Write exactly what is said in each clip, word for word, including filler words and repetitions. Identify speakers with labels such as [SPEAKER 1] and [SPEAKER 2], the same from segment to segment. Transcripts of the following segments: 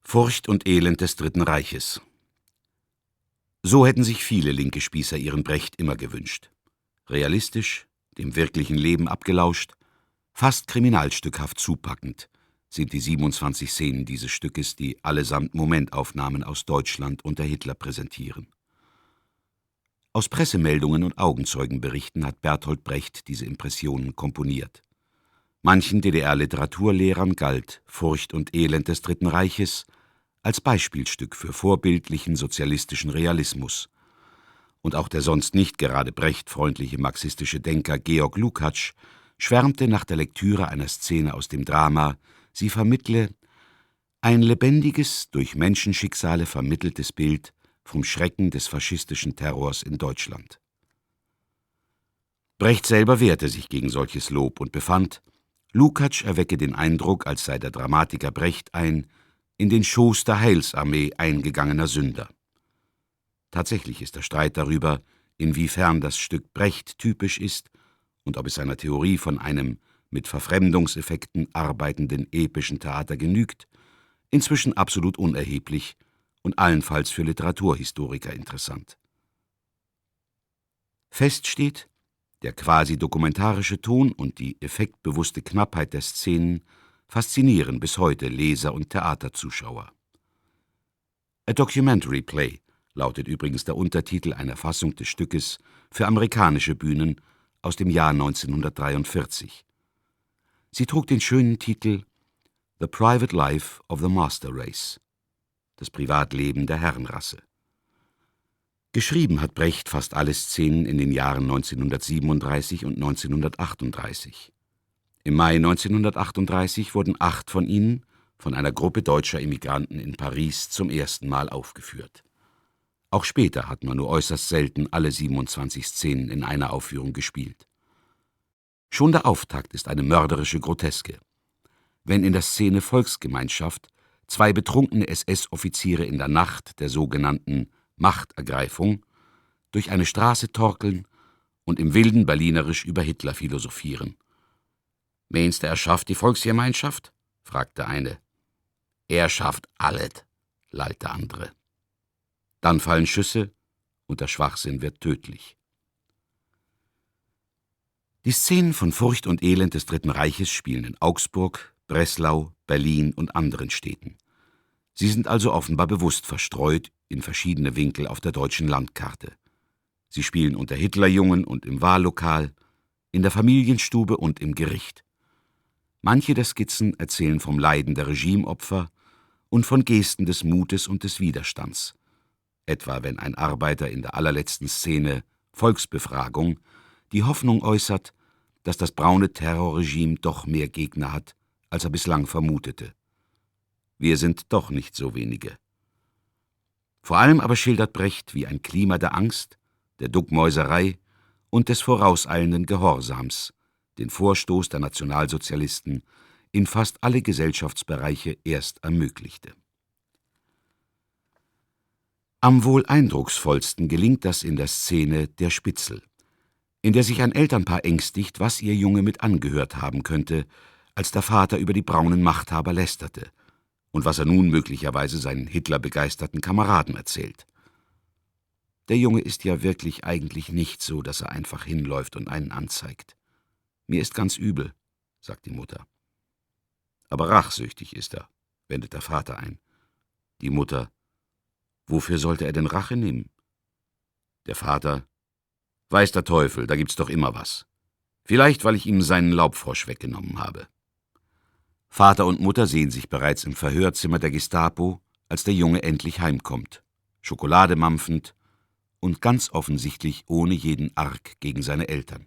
[SPEAKER 1] Furcht und Elend des Dritten Reiches. So hätten sich viele linke Spießer ihren Brecht immer gewünscht. Realistisch, dem wirklichen Leben abgelauscht, fast kriminalstückhaft zupackend sind die siebenundzwanzig Szenen dieses Stückes, die allesamt Momentaufnahmen aus Deutschland unter Hitler präsentieren. Aus Pressemeldungen und Augenzeugenberichten hat Bertolt Brecht diese Impressionen komponiert. Manchen D D R-Literaturlehrern galt Furcht und Elend des Dritten Reiches als Beispielstück für vorbildlichen sozialistischen Realismus. Und auch der sonst nicht gerade brechtfreundliche marxistische Denker Georg Lukács schwärmte nach der Lektüre einer Szene aus dem Drama, sie vermittle ein lebendiges, durch Menschenschicksale vermitteltes Bild vom Schrecken des faschistischen Terrors in Deutschland. Brecht selber wehrte sich gegen solches Lob und befand, Lukács erwecke den Eindruck, als sei der Dramatiker Brecht ein in den Schoß der Heilsarmee eingegangener Sünder. Tatsächlich ist der Streit darüber, inwiefern das Stück Brecht typisch ist und ob es seiner Theorie von einem mit Verfremdungseffekten arbeitenden epischen Theater genügt, inzwischen absolut unerheblich und allenfalls für Literaturhistoriker interessant. Fest steht, der quasi dokumentarische Ton und die effektbewusste Knappheit der Szenen faszinieren bis heute Leser und Theaterzuschauer. A Documentary Play lautet übrigens der Untertitel einer Fassung des Stückes für amerikanische Bühnen aus dem Jahr neunzehnhundertdreiundvierzig. Sie trug den schönen Titel The Private Life of the Master Race, das Privatleben der Herrenrasse. Geschrieben hat Brecht fast alle Szenen in den Jahren neunzehnhundertsiebenunddreißig und neunzehnhundertachtunddreißig. Im Mai neunzehnhundertachtunddreißig wurden acht von ihnen von einer Gruppe deutscher Immigranten in Paris zum ersten Mal aufgeführt. Auch später hat man nur äußerst selten alle siebenundzwanzig Szenen in einer Aufführung gespielt. Schon der Auftakt ist eine mörderische Groteske. Wenn in der Szene Volksgemeinschaft zwei betrunkene S S-Offiziere in der Nacht der sogenannten Machtergreifung durch eine Straße torkeln und im wilden Berlinerisch über Hitler philosophieren. »Meinst du, er schafft die Volksgemeinschaft?« fragt der eine. »Er schafft alles«, lallt der andere. Dann fallen Schüsse und der Schwachsinn wird tödlich. Die Szenen von Furcht und Elend des Dritten Reiches spielen in Augsburg, Breslau, Berlin und anderen Städten. Sie sind also offenbar bewusst verstreut in verschiedene Winkel auf der deutschen Landkarte. Sie spielen unter Hitlerjungen und im Wahllokal, in der Familienstube und im Gericht. Manche der Skizzen erzählen vom Leiden der Regimeopfer und von Gesten des Mutes und des Widerstands. Etwa wenn ein Arbeiter in der allerletzten Szene Volksbefragung die Hoffnung äußert, dass das braune Terrorregime doch mehr Gegner hat, als er bislang vermutete. Wir sind doch nicht so wenige. Vor allem aber schildert Brecht, wie ein Klima der Angst, der Duckmäuserei und des vorauseilenden Gehorsams den Vorstoß der Nationalsozialisten in fast alle Gesellschaftsbereiche erst ermöglichte. Am wohl eindrucksvollsten gelingt das in der Szene Der Spitzel, in der sich ein Elternpaar ängstigt, was ihr Junge mit angehört haben könnte, als der Vater über die braunen Machthaber lästerte und was er nun möglicherweise seinen Hitlerbegeisterten Kameraden erzählt. Der Junge ist ja wirklich eigentlich nicht so, dass er einfach hinläuft und einen anzeigt. Mir ist ganz übel, sagt die Mutter. Aber rachsüchtig ist er, wendet der Vater ein. Die Mutter: Wofür sollte er denn Rache nehmen? Der Vater: Weiß der Teufel, da gibt's doch immer was. Vielleicht, weil ich ihm seinen Laubfrosch weggenommen habe. Vater und Mutter sehen sich bereits im Verhörzimmer der Gestapo, als der Junge endlich heimkommt, Schokolade mampfend und ganz offensichtlich ohne jeden Arg gegen seine Eltern.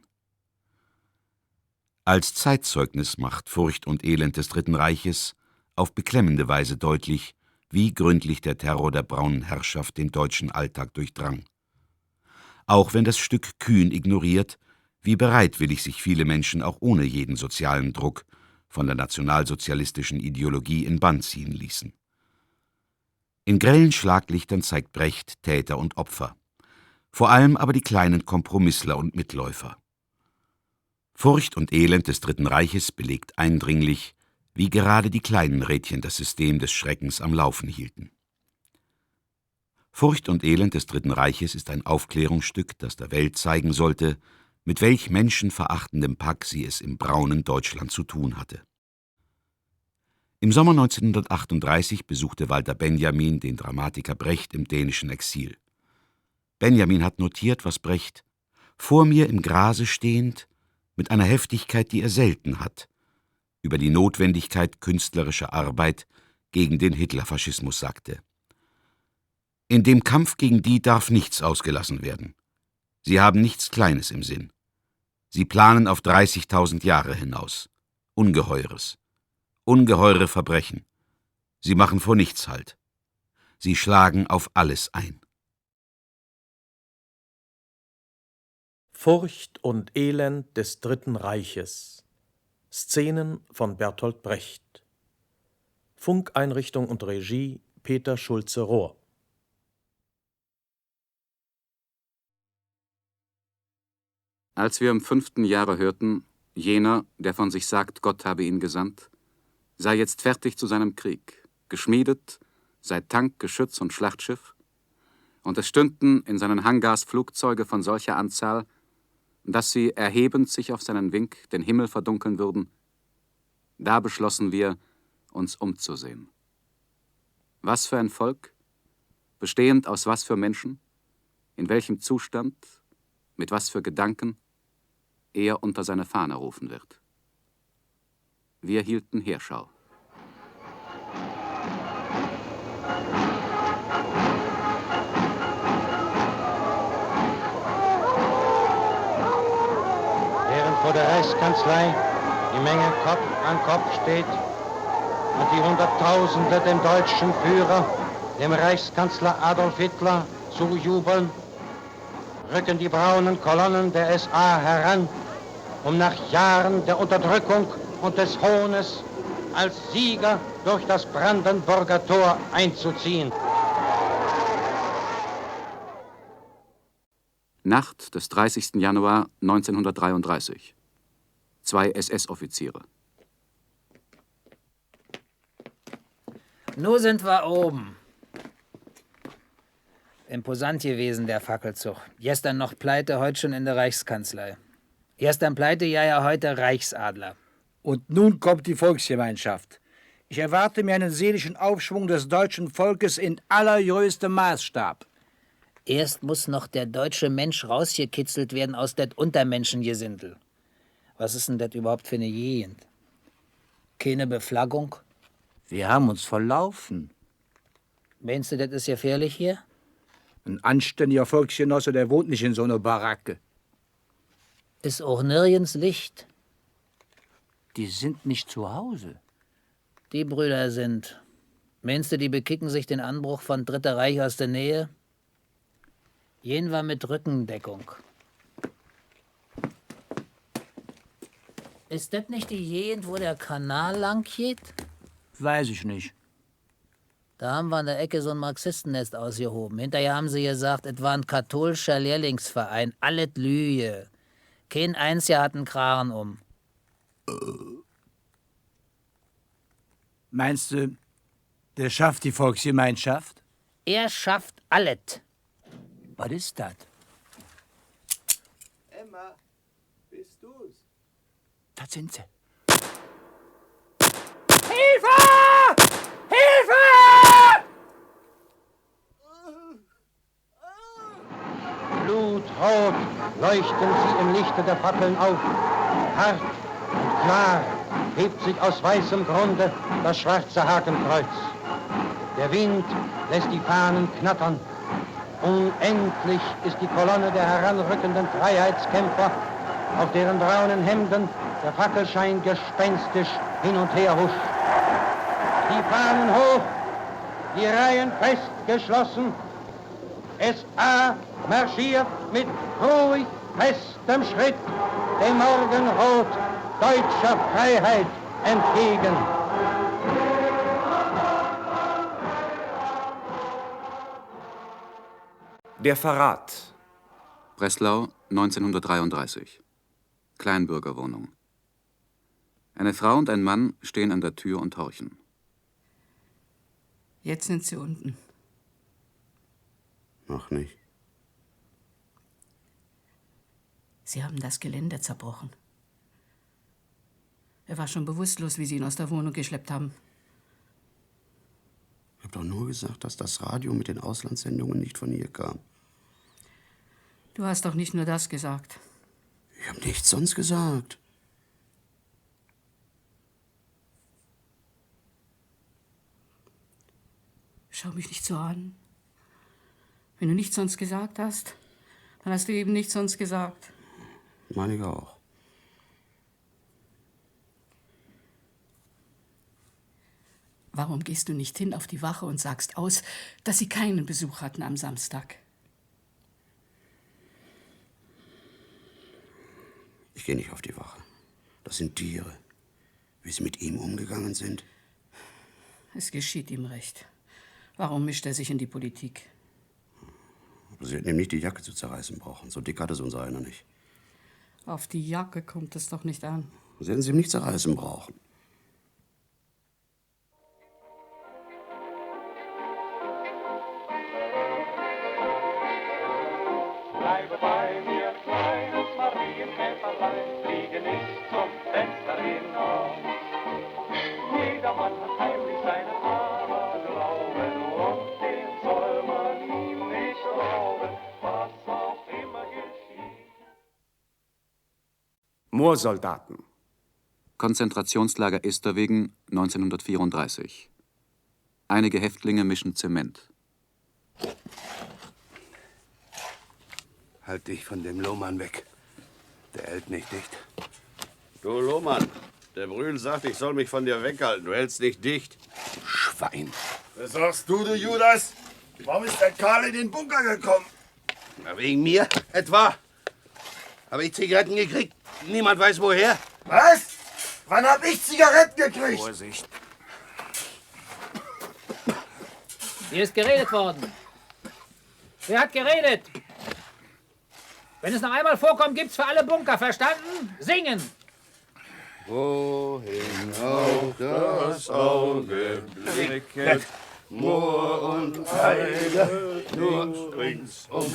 [SPEAKER 1] Als Zeitzeugnis macht Furcht und Elend des Dritten Reiches auf beklemmende Weise deutlich, wie gründlich der Terror der braunen Herrschaft den deutschen Alltag durchdrang. Auch wenn das Stück kühn ignoriert, wie bereitwillig sich viele Menschen auch ohne jeden sozialen Druck von der nationalsozialistischen Ideologie in Bann ziehen ließen. In grellen Schlaglichtern zeigt Brecht Täter und Opfer, vor allem aber die kleinen Kompromissler und Mitläufer. Furcht und Elend des Dritten Reiches belegt eindringlich, wie gerade die kleinen Rädchen das System des Schreckens am Laufen hielten. Furcht und Elend des Dritten Reiches ist ein Aufklärungsstück, das der Welt zeigen sollte, mit welch menschenverachtendem Pack sie es im braunen Deutschland zu tun hatte. Im Sommer neunzehnhundertachtunddreißig besuchte Walter Benjamin den Dramatiker Brecht im dänischen Exil. Benjamin hat notiert, was Brecht, vor mir im Grase stehend, mit einer Heftigkeit, die er selten hat, über die Notwendigkeit künstlerischer Arbeit gegen den Hitlerfaschismus sagte. In dem Kampf gegen die darf nichts ausgelassen werden. Sie haben nichts Kleines im Sinn. Sie planen auf dreißigtausend Jahre hinaus. Ungeheures. Ungeheure Verbrechen. Sie machen vor nichts Halt. Sie schlagen auf alles ein.
[SPEAKER 2] Furcht und Elend des Dritten Reiches. Szenen von Bertolt Brecht. Funkeinrichtung und Regie Peter Schulze-Rohr.
[SPEAKER 3] Als wir im fünften Jahre hörten, jener, der von sich sagt, Gott habe ihn gesandt, sei jetzt fertig zu seinem Krieg, geschmiedet, sei Tank, Geschütz und Schlachtschiff, und es stünden in seinen Hangars Flugzeuge von solcher Anzahl, dass sie, erhebend sich auf seinen Wink, den Himmel verdunkeln würden, da beschlossen wir, uns umzusehen. Was für ein Volk, bestehend aus was für Menschen, in welchem Zustand, mit was für Gedanken, er unter seine Fahne rufen wird. Wir hielten Heerschau.
[SPEAKER 4] Während vor der Reichskanzlei die Menge Kopf an Kopf steht und die Hunderttausende dem deutschen Führer, dem Reichskanzler Adolf Hitler, zujubeln, rücken die braunen Kolonnen der S A heran, um nach Jahren der Unterdrückung und des Hohnes als Sieger durch das Brandenburger Tor einzuziehen.
[SPEAKER 3] Nacht des dreißigsten Januar neunzehnhundertdreiunddreißig. Zwei S S-Offiziere.
[SPEAKER 5] Nun sind wir oben. Imposant gewesen, der Fackelzug. Gestern noch Pleite, heute schon in der Reichskanzlei. Gestern Pleite, ja, ja, heute Reichsadler.
[SPEAKER 6] Und nun kommt die Volksgemeinschaft. Ich erwarte mir einen seelischen Aufschwung des deutschen Volkes in allergrößtem Maßstab.
[SPEAKER 5] Erst muss noch der deutsche Mensch rausgekitzelt werden aus det Untermenschengesindel. Was ist denn das überhaupt für eine Gegend? Keine Beflaggung?
[SPEAKER 6] Wir haben uns verlaufen.
[SPEAKER 5] Meinst du, das ist gefährlich hier?
[SPEAKER 6] Ein anständiger Volksgenosse, der wohnt nicht in so einer Baracke.
[SPEAKER 5] Ist auch nirgends Licht.
[SPEAKER 6] Die sind nicht zu Hause.
[SPEAKER 5] Die Brüder sind. Meinst du, die bekicken sich den Anbruch von Dritter Reich aus der Nähe? Gehen wir mit Rückendeckung. Ist das nicht die Gegend, wo der Kanal lang geht?
[SPEAKER 6] Weiß ich nicht.
[SPEAKER 5] Da haben wir an der Ecke so ein Marxistennest ausgehoben. Hinterher haben sie gesagt, es war ein katholischer Lehrlingsverein. Alles Lüge. Kein Einziger hat einen Kragen um.
[SPEAKER 6] Meinst du, der schafft die Volksgemeinschaft?
[SPEAKER 5] Er schafft alles.
[SPEAKER 6] Was ist das?
[SPEAKER 7] Emma, bist du's?
[SPEAKER 6] Das sind sie.
[SPEAKER 5] Hilfe! Hilfe!
[SPEAKER 4] Blutrot leuchten sie im Lichte der Fackeln auf. Hart und klar hebt sich aus weißem Grunde das schwarze Hakenkreuz. Der Wind lässt die Fahnen knattern. Unendlich ist die Kolonne der heranrückenden Freiheitskämpfer, auf deren braunen Hemden der Fackelschein gespenstisch hin und her huscht. Die Fahnen hoch, die Reihen fest geschlossen. S A marschiert mit ruhig festem Schritt dem Morgenrot deutscher Freiheit entgegen.
[SPEAKER 7] Der Verrat.
[SPEAKER 3] Breslau neunzehnhundertdreiunddreißig. Kleinbürgerwohnung. Eine Frau und ein Mann stehen an der Tür und horchen.
[SPEAKER 8] Jetzt sind sie unten.
[SPEAKER 9] Noch nicht.
[SPEAKER 8] Sie haben das Geländer zerbrochen. Er war schon bewusstlos, wie Sie ihn aus der Wohnung geschleppt haben.
[SPEAKER 9] Ich habe doch nur gesagt, dass das Radio mit den Auslandssendungen nicht von hier kam.
[SPEAKER 8] Du hast doch nicht nur das gesagt.
[SPEAKER 9] Ich habe nichts sonst gesagt.
[SPEAKER 8] Schau mich nicht so an. Wenn du nichts sonst gesagt hast, dann hast du eben nichts sonst gesagt.
[SPEAKER 9] Meine ich auch.
[SPEAKER 8] Warum gehst du nicht hin auf die Wache und sagst aus, dass sie keinen Besuch hatten am Samstag?
[SPEAKER 9] Ich gehe nicht auf die Wache. Das sind Tiere. Wie sie mit ihm umgegangen sind.
[SPEAKER 8] Es geschieht ihm recht. Warum mischt er sich in die Politik?
[SPEAKER 9] Sie hätten ihm nicht die Jacke zu zerreißen brauchen. So dick hatte es unser einer nicht.
[SPEAKER 8] Auf die Jacke kommt es doch nicht an.
[SPEAKER 9] Sie hätten sie ihm nicht zerreißen brauchen.
[SPEAKER 10] Bleibe bei mir, kleines Marienkäferlein, fliege nicht zum Fenster hinaus. Jedermann hat heimlich seinen Aberglauben und den soll man ihm nicht rauben, was auch immer geschieht.
[SPEAKER 7] Moorsoldaten.
[SPEAKER 3] Konzentrationslager Esterwegen neunzehnhundertvierunddreißig. Einige Häftlinge mischen Zement.
[SPEAKER 9] Halt dich von dem Lohmann weg. Der hält nicht dicht. Du Lohmann, der Brühl sagt, ich soll mich von dir weghalten. Du hältst nicht dicht. Schwein.
[SPEAKER 11] Was sagst du, du Judas? Warum ist der Karl in den Bunker gekommen?
[SPEAKER 9] Na, wegen mir etwa? Habe ich Zigaretten gekriegt? Niemand weiß woher.
[SPEAKER 11] Was? Wann hab ich Zigaretten gekriegt?
[SPEAKER 9] Vorsicht.
[SPEAKER 5] Hier ist geredet worden. Wer hat geredet? Wenn es noch einmal vorkommt, gibt's für alle Bunker, verstanden? Singen!
[SPEAKER 9] Wohin auch das Auge blicket, Moor und Heide, nur ringsum.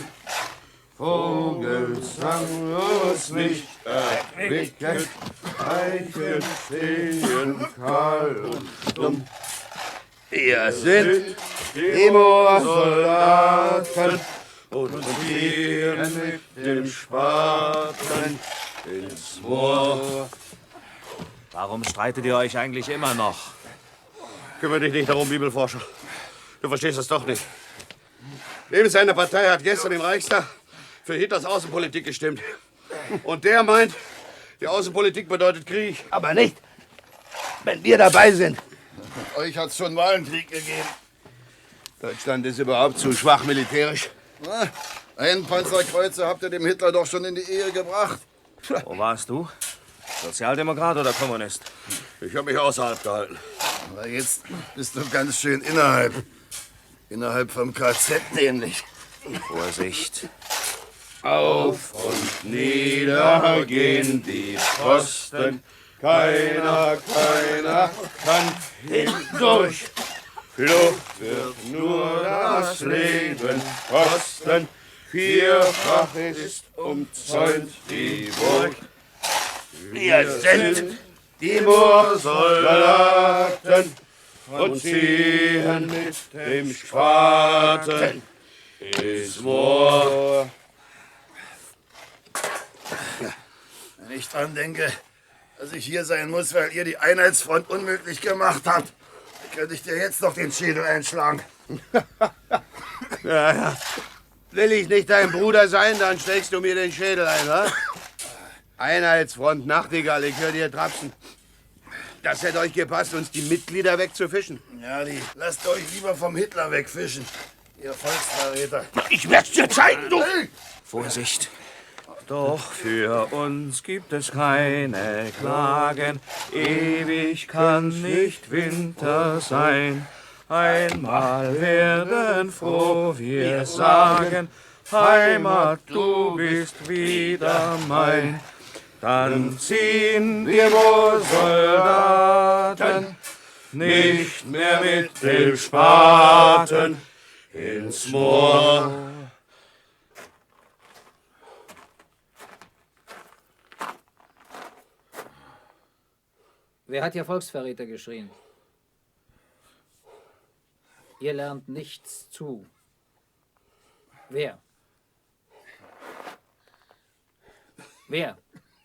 [SPEAKER 9] Vogelsang muss nicht erquicket, Eichen stehen kahl und stumm. Wir sind die Moorsoldaten und gehen mit dem Spaten ins Moor.
[SPEAKER 7] Warum streitet ihr euch eigentlich immer noch?
[SPEAKER 9] Kümmere dich nicht darum, Bibelforscher. Du verstehst es doch nicht. Neben seiner Partei hat gestern im Reichstag für Hitlers Außenpolitik gestimmt. Und der meint, die Außenpolitik bedeutet Krieg.
[SPEAKER 11] Aber nicht, wenn wir dabei sind. Euch hat's schon mal einen Krieg gegeben.
[SPEAKER 9] Deutschland ist überhaupt zu schwach militärisch.
[SPEAKER 11] Na, einen Panzerkreuzer habt ihr dem Hitler doch schon in die Ehe gebracht.
[SPEAKER 7] Wo warst du? Sozialdemokrat oder Kommunist?
[SPEAKER 9] Ich habe mich außerhalb gehalten.
[SPEAKER 11] Aber jetzt bist du ganz schön innerhalb. Innerhalb vom K Z nämlich.
[SPEAKER 7] Vorsicht.
[SPEAKER 9] Auf und nieder gehen die Pfosten. Keiner, keiner kann hindurch. Flucht wird nur das Leben kosten. Vierfach ist umzäunt die Burg. Wir sind die Moorsoldaten und ziehen mit dem Spaten ins Moor.
[SPEAKER 11] Wenn ich dran denke, dass ich hier sein muss, weil ihr die Einheitsfront unmöglich gemacht habt, könnte ich dir jetzt noch den Schädel einschlagen.
[SPEAKER 9] Ja, ja. Will ich nicht dein Bruder sein, dann schlägst du mir den Schädel ein, wa? Einheitsfront, Nachtigall, ich höre dir trapsen. Das hätte euch gepasst, uns die Mitglieder wegzufischen.
[SPEAKER 11] Ja, die lasst euch lieber vom Hitler wegfischen, ihr Volksverräter.
[SPEAKER 9] Ich werd's dir zeigen, du!
[SPEAKER 7] Vorsicht. Doch für uns gibt es keine Klagen, ewig kann nicht Winter sein. Einmal werden froh wir sagen, Heimat, du bist wieder mein. Dann ziehen wir wohl Soldaten nicht mehr mit dem Spaten ins Moor.
[SPEAKER 5] Wer hat hier Volksverräter geschrien? Ihr lernt nichts zu. Wer? Wer?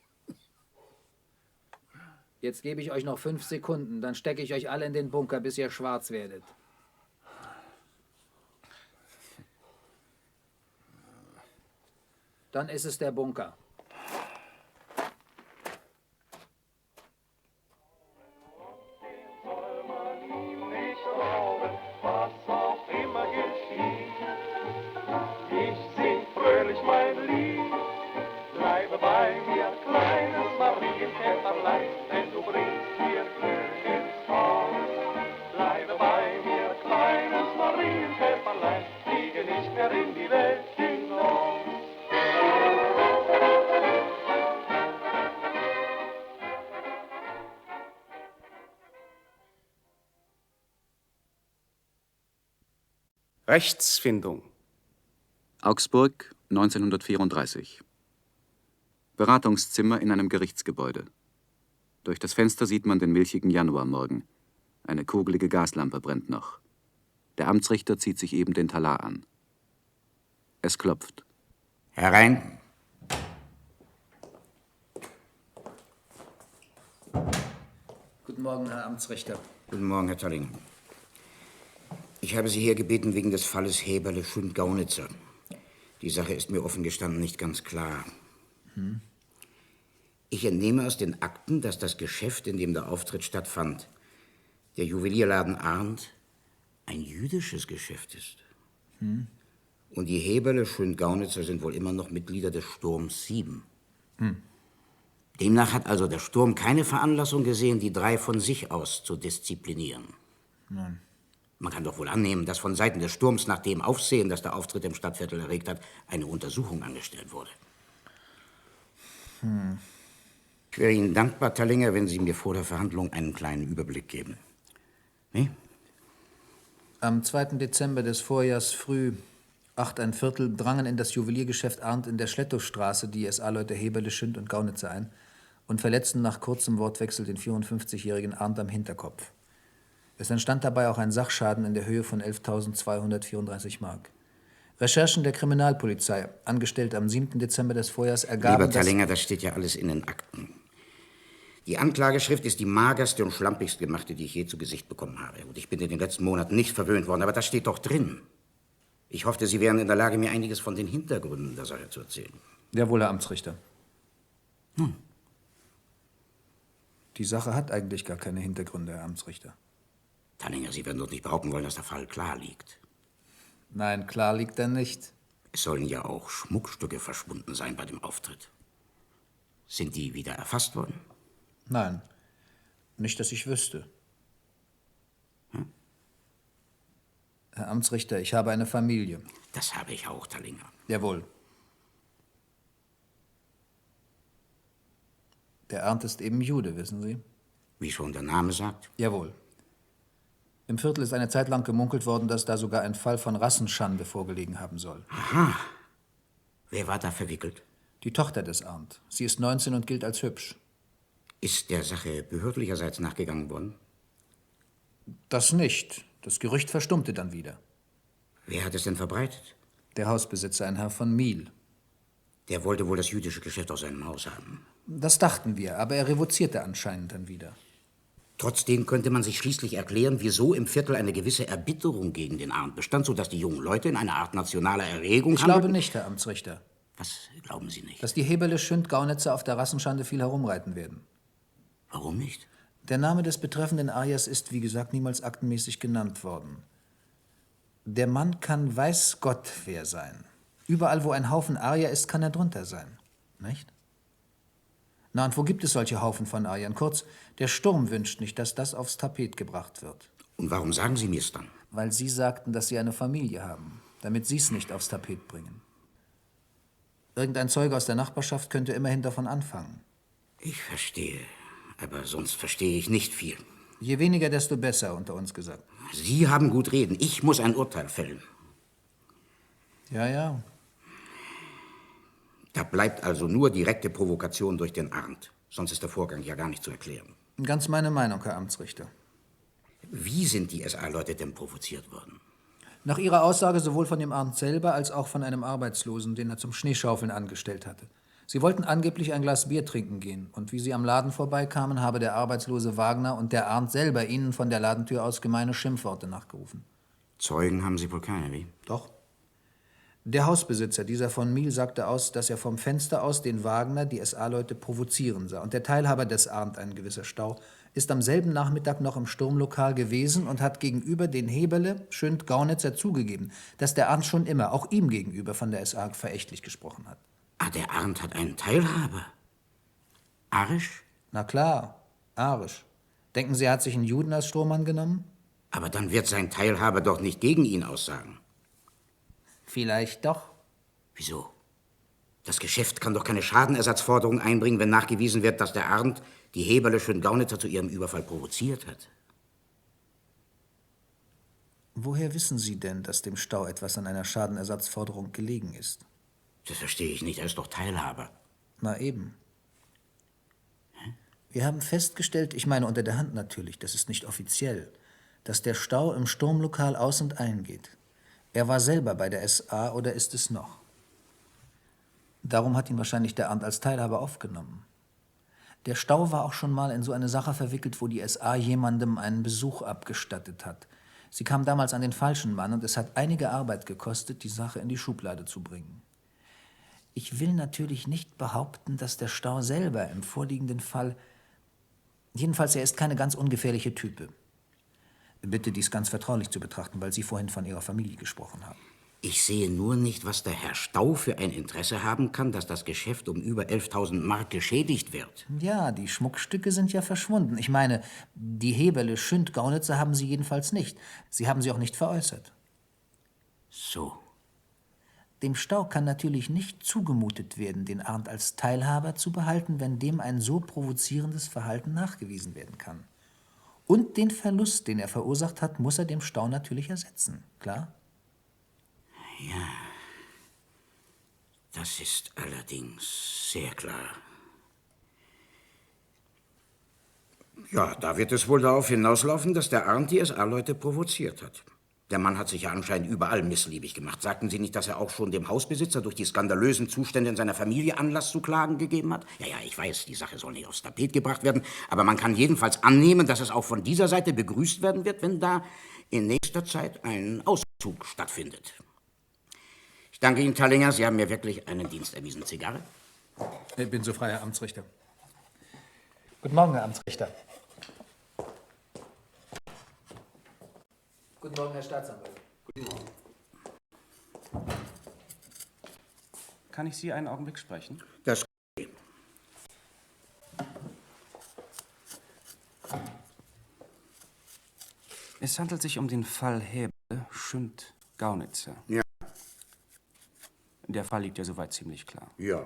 [SPEAKER 5] Jetzt gebe ich euch noch fünf Sekunden, dann stecke ich euch alle in den Bunker, bis ihr schwarz werdet. Dann ist es der Bunker.
[SPEAKER 7] Rechtsfindung.
[SPEAKER 3] Augsburg, neunzehnhundertvierunddreißig. Beratungszimmer in einem Gerichtsgebäude. Durch das Fenster sieht man den milchigen Januarmorgen. Eine kugelige Gaslampe brennt noch. Der Amtsrichter zieht sich eben den Talar an. Es klopft.
[SPEAKER 12] Herein.
[SPEAKER 5] Guten Morgen, Herr Amtsrichter.
[SPEAKER 12] Guten Morgen, Herr Tallinger. Ich habe Sie hier gebeten wegen des Falles Heberle-Schund-Gaunitzer. Die Sache ist mir offen gestanden nicht ganz klar.
[SPEAKER 5] Hm.
[SPEAKER 12] Ich entnehme aus den Akten, dass das Geschäft, in dem der Auftritt stattfand, der Juwelierladen Arndt, ein jüdisches Geschäft ist.
[SPEAKER 5] Hm.
[SPEAKER 12] Und die Heberle-Schund-Gaunitzer sind wohl immer noch Mitglieder des Sturms sieben.
[SPEAKER 5] Hm.
[SPEAKER 12] Demnach hat also der Sturm keine Veranlassung gesehen, die drei von sich aus zu disziplinieren.
[SPEAKER 5] Nein.
[SPEAKER 12] Man kann doch wohl annehmen, dass von Seiten des Sturms nach dem Aufsehen, das der Auftritt im Stadtviertel erregt hat, eine Untersuchung angestellt wurde.
[SPEAKER 5] Hm.
[SPEAKER 12] Ich wäre Ihnen dankbar, Tallinger, wenn Sie mir vor der Verhandlung einen kleinen Überblick geben. Nee?
[SPEAKER 5] Am zweiten Dezember des Vorjahrs früh, acht ein Viertel, drangen in das Juweliergeschäft Arndt in der Schlettowstraße die S A-Leute Heberle, Schund und Gaunitzer ein und verletzten nach kurzem Wortwechsel den vierundfünfzigjährigen Arndt am Hinterkopf. Es entstand dabei auch ein Sachschaden in der Höhe von elftausendzweihundertvierunddreißig Mark. Recherchen der Kriminalpolizei, angestellt am siebten Dezember des Vorjahrs, ergaben,
[SPEAKER 12] Lieber Tallinger, das steht ja alles in den Akten. Die Anklageschrift ist die magerste und schlampigst gemachte, die ich je zu Gesicht bekommen habe. Und ich bin in den letzten Monaten nicht verwöhnt worden, aber das steht doch drin. Ich hoffte, Sie wären in der Lage, mir einiges von den Hintergründen der Sache zu erzählen.
[SPEAKER 5] Jawohl, Herr Amtsrichter.
[SPEAKER 12] Hm.
[SPEAKER 5] Die Sache hat eigentlich gar keine Hintergründe, Herr Amtsrichter.
[SPEAKER 12] Tallinger, Sie werden doch nicht behaupten wollen, dass der Fall klar liegt.
[SPEAKER 5] Nein, klar liegt er nicht.
[SPEAKER 12] Es sollen ja auch Schmuckstücke verschwunden sein bei dem Auftritt. Sind die wieder erfasst worden?
[SPEAKER 5] Nein, nicht, dass ich wüsste.
[SPEAKER 12] Hm?
[SPEAKER 5] Herr Amtsrichter, ich habe eine Familie.
[SPEAKER 12] Das habe ich auch, Tallinger.
[SPEAKER 5] Jawohl. Der Arndt ist eben Jude, wissen Sie?
[SPEAKER 12] Wie schon der Name sagt?
[SPEAKER 5] Jawohl. Im Viertel ist eine Zeit lang gemunkelt worden, dass da sogar ein Fall von Rassenschande vorgelegen haben soll.
[SPEAKER 12] Aha. Wer war da verwickelt?
[SPEAKER 5] Die Tochter des Arndt. Sie ist neunzehn und gilt als hübsch.
[SPEAKER 12] Ist der Sache behördlicherseits nachgegangen worden?
[SPEAKER 5] Das nicht. Das Gerücht verstummte dann wieder.
[SPEAKER 12] Wer hat es denn verbreitet?
[SPEAKER 5] Der Hausbesitzer, ein Herr von Miel.
[SPEAKER 12] Der wollte wohl das jüdische Geschäft aus seinem Haus haben.
[SPEAKER 5] Das dachten wir, aber er revozierte anscheinend dann wieder.
[SPEAKER 12] Trotzdem könnte man sich schließlich erklären, wieso im Viertel eine gewisse Erbitterung gegen den Arndt bestand, sodass die jungen Leute in eine Art nationaler Erregung
[SPEAKER 5] Ich glaube nicht, Herr Amtsrichter.
[SPEAKER 12] Was glauben Sie nicht?
[SPEAKER 5] Dass die Heberle, Schund, Gaunitzer auf der Rassenschande viel herumreiten werden.
[SPEAKER 12] Warum nicht?
[SPEAKER 5] Der Name des betreffenden Arias ist, wie gesagt, niemals aktenmäßig genannt worden. Der Mann kann weiß Gott wer sein. Überall, wo ein Haufen Arier ist, kann er drunter sein. Nicht? Na, und wo gibt es solche Haufen von Ariern? Kurz, der Sturm wünscht nicht, dass das aufs Tapet gebracht wird.
[SPEAKER 12] Und warum sagen Sie mir es dann?
[SPEAKER 5] Weil Sie sagten, dass Sie eine Familie haben, damit Sie es nicht aufs Tapet bringen. Irgendein Zeuge aus der Nachbarschaft könnte immerhin davon anfangen.
[SPEAKER 12] Ich verstehe, aber sonst verstehe ich nicht viel.
[SPEAKER 5] Je weniger, desto besser, unter uns gesagt.
[SPEAKER 12] Sie haben gut reden. Ich muss ein Urteil fällen.
[SPEAKER 5] Ja, ja.
[SPEAKER 12] Da bleibt also nur direkte Provokation durch den Arndt. Sonst ist der Vorgang ja gar nicht zu erklären.
[SPEAKER 5] Ganz meine Meinung, Herr Amtsrichter.
[SPEAKER 12] Wie sind die S A-Leute denn provoziert worden?
[SPEAKER 5] Nach Ihrer Aussage sowohl von dem Arndt selber als auch von einem Arbeitslosen, den er zum Schneeschaufeln angestellt hatte. Sie wollten angeblich ein Glas Bier trinken gehen. Und wie sie am Laden vorbeikamen, habe der arbeitslose Wagner und der Arndt selber ihnen von der Ladentür aus gemeine Schimpfworte nachgerufen.
[SPEAKER 12] Zeugen haben Sie wohl keine, wie?
[SPEAKER 5] Doch. Der Hausbesitzer, dieser von Miel, sagte aus, dass er vom Fenster aus den Wagner, die S A-Leute, provozieren sah. Und der Teilhaber des Arndt, ein gewisser Stau, ist am selben Nachmittag noch im Sturmlokal gewesen und hat gegenüber den Heberle, Schünd, Gaunitzer zugegeben, dass der Arndt schon immer, auch ihm gegenüber, von der S A verächtlich gesprochen hat.
[SPEAKER 12] Ah, der Arndt hat einen Teilhaber. Arisch?
[SPEAKER 5] Na klar, arisch. Denken Sie, er hat sich einen Juden als Strohmann genommen?
[SPEAKER 12] Aber dann wird sein Teilhaber doch nicht gegen ihn aussagen.
[SPEAKER 5] Vielleicht doch.
[SPEAKER 12] Wieso? Das Geschäft kann doch keine Schadenersatzforderung einbringen, wenn nachgewiesen wird, dass der Arndt die Heberle Schön-Gaunitzer zu ihrem Überfall provoziert hat.
[SPEAKER 5] Woher wissen Sie denn, dass dem Stau etwas an einer Schadenersatzforderung gelegen ist?
[SPEAKER 12] Das verstehe ich nicht, er ist doch Teilhaber.
[SPEAKER 5] Na eben. Wir haben festgestellt, ich meine unter der Hand natürlich, das ist nicht offiziell, dass der Stau im Sturmlokal aus- und eingeht. Er war selber bei der S A oder ist es noch. Darum hat ihn wahrscheinlich der Arndt als Teilhaber aufgenommen. Der Stau war auch schon mal in so eine Sache verwickelt, wo die S A jemandem einen Besuch abgestattet hat. Sie kam damals an den falschen Mann und es hat einige Arbeit gekostet, die Sache in die Schublade zu bringen. Ich will natürlich nicht behaupten, dass der Stau selber im vorliegenden Fall... Jedenfalls, er ist keine ganz ungefährliche Type. Bitte, dies ganz vertraulich zu betrachten, weil Sie vorhin von Ihrer Familie gesprochen haben.
[SPEAKER 12] Ich sehe nur nicht, was der Herr Stau für ein Interesse haben kann, dass das Geschäft um über elftausend Mark geschädigt wird.
[SPEAKER 5] Ja, die Schmuckstücke sind ja verschwunden. Ich meine, die Heberle Schünd-Gaunitzer haben Sie jedenfalls nicht. Sie haben sie auch nicht veräußert.
[SPEAKER 12] So.
[SPEAKER 5] Dem Stau kann natürlich nicht zugemutet werden, den Arndt als Teilhaber zu behalten, wenn dem ein so provozierendes Verhalten nachgewiesen werden kann. Und den Verlust, den er verursacht hat, muss er dem Stau natürlich ersetzen. Klar?
[SPEAKER 12] Ja, das ist allerdings sehr klar. Ja, da wird es wohl darauf hinauslaufen, dass der Arndt die S A-Leute provoziert hat. Der Mann hat sich ja anscheinend überall missliebig gemacht. Sagten Sie nicht, dass er auch schon dem Hausbesitzer durch die skandalösen Zustände in seiner Familie Anlass zu Klagen gegeben hat? Ja, ja, ich weiß, die Sache soll nicht aufs Tapet gebracht werden, aber man kann jedenfalls annehmen, dass es auch von dieser Seite begrüßt werden wird, wenn da in nächster Zeit ein Auszug stattfindet. Ich danke Ihnen, Tallinger, Sie haben mir wirklich einen Dienst erwiesen. Zigarre?
[SPEAKER 5] Ich bin so frei, Herr Amtsrichter. Guten Morgen, Herr Amtsrichter. Guten Morgen, Herr Staatsanwalt. Guten Morgen.
[SPEAKER 3] Kann ich Sie einen Augenblick sprechen?
[SPEAKER 12] Das
[SPEAKER 3] Es handelt sich um den Fall Heberle Schünd-Gaunitzer.
[SPEAKER 12] Ja.
[SPEAKER 3] Der Fall liegt ja soweit ziemlich klar.
[SPEAKER 12] Ja.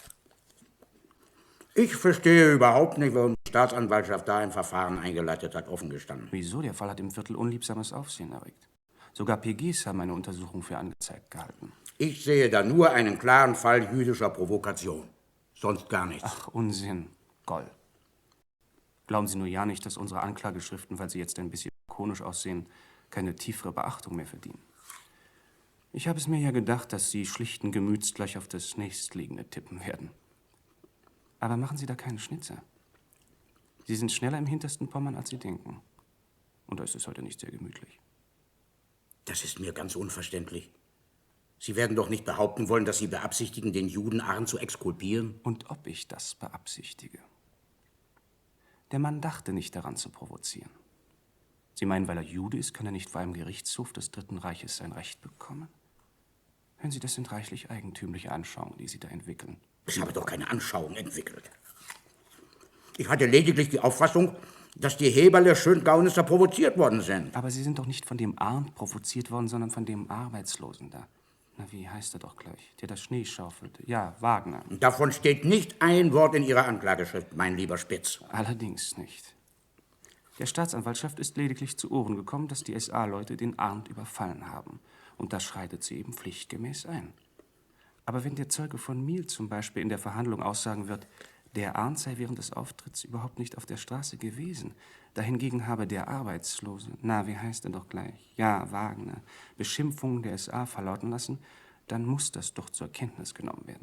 [SPEAKER 12] Ich verstehe überhaupt nicht, warum die Staatsanwaltschaft da ein Verfahren eingeleitet hat, offen gestanden.
[SPEAKER 3] Wieso? Der Fall hat im Viertel unliebsames Aufsehen erregt. Sogar P Gs haben eine Untersuchung für angezeigt gehalten.
[SPEAKER 12] Ich sehe da nur einen klaren Fall jüdischer Provokation. Sonst gar nichts.
[SPEAKER 3] Ach, Unsinn. Goll. Glauben Sie nur ja nicht, dass unsere Anklageschriften, weil sie jetzt ein bisschen ikonisch aussehen, keine tiefere Beachtung mehr verdienen. Ich habe es mir ja gedacht, dass Sie schlichten Gemüts gleich auf das nächstliegende tippen werden. Aber machen Sie da keine Schnitzer. Sie sind schneller im hintersten Pommern, als Sie denken. Und da ist es heute nicht sehr gemütlich.
[SPEAKER 12] Das ist mir ganz unverständlich. Sie werden doch nicht behaupten wollen, dass Sie beabsichtigen, den Juden Arndt zu exkulpieren?
[SPEAKER 3] Und ob ich das beabsichtige? Der Mann dachte nicht daran zu provozieren. Sie meinen, weil er Jude ist, kann er nicht vor einem Gerichtshof des Dritten Reiches sein Recht bekommen? Hören Sie, das sind reichlich eigentümliche Anschauungen, die Sie da entwickeln.
[SPEAKER 12] Ich habe doch keine Anschauung entwickelt. Ich hatte lediglich die Auffassung, dass die Heberle Schön-Gaunitzer provoziert worden sind.
[SPEAKER 3] Aber Sie sind doch nicht von dem Arndt provoziert worden, sondern von dem Arbeitslosen da. Na, wie heißt er doch gleich? Der das Schnee schaufelte. Ja, Wagner.
[SPEAKER 12] Davon steht nicht ein Wort in Ihrer Anklageschrift, mein lieber Spitz.
[SPEAKER 3] Allerdings nicht. Der Staatsanwaltschaft ist lediglich zu Ohren gekommen, dass die S A-Leute den Arndt überfallen haben. Und das schreitet sie eben pflichtgemäß ein. Aber wenn der Zeuge von Miel zum Beispiel in der Verhandlung aussagen wird, der Arndt sei während des Auftritts überhaupt nicht auf der Straße gewesen, dahingegen habe der Arbeitslose, na, wie heißt er doch gleich, ja, Wagner, Beschimpfungen der S A verlauten lassen, dann muss das doch zur Kenntnis genommen werden.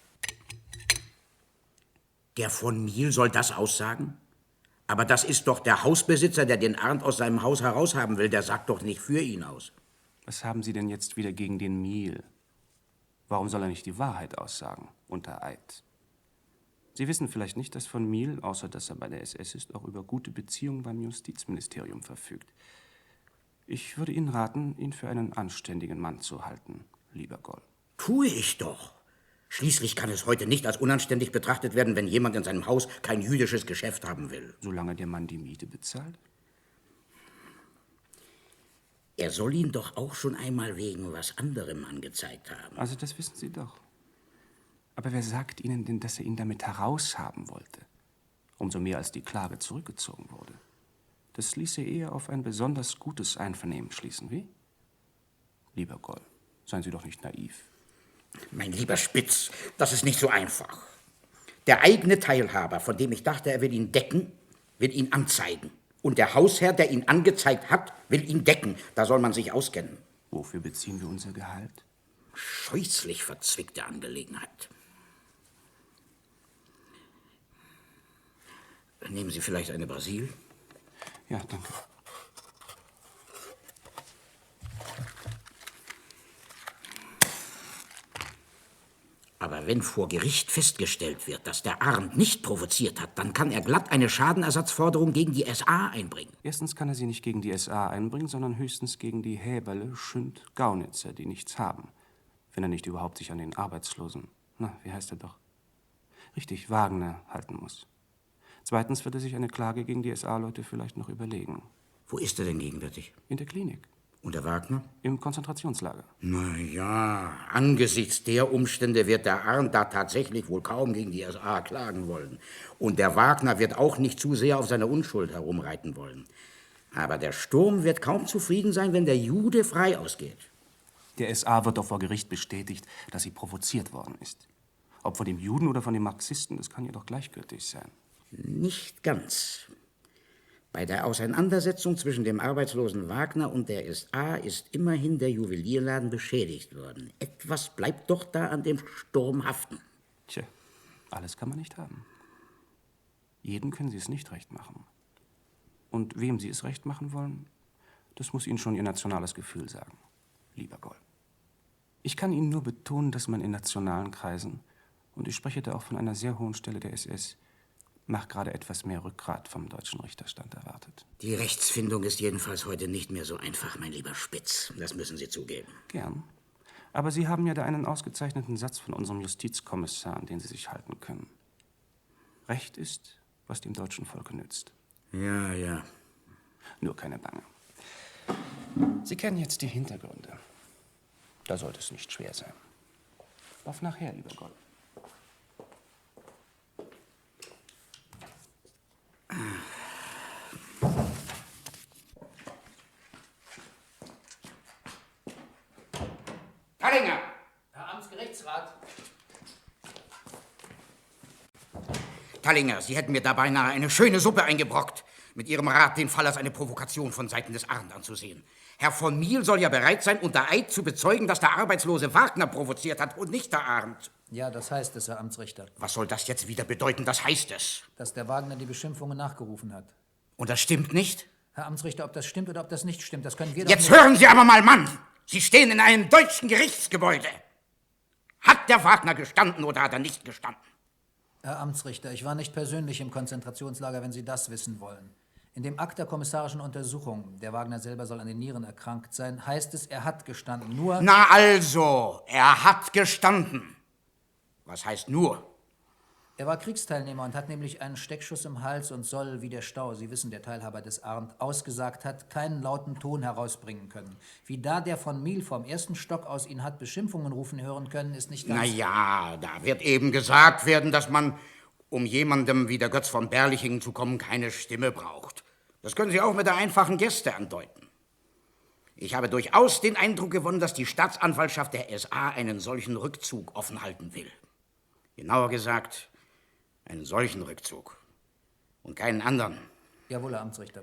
[SPEAKER 12] Der von Miel soll das aussagen? Aber das ist doch der Hausbesitzer, der den Arndt aus seinem Haus heraushaben will. Der sagt doch nicht für ihn aus.
[SPEAKER 3] Was haben Sie denn jetzt wieder gegen den Miel? Warum soll er nicht die Wahrheit aussagen, unter Eid? Sie wissen vielleicht nicht, dass von Miel, außer dass er bei der S S ist, auch über gute Beziehungen beim Justizministerium verfügt. Ich würde Ihnen raten, ihn für einen anständigen Mann zu halten, lieber Goll.
[SPEAKER 12] Tue ich doch. Schließlich kann es heute nicht als unanständig betrachtet werden, wenn jemand in seinem Haus kein jüdisches Geschäft haben will.
[SPEAKER 3] Solange der Mann die Miete bezahlt?
[SPEAKER 12] Er soll ihn doch auch schon einmal wegen was anderem angezeigt haben.
[SPEAKER 3] Also das wissen Sie doch. Aber wer sagt Ihnen denn, dass er ihn damit heraushaben wollte? Umso mehr, als die Klage zurückgezogen wurde. Das ließe eher auf ein besonders gutes Einvernehmen schließen, wie? Lieber Goll, seien Sie doch nicht naiv.
[SPEAKER 12] Mein lieber Spitz, das ist nicht so einfach. Der eigene Teilhaber, von dem ich dachte, er will ihn decken, will ihn anzeigen. Und der Hausherr, der ihn angezeigt hat, will ihn decken. Da soll man sich auskennen.
[SPEAKER 3] Wofür beziehen wir unser Gehalt?
[SPEAKER 12] Scheußlich verzwickte Angelegenheit. Nehmen Sie vielleicht eine Brasil?
[SPEAKER 3] Ja, danke.
[SPEAKER 12] Aber wenn vor Gericht festgestellt wird, dass der Arndt nicht provoziert hat, dann kann er glatt eine Schadenersatzforderung gegen die S A einbringen.
[SPEAKER 3] Erstens kann er sie nicht gegen die S A einbringen, sondern höchstens gegen die Häberle, Schünd, Gaunitzer, die nichts haben. Wenn er nicht überhaupt sich an den Arbeitslosen, na, wie heißt er doch, richtig, Wagner halten muss. Zweitens wird er sich eine Klage gegen die S A-Leute vielleicht noch überlegen.
[SPEAKER 12] Wo ist er denn gegenwärtig?
[SPEAKER 3] In der Klinik.
[SPEAKER 12] Und der Wagner?
[SPEAKER 3] Im Konzentrationslager.
[SPEAKER 12] Na ja, angesichts der Umstände wird der Arndt da tatsächlich wohl kaum gegen die S A klagen wollen. Und der Wagner wird auch nicht zu sehr auf seine Unschuld herumreiten wollen. Aber der Sturm wird kaum zufrieden sein, wenn der Jude frei ausgeht.
[SPEAKER 3] Der S A wird doch vor Gericht bestätigt, dass sie provoziert worden ist. Ob von dem Juden oder von den Marxisten, das kann ihr doch gleichgültig sein.
[SPEAKER 12] Nicht ganz. Bei der Auseinandersetzung zwischen dem arbeitslosen Wagner und der S A ist immerhin der Juwelierladen beschädigt worden. Etwas bleibt doch da an dem Sturm haften.
[SPEAKER 3] Tja, alles kann man nicht haben. Jedem können Sie es nicht recht machen. Und wem Sie es recht machen wollen, das muss Ihnen schon Ihr nationales Gefühl sagen, lieber Goll. Ich kann Ihnen nur betonen, dass man in nationalen Kreisen, und ich spreche da auch von einer sehr hohen Stelle der S S, nach gerade etwas mehr Rückgrat vom deutschen Richterstand erwartet.
[SPEAKER 12] Die Rechtsfindung ist jedenfalls heute nicht mehr so einfach, mein lieber Spitz. Das müssen Sie zugeben.
[SPEAKER 3] Gern. Aber Sie haben ja da einen ausgezeichneten Satz von unserem Justizkommissar, an den Sie sich halten können. Recht ist, was dem deutschen Volke nützt.
[SPEAKER 12] Ja, ja.
[SPEAKER 3] Nur keine Bange. Sie kennen jetzt die Hintergründe. Da sollte es nicht schwer sein. Auf nachher, lieber Goll.
[SPEAKER 12] Tallinger!
[SPEAKER 5] Herr Amtsgerichtsrat.
[SPEAKER 12] Tallinger, Sie hätten mir da beinahe eine schöne Suppe eingebrockt, mit Ihrem Rat den Fall als eine Provokation von Seiten des Arndt anzusehen. Herr von Miel soll ja bereit sein, unter Eid zu bezeugen, dass der arbeitslose Wagner provoziert hat und nicht der Arndt.
[SPEAKER 5] Ja, das heißt es, Herr Amtsrichter.
[SPEAKER 12] Was soll das jetzt wieder bedeuten, das heißt es?
[SPEAKER 5] Dass der Wagner die Beschimpfungen nachgerufen hat.
[SPEAKER 12] Und das stimmt nicht?
[SPEAKER 5] Herr Amtsrichter, ob das stimmt oder ob das nicht stimmt, das können wir doch
[SPEAKER 12] Jetzt
[SPEAKER 5] nicht...
[SPEAKER 12] hören Sie aber mal, Mann! Sie stehen in einem deutschen Gerichtsgebäude. Hat der Wagner gestanden oder hat er nicht gestanden?
[SPEAKER 5] Herr Amtsrichter, ich war nicht persönlich im Konzentrationslager, wenn Sie das wissen wollen. In dem Akt der kommissarischen Untersuchung, der Wagner selber soll an den Nieren erkrankt sein, heißt es, er hat gestanden. Nur...
[SPEAKER 12] Na also, er hat gestanden. Was heißt nur?
[SPEAKER 5] Er war Kriegsteilnehmer und hat nämlich einen Steckschuss im Hals und soll, wie der Stau, Sie wissen, der Teilhaber des Arndt, ausgesagt hat, keinen lauten Ton herausbringen können. Wie da der von Miel vom ersten Stock aus ihn hat Beschimpfungen rufen hören können, ist nicht ganz...
[SPEAKER 12] Na ja, da wird eben gesagt werden, dass man, um jemandem wie der Götz von Berlichingen zu kommen, keine Stimme braucht. Das können Sie auch mit der einfachen Geste andeuten. Ich habe durchaus den Eindruck gewonnen, dass die Staatsanwaltschaft der S A einen solchen Rückzug offen halten will. Genauer gesagt, einen solchen Rückzug und keinen anderen.
[SPEAKER 5] Jawohl, Herr Amtsrichter.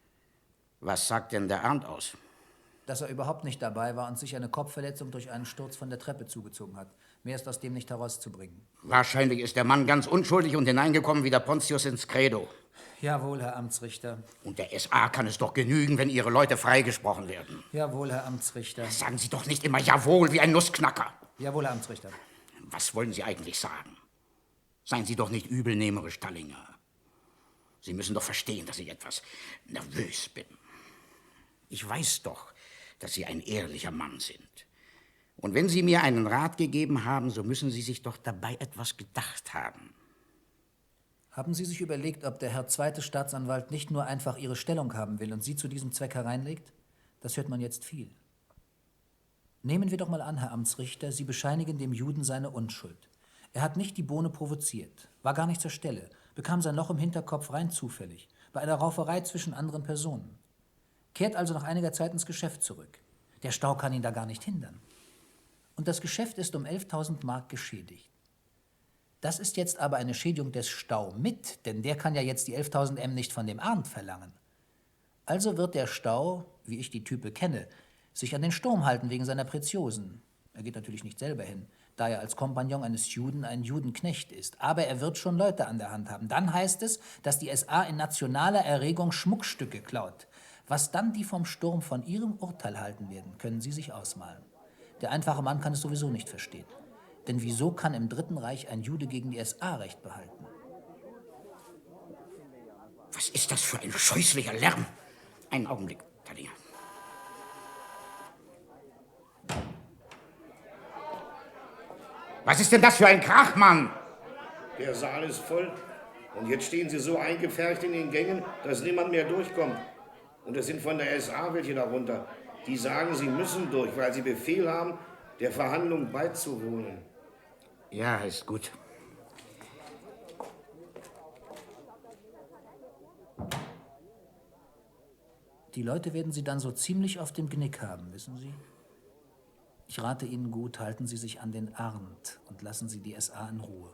[SPEAKER 12] Was sagt denn der Arndt aus?
[SPEAKER 5] Dass er überhaupt nicht dabei war und sich eine Kopfverletzung durch einen Sturz von der Treppe zugezogen hat. Mehr ist aus dem nicht herauszubringen.
[SPEAKER 12] Wahrscheinlich ist der Mann ganz unschuldig und hineingekommen wie der Pontius ins Credo.
[SPEAKER 5] Jawohl, Herr Amtsrichter.
[SPEAKER 12] Und der S A kann es doch genügen, wenn Ihre Leute freigesprochen werden.
[SPEAKER 5] Jawohl, Herr Amtsrichter.
[SPEAKER 12] Sagen Sie doch nicht immer Jawohl wie ein Nussknacker.
[SPEAKER 5] Jawohl, Herr Amtsrichter.
[SPEAKER 12] Was wollen Sie eigentlich sagen? Seien Sie doch nicht übelnehmerisch, Tallinger. Sie müssen doch verstehen, dass ich etwas nervös bin. Ich weiß doch, dass Sie ein ehrlicher Mann sind. Und wenn Sie mir einen Rat gegeben haben, so müssen Sie sich doch dabei etwas gedacht haben.
[SPEAKER 5] Haben Sie sich überlegt, ob der Herr zweite Staatsanwalt nicht nur einfach Ihre Stellung haben will und Sie zu diesem Zweck hereinlegt? Das hört man jetzt viel. Nehmen wir doch mal an, Herr Amtsrichter, Sie bescheinigen dem Juden seine Unschuld. Er hat nicht die Bohne provoziert, war gar nicht zur Stelle, bekam sein Loch im Hinterkopf rein zufällig, bei einer Rauferei zwischen anderen Personen. Kehrt also nach einiger Zeit ins Geschäft zurück. Der Stau kann ihn da gar nicht hindern. Und das Geschäft ist um elftausend Mark geschädigt. Das ist jetzt aber eine Schädigung des Stau mit, denn der kann ja jetzt die elftausend M nicht von dem Arndt verlangen. Also wird der Stau, wie ich die Type kenne, sich an den Sturm halten wegen seiner Preziosen. Er geht natürlich nicht selber hin, da er als Kompagnon eines Juden ein Judenknecht ist. Aber er wird schon Leute an der Hand haben. Dann heißt es, dass die S A in nationaler Erregung Schmuckstücke klaut. Was dann die vom Sturm von ihrem Urteil halten werden, können Sie sich ausmalen. Der einfache Mann kann es sowieso nicht verstehen. Denn wieso kann im Dritten Reich ein Jude gegen die S A Recht behalten?
[SPEAKER 12] Was ist das für ein scheußlicher Lärm? Einen Augenblick, Tallinger. Was ist denn das für ein Krach, Mann?
[SPEAKER 11] Der Saal ist voll. Und jetzt stehen Sie so eingepfercht in den Gängen, dass niemand mehr durchkommt. Und es sind von der S A welche darunter. Die sagen, sie müssen durch, weil sie Befehl haben, der Verhandlung beizuwohnen.
[SPEAKER 12] Ja, ist gut.
[SPEAKER 5] Die Leute werden Sie dann so ziemlich auf dem Genick haben, wissen Sie? Ich rate Ihnen gut, halten Sie sich an den Arndt und lassen Sie die S A in Ruhe.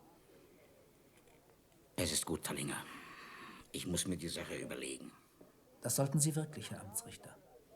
[SPEAKER 12] Es ist gut, Tallinger. Ich muss mir die Sache überlegen.
[SPEAKER 5] Das sollten Sie wirklich, Herr Amtsrichter.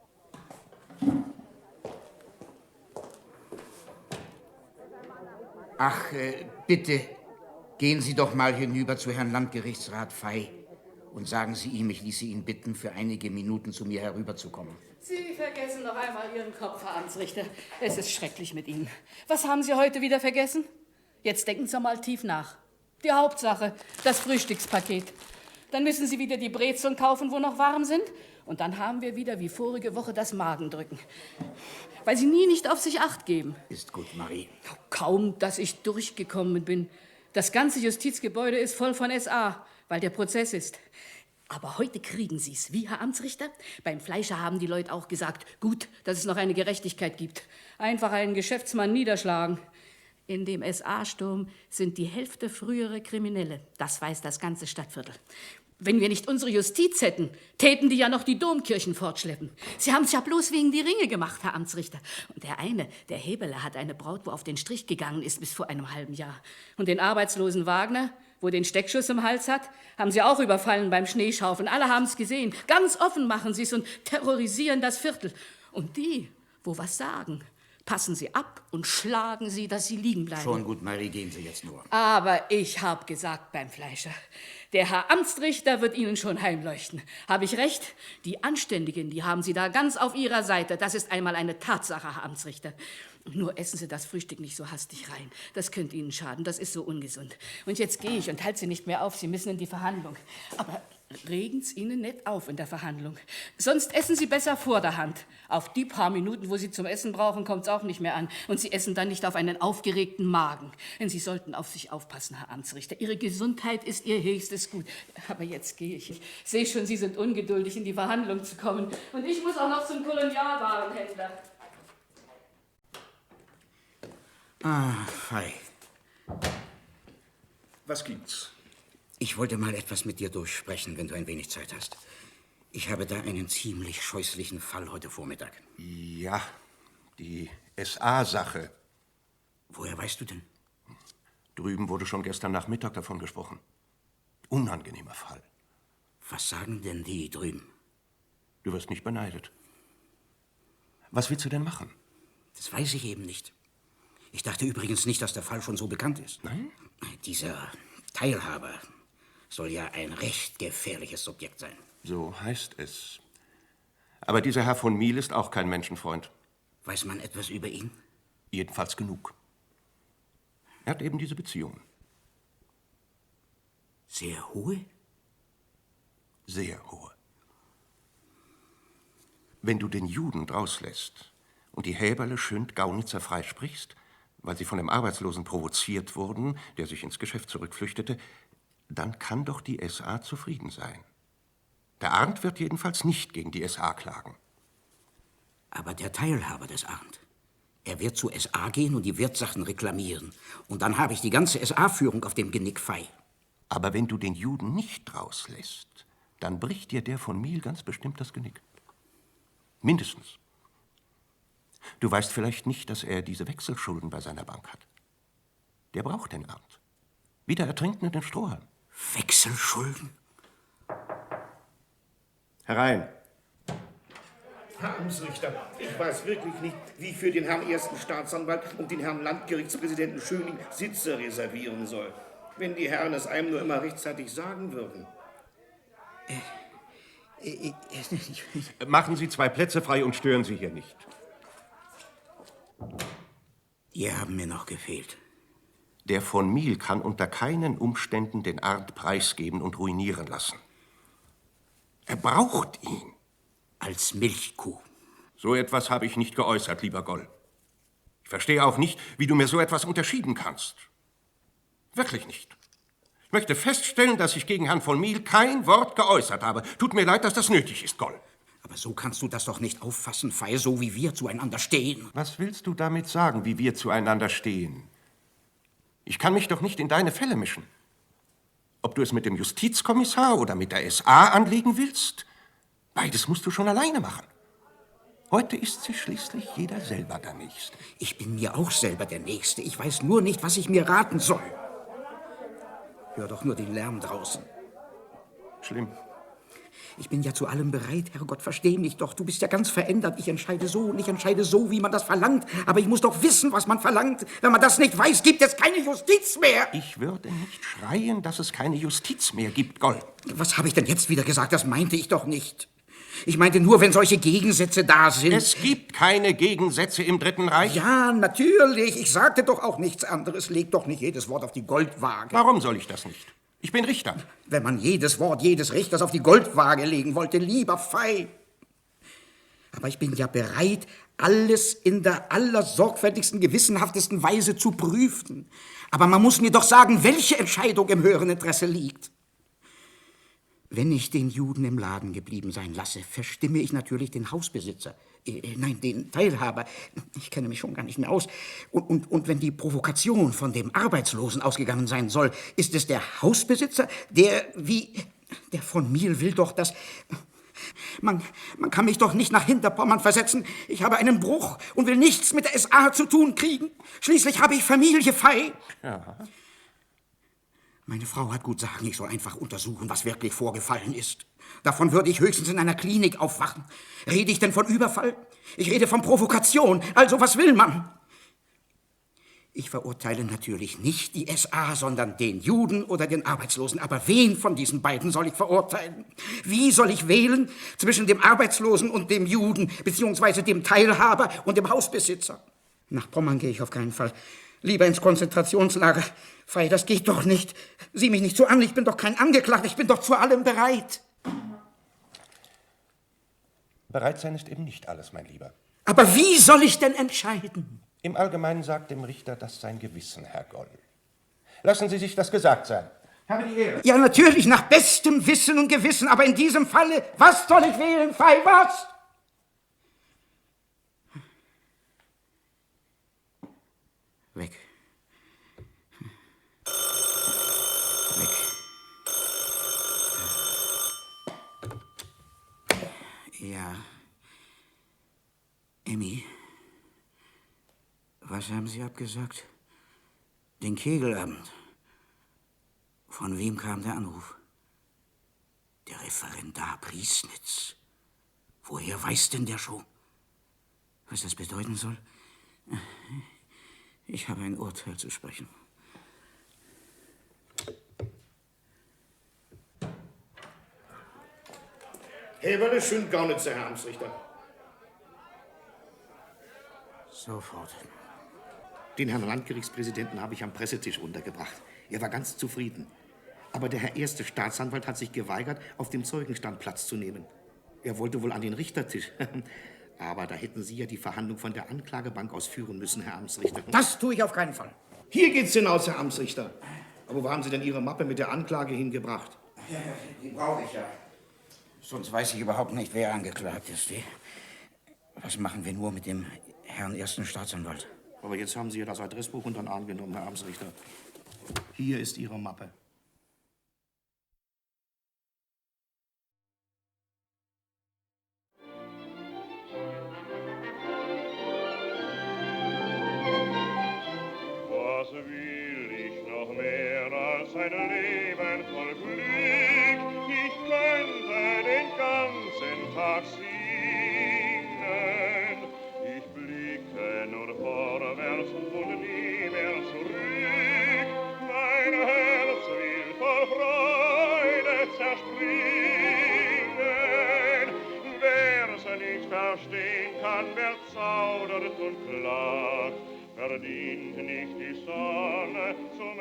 [SPEAKER 12] Ach, äh, bitte, gehen Sie doch mal hinüber zu Herrn Landgerichtsrat Fey und sagen Sie ihm, ich ließe ihn bitten, für einige Minuten zu mir herüberzukommen.
[SPEAKER 8] Sie vergessen noch einmal Ihren Kopf, Herr Amtsrichter. Es ist schrecklich mit Ihnen. Was haben Sie heute wieder vergessen? Jetzt denken Sie mal tief nach. Die Hauptsache, das Frühstückspaket. Dann müssen Sie wieder die Brezeln kaufen, wo noch warm sind. Und dann haben wir wieder wie vorige Woche das Magendrücken. Weil Sie nie nicht auf sich Acht geben.
[SPEAKER 12] Ist gut, Marie.
[SPEAKER 8] Kaum, dass ich durchgekommen bin. Das ganze Justizgebäude ist voll von S A, weil der Prozess ist. Aber heute kriegen Sie's, wie, Herr Amtsrichter? Beim Fleischer haben die Leute auch gesagt, gut, dass es noch eine Gerechtigkeit gibt. Einfach einen Geschäftsmann niederschlagen. In dem S A-Sturm sind die Hälfte frühere Kriminelle. Das weiß das ganze Stadtviertel. Wenn wir nicht unsere Justiz hätten, täten die ja noch die Domkirchen fortschleppen. Sie haben es ja bloß wegen die Ringe gemacht, Herr Amtsrichter. Und der eine, der Hebeler, hat eine Braut, wo auf den Strich gegangen ist bis vor einem halben Jahr. Und den arbeitslosen Wagner, wo den Steckschuss im Hals hat, haben sie auch überfallen beim Schneeschaufeln. Alle haben es gesehen. Ganz offen machen sie es und terrorisieren das Viertel. Und die, wo was sagen, passen Sie ab und schlagen Sie, dass Sie liegen bleiben.
[SPEAKER 12] Schon gut, Marie, gehen Sie jetzt nur.
[SPEAKER 8] Aber ich habe gesagt beim Fleischer, der Herr Amtsrichter wird Ihnen schon heimleuchten. Habe ich recht? Die Anständigen, die haben Sie da ganz auf Ihrer Seite. Das ist einmal eine Tatsache, Herr Amtsrichter. Nur essen Sie das Frühstück nicht so hastig rein. Das könnte Ihnen schaden, das ist so ungesund. Und jetzt gehe ich und halte Sie nicht mehr auf, Sie müssen in die Verhandlung. Aber regen's Ihnen nicht auf in der Verhandlung. Sonst essen Sie besser vor der Hand. Auf die paar Minuten, wo Sie zum Essen brauchen, kommt's auch nicht mehr an. Und Sie essen dann nicht auf einen aufgeregten Magen. Denn Sie sollten auf sich aufpassen, Herr Amtsrichter. Ihre Gesundheit ist Ihr höchstes Gut. Aber jetzt gehe ich. Ich sehe schon, Sie sind ungeduldig, in die Verhandlung zu kommen. Und ich muss auch noch zum Kolonialwarenhändler.
[SPEAKER 12] Ah, Fei.
[SPEAKER 13] Was gibt's?
[SPEAKER 12] Ich wollte mal etwas mit dir durchsprechen, wenn du ein wenig Zeit hast. Ich habe da einen ziemlich scheußlichen Fall heute Vormittag.
[SPEAKER 13] Ja, die S A-Sache.
[SPEAKER 12] Woher weißt du denn?
[SPEAKER 13] Drüben wurde schon gestern Nachmittag davon gesprochen. Unangenehmer Fall.
[SPEAKER 12] Was sagen denn die drüben?
[SPEAKER 13] Du wirst nicht beneidet. Was willst du denn machen?
[SPEAKER 12] Das weiß ich eben nicht. Ich dachte übrigens nicht, dass der Fall schon so bekannt ist.
[SPEAKER 13] Nein?
[SPEAKER 12] Dieser Teilhaber soll ja ein recht gefährliches Subjekt sein.
[SPEAKER 13] So heißt es. Aber dieser Herr von Miel ist auch kein Menschenfreund.
[SPEAKER 12] Weiß man etwas über ihn?
[SPEAKER 13] Jedenfalls genug. Er hat eben diese Beziehungen.
[SPEAKER 12] Sehr hohe?
[SPEAKER 13] Sehr hohe. Wenn du den Juden drauslässt und die Häberle Schönd-Gaunitzer freisprichst, weil sie von dem Arbeitslosen provoziert wurden, der sich ins Geschäft zurückflüchtete, dann kann doch die S A zufrieden sein. Der Arndt wird jedenfalls nicht gegen die S A klagen.
[SPEAKER 12] Aber der Teilhaber des Arndt, er wird zu S A gehen und die Wertsachen reklamieren. Und dann habe ich die ganze S A-Führung auf dem Genick Fei.
[SPEAKER 13] Aber wenn du den Juden nicht rauslässt, dann bricht dir der von Miel ganz bestimmt das Genick. Mindestens. Du weißt vielleicht nicht, dass er diese Wechselschulden bei seiner Bank hat. Der braucht den Arndt. Wie der Ertrinkende den Strohhalm.
[SPEAKER 12] Wechselschulden?
[SPEAKER 13] Herein.
[SPEAKER 11] Herr Amtsrichter, ich weiß wirklich nicht, wie ich für den Herrn Ersten Staatsanwalt und den Herrn Landgerichtspräsidenten Schöning Sitze reservieren soll. Wenn die Herren es einem nur immer rechtzeitig sagen würden.
[SPEAKER 12] Äh, äh, äh,
[SPEAKER 13] Machen Sie zwei Plätze frei und stören Sie hier nicht.
[SPEAKER 12] Die haben mir noch gefehlt.
[SPEAKER 13] Der von Miel kann unter keinen Umständen den Arndt preisgeben und ruinieren lassen. Er braucht ihn.
[SPEAKER 12] Als Milchkuh.
[SPEAKER 13] So etwas habe ich nicht geäußert, lieber Goll. Ich verstehe auch nicht, wie du mir so etwas unterschieben kannst. Wirklich nicht. Ich möchte feststellen, dass ich gegen Herrn von Miel kein Wort geäußert habe. Tut mir leid, dass das nötig ist, Goll.
[SPEAKER 12] Aber so kannst du das doch nicht auffassen, Fei, so wie wir zueinander stehen.
[SPEAKER 13] Was willst du damit sagen, wie wir zueinander stehen? Ich kann mich doch nicht in deine Fälle mischen. Ob du es mit dem Justizkommissar oder mit der S A anlegen willst, beides musst du schon alleine machen. Heute ist sich schließlich jeder selber der Nächste.
[SPEAKER 12] Ich bin mir auch selber der Nächste. Ich weiß nur nicht, was ich mir raten soll. Hör doch nur den Lärm draußen.
[SPEAKER 13] Schlimm.
[SPEAKER 12] Ich bin ja zu allem bereit, Herrgott, versteh mich doch. Du bist ja ganz verändert. Ich entscheide so und ich entscheide so, wie man das verlangt. Aber ich muss doch wissen, was man verlangt. Wenn man das nicht weiß, gibt es keine Justiz mehr.
[SPEAKER 13] Ich würde nicht schreien, dass es keine Justiz mehr gibt, Goll.
[SPEAKER 12] Was habe ich denn jetzt wieder gesagt? Das meinte ich doch nicht. Ich meinte nur, wenn solche Gegensätze da sind.
[SPEAKER 13] Es gibt keine Gegensätze im Dritten Reich.
[SPEAKER 12] Ja, natürlich. Ich sagte doch auch nichts anderes. Leg doch nicht jedes Wort auf die Goldwaage.
[SPEAKER 13] Warum soll ich das nicht? Ich bin Richter.
[SPEAKER 12] Wenn man jedes Wort jedes Richters auf die Goldwaage legen wollte, lieber Fei. Aber ich bin ja bereit, alles in der allersorgfältigsten, gewissenhaftesten Weise zu prüfen. Aber man muss mir doch sagen, welche Entscheidung im höheren Interesse liegt. Wenn ich den Juden im Laden geblieben sein lasse, verstimme ich natürlich den Hausbesitzer. Äh, nein, den Teilhaber. Ich kenne mich schon gar nicht mehr aus. Und, und, und wenn die Provokation von dem Arbeitslosen ausgegangen sein soll, ist es der Hausbesitzer, der wie... Der von Miel will doch, dass... Man, man kann mich doch nicht nach Hinterpommern versetzen. Ich habe einen Bruch und will nichts mit der S A zu tun kriegen. Schließlich habe ich Familie, Fei.
[SPEAKER 13] Ja.
[SPEAKER 12] Meine Frau hat gut sagen, ich soll einfach untersuchen, was wirklich vorgefallen ist. Davon würde ich höchstens in einer Klinik aufwachen. Rede ich denn von Überfall? Ich rede von Provokation. Also, was will man? Ich verurteile natürlich nicht die S A, sondern den Juden oder den Arbeitslosen. Aber wen von diesen beiden soll ich verurteilen? Wie soll ich wählen zwischen dem Arbeitslosen und dem Juden, beziehungsweise dem Teilhaber und dem Hausbesitzer? Nach Pommern gehe ich auf keinen Fall. Lieber ins Konzentrationslager. Fei, das geht doch nicht. Sieh mich nicht so an, ich bin doch kein Angeklagter, ich bin doch zu allem bereit.
[SPEAKER 13] Bereit sein ist eben nicht alles, mein Lieber.
[SPEAKER 12] Aber wie soll ich denn entscheiden?
[SPEAKER 13] Im Allgemeinen sagt dem Richter das sein Gewissen, Herr Goll. Lassen Sie sich das gesagt sein. Habe die Ehre.
[SPEAKER 12] Ja, natürlich, nach bestem Wissen und Gewissen, aber in diesem Falle, was soll ich wählen, Fei, was? Weg. Weg. Ja. Emmy, was haben Sie abgesagt? Den Kegelabend. Von wem kam der Anruf? Der Referendar Priesnitz. Woher weiß denn der schon? Was das bedeuten soll? Ich habe ein Urteil zu sprechen.
[SPEAKER 11] Heberle schön Gaunitzer, Herr Amtsrichter.
[SPEAKER 12] Sofort.
[SPEAKER 11] Den Herrn Landgerichtspräsidenten habe ich am Pressetisch untergebracht. Er war ganz zufrieden. Aber der Herr Erste Staatsanwalt hat sich geweigert, auf dem Zeugenstand Platz zu nehmen. Er wollte wohl an den Richtertisch. Aber da hätten Sie ja die Verhandlung von der Anklagebank aus führen müssen, Herr Amtsrichter.
[SPEAKER 12] Das tue ich auf keinen Fall.
[SPEAKER 11] Hier geht's hinaus, Herr Amtsrichter. Aber wo haben Sie denn Ihre Mappe mit der Anklage hingebracht?
[SPEAKER 12] Ja, die brauche ich ja. Sonst weiß ich überhaupt nicht, wer angeklagt ist. Was machen wir nur mit dem Herrn Ersten Staatsanwalt?
[SPEAKER 11] Aber jetzt haben Sie ja das Adressbuch unter den Arm genommen, Herr Amtsrichter. Hier ist Ihre Mappe.
[SPEAKER 10] Was will ich noch mehr als ein Leben voll Glück? Ich könnte den ganzen Tag singen. Ich blicke nur vorwärts und nie mehr zurück. Mein Herz will voll Freude zerspringen. Wer's nicht verstehen kann, wer zaudert und klagt, verdient nicht die Sonne zum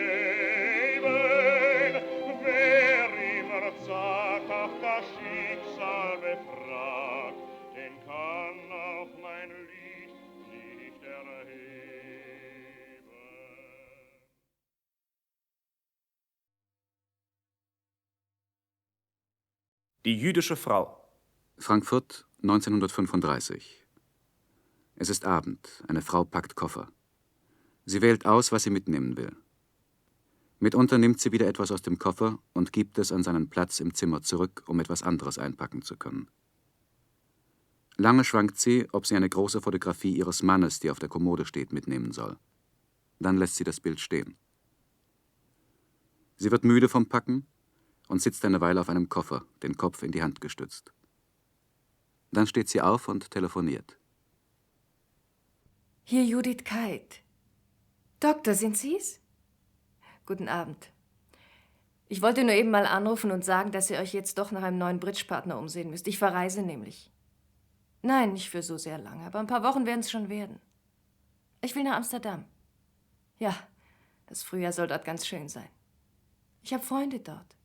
[SPEAKER 10] Leben. Wer immer sagt, auch das Schicksal befragt, den kann auch mein Lied nicht erheben.
[SPEAKER 7] Die jüdische Frau.
[SPEAKER 3] Frankfurt, neunzehnhundertfünfunddreißig. Es ist Abend, eine Frau packt Koffer. Sie wählt aus, was sie mitnehmen will. Mitunter nimmt sie wieder etwas aus dem Koffer und gibt es an seinen Platz im Zimmer zurück, um etwas anderes einpacken zu können. Lange schwankt sie, ob sie eine große Fotografie ihres Mannes, die auf der Kommode steht, mitnehmen soll. Dann lässt sie das Bild stehen. Sie wird müde vom Packen und sitzt eine Weile auf einem Koffer, den Kopf in die Hand gestützt. Dann steht sie auf und telefoniert.
[SPEAKER 14] Hier Judith Keit. Doktor, sind Sie's? Guten Abend. Ich wollte nur eben mal anrufen und sagen, dass ihr euch jetzt doch nach einem neuen Bridge-Partner umsehen müsst. Ich verreise nämlich. Nein, nicht für so sehr lange, aber ein paar Wochen werden es schon werden. Ich will nach Amsterdam. Ja, das Frühjahr soll dort ganz schön sein. Ich habe Freunde dort.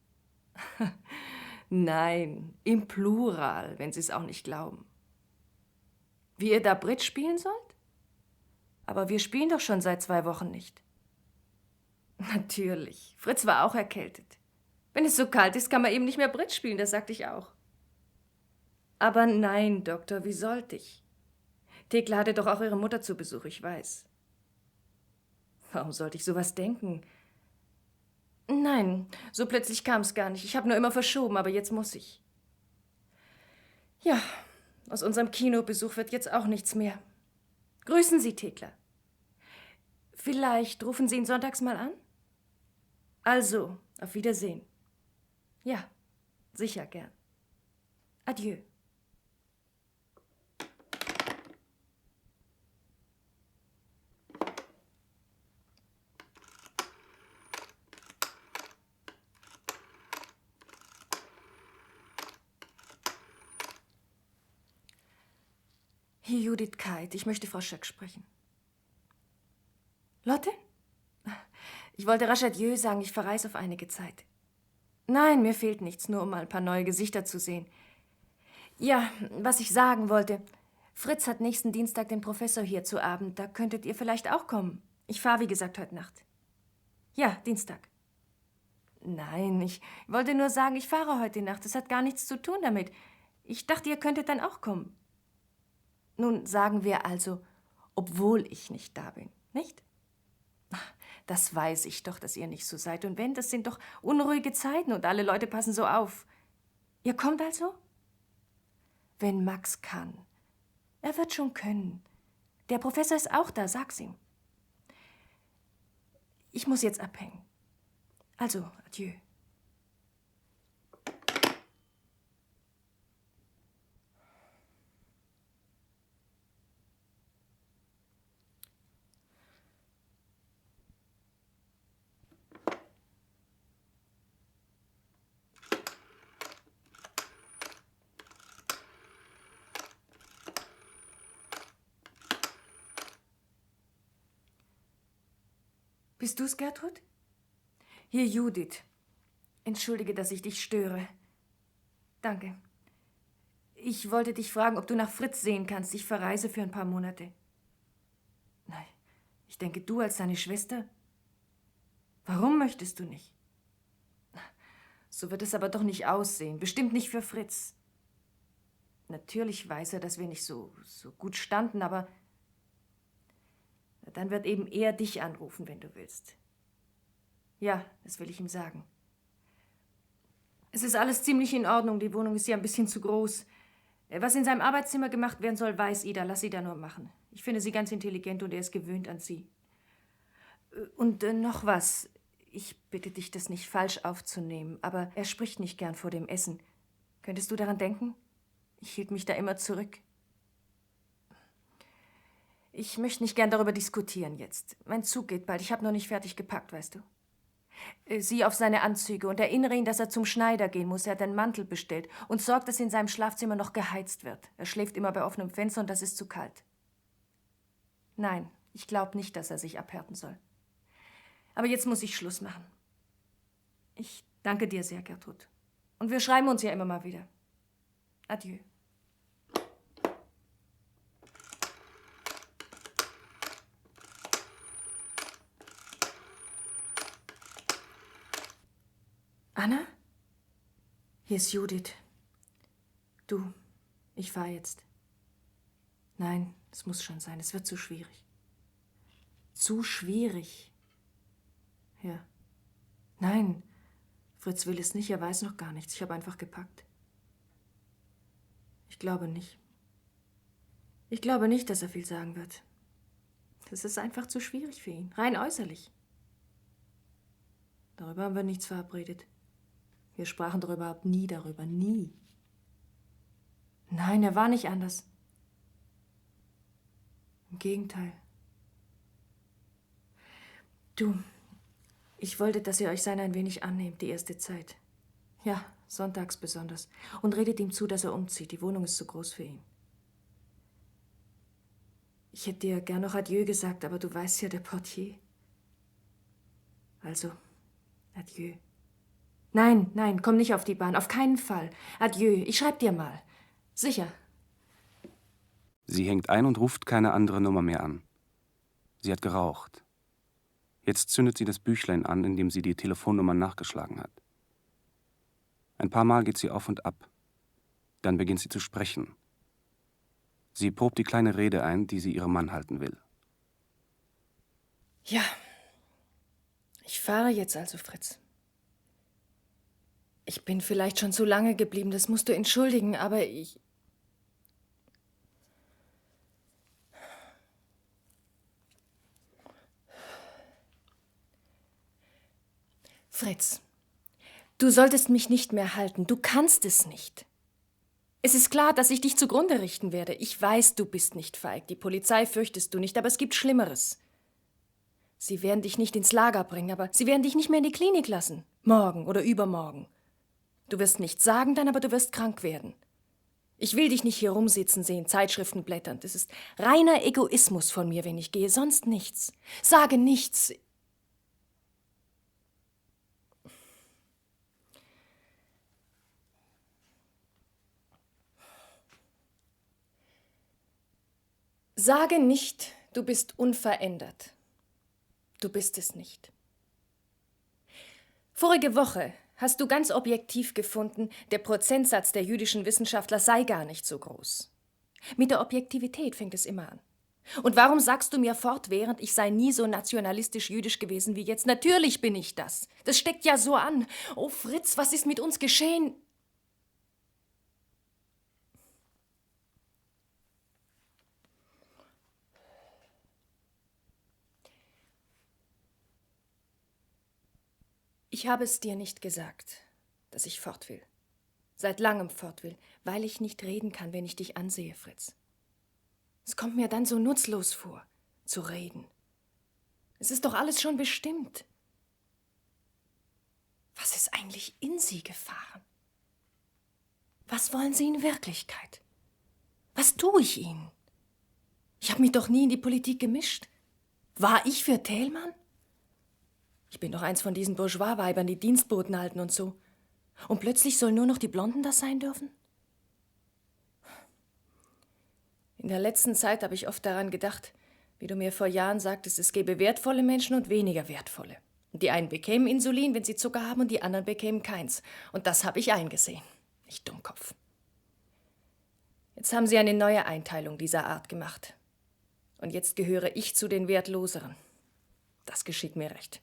[SPEAKER 14] Nein, im Plural, wenn Sie es auch nicht glauben. Wie ihr da Bridge spielen sollt? Aber wir spielen doch schon seit zwei Wochen nicht. Natürlich. Fritz war auch erkältet. Wenn es so kalt ist, kann man eben nicht mehr Bridge spielen, das sagte ich auch. Aber nein, Doktor, wie sollte ich? Thekla hatte doch auch ihre Mutter zu Besuch, ich weiß. Warum sollte ich sowas denken? Nein, so plötzlich kam es gar nicht. Ich habe nur immer verschoben, aber jetzt muss ich. Ja, aus unserem Kinobesuch wird jetzt auch nichts mehr. Grüßen Sie Thekla. Vielleicht rufen Sie ihn sonntags mal an? Also, auf Wiedersehen. Ja, sicher gern. Adieu. Hier Judith Keit. Ich möchte Frau Schöck sprechen. Lotte? Ich wollte rasch Adieu sagen, ich verreise auf einige Zeit. Nein, mir fehlt nichts, nur um mal ein paar neue Gesichter zu sehen. Ja, was ich sagen wollte. Fritz hat nächsten Dienstag den Professor hier zu Abend. Da könntet ihr vielleicht auch kommen. Ich fahre, wie gesagt, heute Nacht. Ja, Dienstag. Nein, ich wollte nur sagen, ich fahre heute Nacht. Das hat gar nichts zu tun damit. Ich dachte, ihr könntet dann auch kommen. Nun sagen wir also, obwohl ich nicht da bin, nicht? Das weiß ich doch, dass ihr nicht so seid. Und wenn, das sind doch unruhige Zeiten und alle Leute passen so auf. Ihr kommt also? Wenn Max kann. Er wird schon können. Der Professor ist auch da, sag's ihm. Ich muss jetzt abhängen. Also, adieu. Bist du's, Gertrud? Hier, Judith. Entschuldige, dass ich dich störe. Danke. Ich wollte dich fragen, ob du nach Fritz sehen kannst. Ich verreise für ein paar Monate. Nein, ich denke, du als seine Schwester. Warum möchtest du nicht? So wird es aber doch nicht aussehen. Bestimmt nicht für Fritz. Natürlich weiß er, dass wir nicht so, so gut standen, aber dann wird eben er dich anrufen, wenn du willst. Ja, das will ich ihm sagen. Es ist alles ziemlich in Ordnung. Die Wohnung ist ja ein bisschen zu groß. Was in seinem Arbeitszimmer gemacht werden soll, weiß Ida. Lass Ida nur machen. Ich finde sie ganz intelligent und er ist gewöhnt an sie. Und äh, noch was. Ich bitte dich, das nicht falsch aufzunehmen, aber er spricht nicht gern vor dem Essen. Könntest du daran denken? Ich hielt mich da immer zurück. Ich möchte nicht gern darüber diskutieren jetzt. Mein Zug geht bald. Ich habe noch nicht fertig gepackt, weißt du. Sieh auf seine Anzüge und erinnere ihn, dass er zum Schneider gehen muss. Er hat einen Mantel bestellt und sorgt, dass in seinem Schlafzimmer noch geheizt wird. Er schläft immer bei offenem Fenster und das ist zu kalt. Nein, ich glaube nicht, dass er sich abhärten soll. Aber jetzt muss ich Schluss machen. Ich danke dir sehr, Gertrud. Und wir schreiben uns ja immer mal wieder. Adieu. Anna? Hier ist Judith. Du, ich fahre jetzt. Nein, es muss schon sein. Es wird zu schwierig. Zu schwierig. Ja. Nein, Fritz will es nicht. Er weiß noch gar nichts. Ich habe einfach gepackt. Ich glaube nicht. Ich glaube nicht, dass er viel sagen wird. Das ist einfach zu schwierig für ihn. Rein äußerlich. Darüber haben wir nichts verabredet. Wir sprachen darüber überhaupt nie darüber. Nie. Nein, er war nicht anders. Im Gegenteil. Du, ich wollte, dass ihr euch seiner ein wenig annehmt, die erste Zeit. Ja, sonntags besonders. Und redet ihm zu, dass er umzieht. Die Wohnung ist zu groß für ihn. Ich hätte dir gern noch Adieu gesagt, aber du weißt ja, der Portier. Also, Adieu. Nein, nein, komm nicht auf die Bahn. Auf keinen Fall. Adieu. Ich schreib dir mal. Sicher.
[SPEAKER 3] Sie hängt ein und ruft keine andere Nummer mehr an. Sie hat geraucht. Jetzt zündet sie das Büchlein an, in dem sie die Telefonnummer nachgeschlagen hat. Ein paar Mal geht sie auf und ab. Dann beginnt sie zu sprechen. Sie probt die kleine Rede ein, die sie ihrem Mann halten will.
[SPEAKER 14] Ja. Ich fahre jetzt also, Fritz. Ich bin vielleicht schon zu lange geblieben, das musst du entschuldigen, aber ich... Fritz, du solltest mich nicht mehr halten. Du kannst es nicht. Es ist klar, dass ich dich zugrunde richten werde. Ich weiß, du bist nicht feig. Die Polizei fürchtest du nicht, aber es gibt Schlimmeres. Sie werden dich nicht ins Lager bringen, aber sie werden dich nicht mehr in die Klinik lassen. Morgen oder übermorgen. Du wirst nichts sagen dann, aber du wirst krank werden. Ich will dich nicht hier rumsitzen sehen, Zeitschriften blättern. Das ist reiner Egoismus von mir, wenn ich gehe, sonst nichts. Sage nichts. Sage nicht, du bist unverändert. Du bist es nicht. Vorige Woche hast du ganz objektiv gefunden, der Prozentsatz der jüdischen Wissenschaftler sei gar nicht so groß. Mit der Objektivität fängt es immer an. Und warum sagst du mir fortwährend, ich sei nie so nationalistisch jüdisch gewesen wie jetzt? Natürlich bin ich das. Das steckt ja so an. Oh Fritz, was ist mit uns geschehen? Ich habe es dir nicht gesagt, dass ich fort will. Seit langem fort will, weil ich nicht reden kann, wenn ich dich ansehe, Fritz. Es kommt mir dann so nutzlos vor, zu reden. Es ist doch alles schon bestimmt. Was ist eigentlich in Sie gefahren? Was wollen Sie in Wirklichkeit? Was tue ich Ihnen? Ich habe mich doch nie in die Politik gemischt. War ich für Thälmann? Ich bin doch eins von diesen Bourgeois-Weibern, die Dienstboten halten und so. Und plötzlich sollen nur noch die Blonden das sein dürfen? In der letzten Zeit habe ich oft daran gedacht, wie du mir vor Jahren sagtest, es gäbe wertvolle Menschen und weniger wertvolle. Und die einen bekämen Insulin, wenn sie Zucker haben, und die anderen bekämen keins. Und das habe ich eingesehen. Ich Dummkopf. Jetzt haben sie eine neue Einteilung dieser Art gemacht. Und jetzt gehöre ich zu den Wertloseren. Das geschieht mir recht.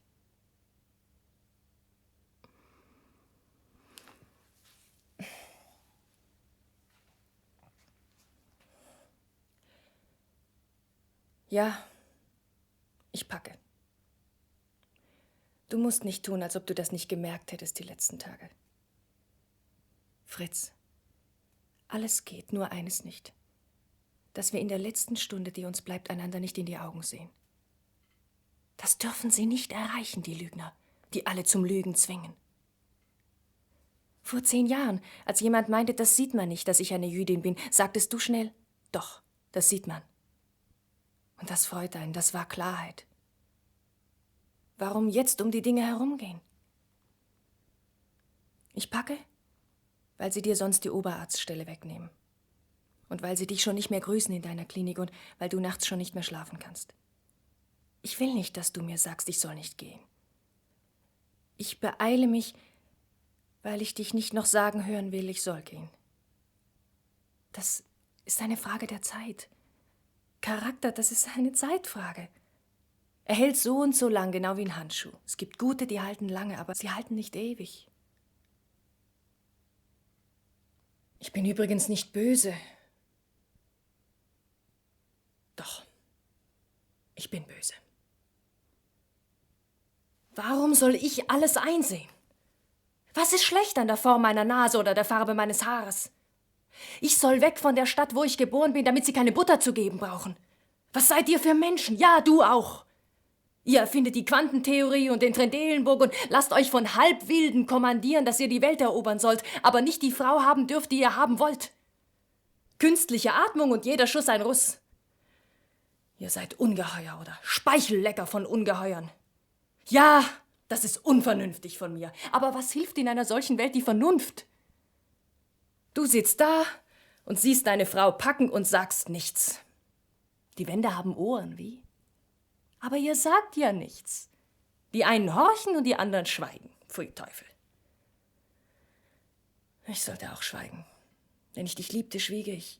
[SPEAKER 14] Ja, ich packe. Du musst nicht tun, als ob du das nicht gemerkt hättest die letzten Tage. Fritz, alles geht, nur eines nicht. Dass wir in der letzten Stunde, die uns bleibt, einander nicht in die Augen sehen. Das dürfen sie nicht erreichen, die Lügner, die alle zum Lügen zwingen. Vor zehn Jahren, als jemand meinte, das sieht man nicht, dass ich eine Jüdin bin, sagtest du schnell, doch, das sieht man. Und das freut einen, das war Klarheit. Warum jetzt um die Dinge herumgehen? Ich packe, weil sie dir sonst die Oberarztstelle wegnehmen. Und weil sie dich schon nicht mehr grüßen in deiner Klinik und weil du nachts schon nicht mehr schlafen kannst. Ich will nicht, dass du mir sagst, ich soll nicht gehen. Ich beeile mich, weil ich dich nicht noch sagen hören will, ich soll gehen. Das ist eine Frage der Zeit. Charakter, das ist eine Zeitfrage. Er hält so und so lang, genau wie ein Handschuh. Es gibt gute, die halten lange, aber sie halten nicht ewig. Ich bin übrigens nicht böse. Doch, ich bin böse. Warum soll ich alles einsehen? Was ist schlecht an der Form meiner Nase oder der Farbe meines Haares? Ich soll weg von der Stadt, wo ich geboren bin, damit sie keine Butter zu geben brauchen. Was seid ihr für Menschen? Ja, du auch. Ihr erfindet die Quantentheorie und den Trendelenburg und lasst euch von Halbwilden kommandieren, dass ihr die Welt erobern sollt, aber nicht die Frau haben dürft, die ihr haben wollt. Künstliche Atmung und jeder Schuss ein Russ. Ihr seid Ungeheuer oder Speichellecker von Ungeheuern. Ja, das ist unvernünftig von mir. Aber was hilft in einer solchen Welt die Vernunft? Du sitzt da und siehst deine Frau packen und sagst nichts. Die Wände haben Ohren, wie? Aber ihr sagt ja nichts. Die einen horchen und die anderen schweigen. Pfui Teufel. Ich sollte auch schweigen. Wenn ich dich liebte, schwiege ich.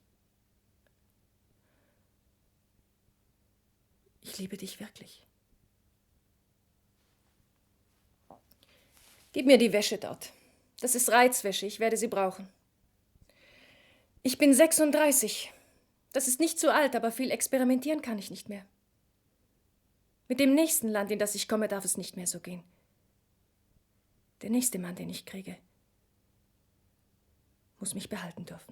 [SPEAKER 14] Ich liebe dich wirklich. Gib mir die Wäsche dort. Das ist Reizwäsche, ich werde sie brauchen. Ich bin sechsunddreißig. Das ist nicht zu alt, aber viel experimentieren kann ich nicht mehr. Mit dem nächsten Land, in das ich komme, darf es nicht mehr so gehen. Der nächste Mann, den ich kriege, muss mich behalten dürfen.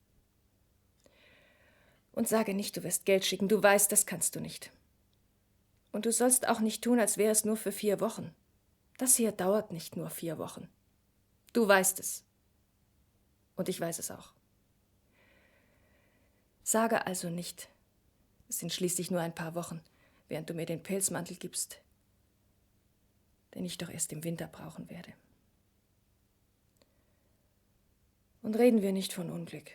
[SPEAKER 14] Und sage nicht, du wirst Geld schicken. Du weißt, das kannst du nicht. Und du sollst auch nicht tun, als wäre es nur für vier Wochen. Das hier dauert nicht nur vier Wochen. Du weißt es. Und ich weiß es auch. Sage also nicht. Es sind schließlich nur ein paar Wochen, während du mir den Pelzmantel gibst, den ich doch erst im Winter brauchen werde. Und reden wir nicht von Unglück.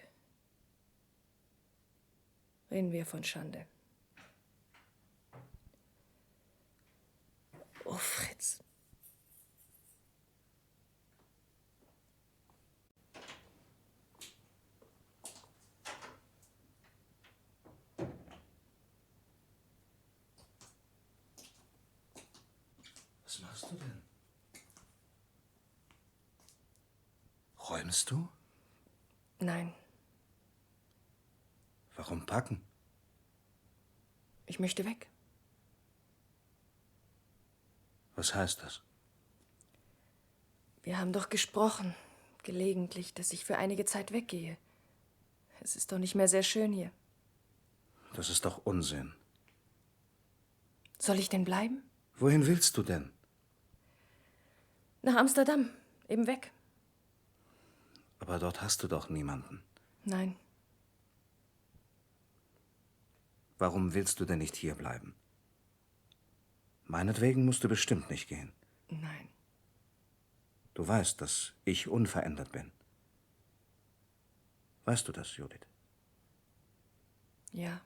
[SPEAKER 14] Reden wir von Schande. Oh, Fritz.
[SPEAKER 13] Was machst du denn? Räumst du?
[SPEAKER 14] Nein,
[SPEAKER 13] Warum packen?
[SPEAKER 14] ich möchte weg.
[SPEAKER 13] Was heißt das?
[SPEAKER 14] Wir haben doch gesprochen, gelegentlich, dass ich für einige Zeit weggehe. Es ist doch nicht mehr sehr schön hier.
[SPEAKER 13] Das ist doch Unsinn.
[SPEAKER 14] Soll ich denn bleiben?
[SPEAKER 13] Wohin willst du denn?
[SPEAKER 14] Nach Amsterdam, eben weg.
[SPEAKER 13] Aber dort hast du doch niemanden.
[SPEAKER 14] Nein,
[SPEAKER 13] Warum willst du denn nicht hier bleiben? Meinetwegen musst du bestimmt nicht gehen.
[SPEAKER 14] nein.
[SPEAKER 13] Du weißt, dass ich unverändert bin. Weißt du das, Judith?
[SPEAKER 14] Ja.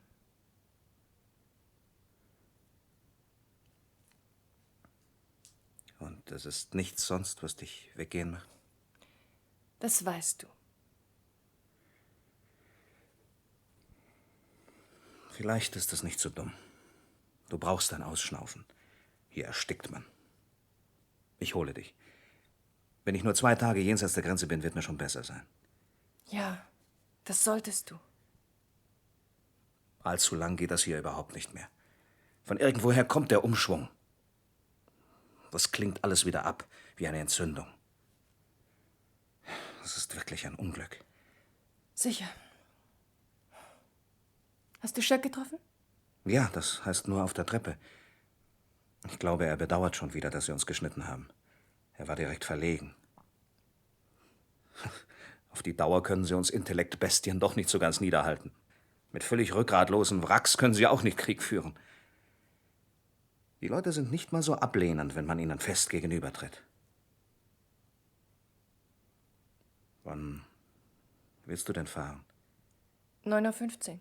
[SPEAKER 13] Und es ist nichts sonst, was dich weggehen macht?
[SPEAKER 14] Das weißt du.
[SPEAKER 13] Vielleicht ist es nicht so dumm. Du brauchst ein Ausschnaufen. Hier erstickt man. Ich hole dich. Wenn ich nur zwei Tage jenseits der Grenze bin, wird mir schon besser sein.
[SPEAKER 14] Ja, das solltest du.
[SPEAKER 13] Allzu lang geht das hier überhaupt nicht mehr. Von irgendwoher kommt der Umschwung. Das klingt alles wieder ab, wie eine Entzündung. Das ist wirklich ein Unglück.
[SPEAKER 14] Sicher. Hast du Schöck getroffen?
[SPEAKER 13] Ja, das heißt nur auf der Treppe. Ich glaube, er bedauert schon wieder, dass sie uns geschnitten haben. Er war direkt verlegen. Auf die Dauer können sie uns Intellektbestien doch nicht so ganz niederhalten. Mit völlig rückgratlosen Wracks können sie auch nicht Krieg führen. Die Leute sind nicht mal so ablehnend, wenn man ihnen fest gegenübertritt. Wann willst du denn fahren?
[SPEAKER 14] neun Uhr fünfzehn.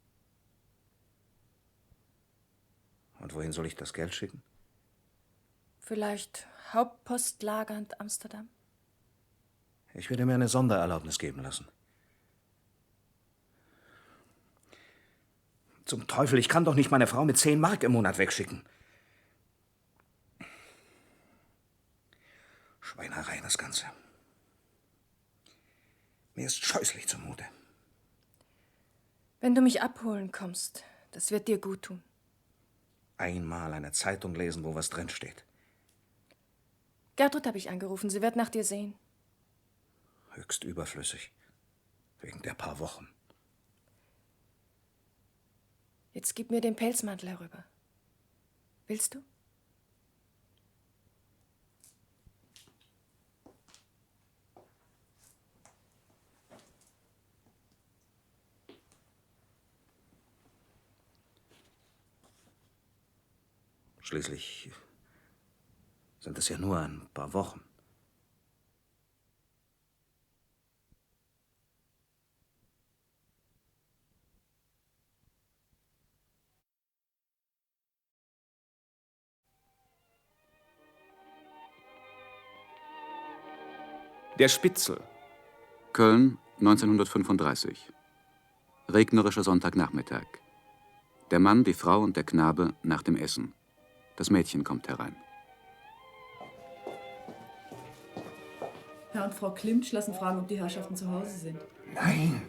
[SPEAKER 13] Und wohin soll ich das Geld schicken?
[SPEAKER 14] Vielleicht Hauptpostlagernd Amsterdam?
[SPEAKER 13] Ich werde mir eine Sondererlaubnis geben lassen. Zum Teufel, ich kann doch nicht meine Frau mit zehn Mark im Monat wegschicken. Schweinerei, das Ganze. Mir ist scheußlich zumute.
[SPEAKER 14] Wenn du mich abholen kommst, das wird dir gut tun.
[SPEAKER 13] Einmal eine Zeitung lesen, wo was drinsteht.
[SPEAKER 14] Gertrud habe ich angerufen, sie wird nach dir sehen.
[SPEAKER 13] Höchst überflüssig. Wegen der paar Wochen.
[SPEAKER 14] Jetzt gib mir den Pelzmantel herüber. Willst du?
[SPEAKER 13] Schließlich sind es ja nur ein paar Wochen.
[SPEAKER 3] Der Spitzel. Köln, neunzehnhundertfünfunddreißig. Regnerischer Sonntagnachmittag. Der Mann, die Frau und der Knabe nach dem Essen. Das Mädchen kommt herein.
[SPEAKER 15] Herr und Frau Klimtsch lassen fragen, ob die Herrschaften zu Hause sind.
[SPEAKER 13] Nein.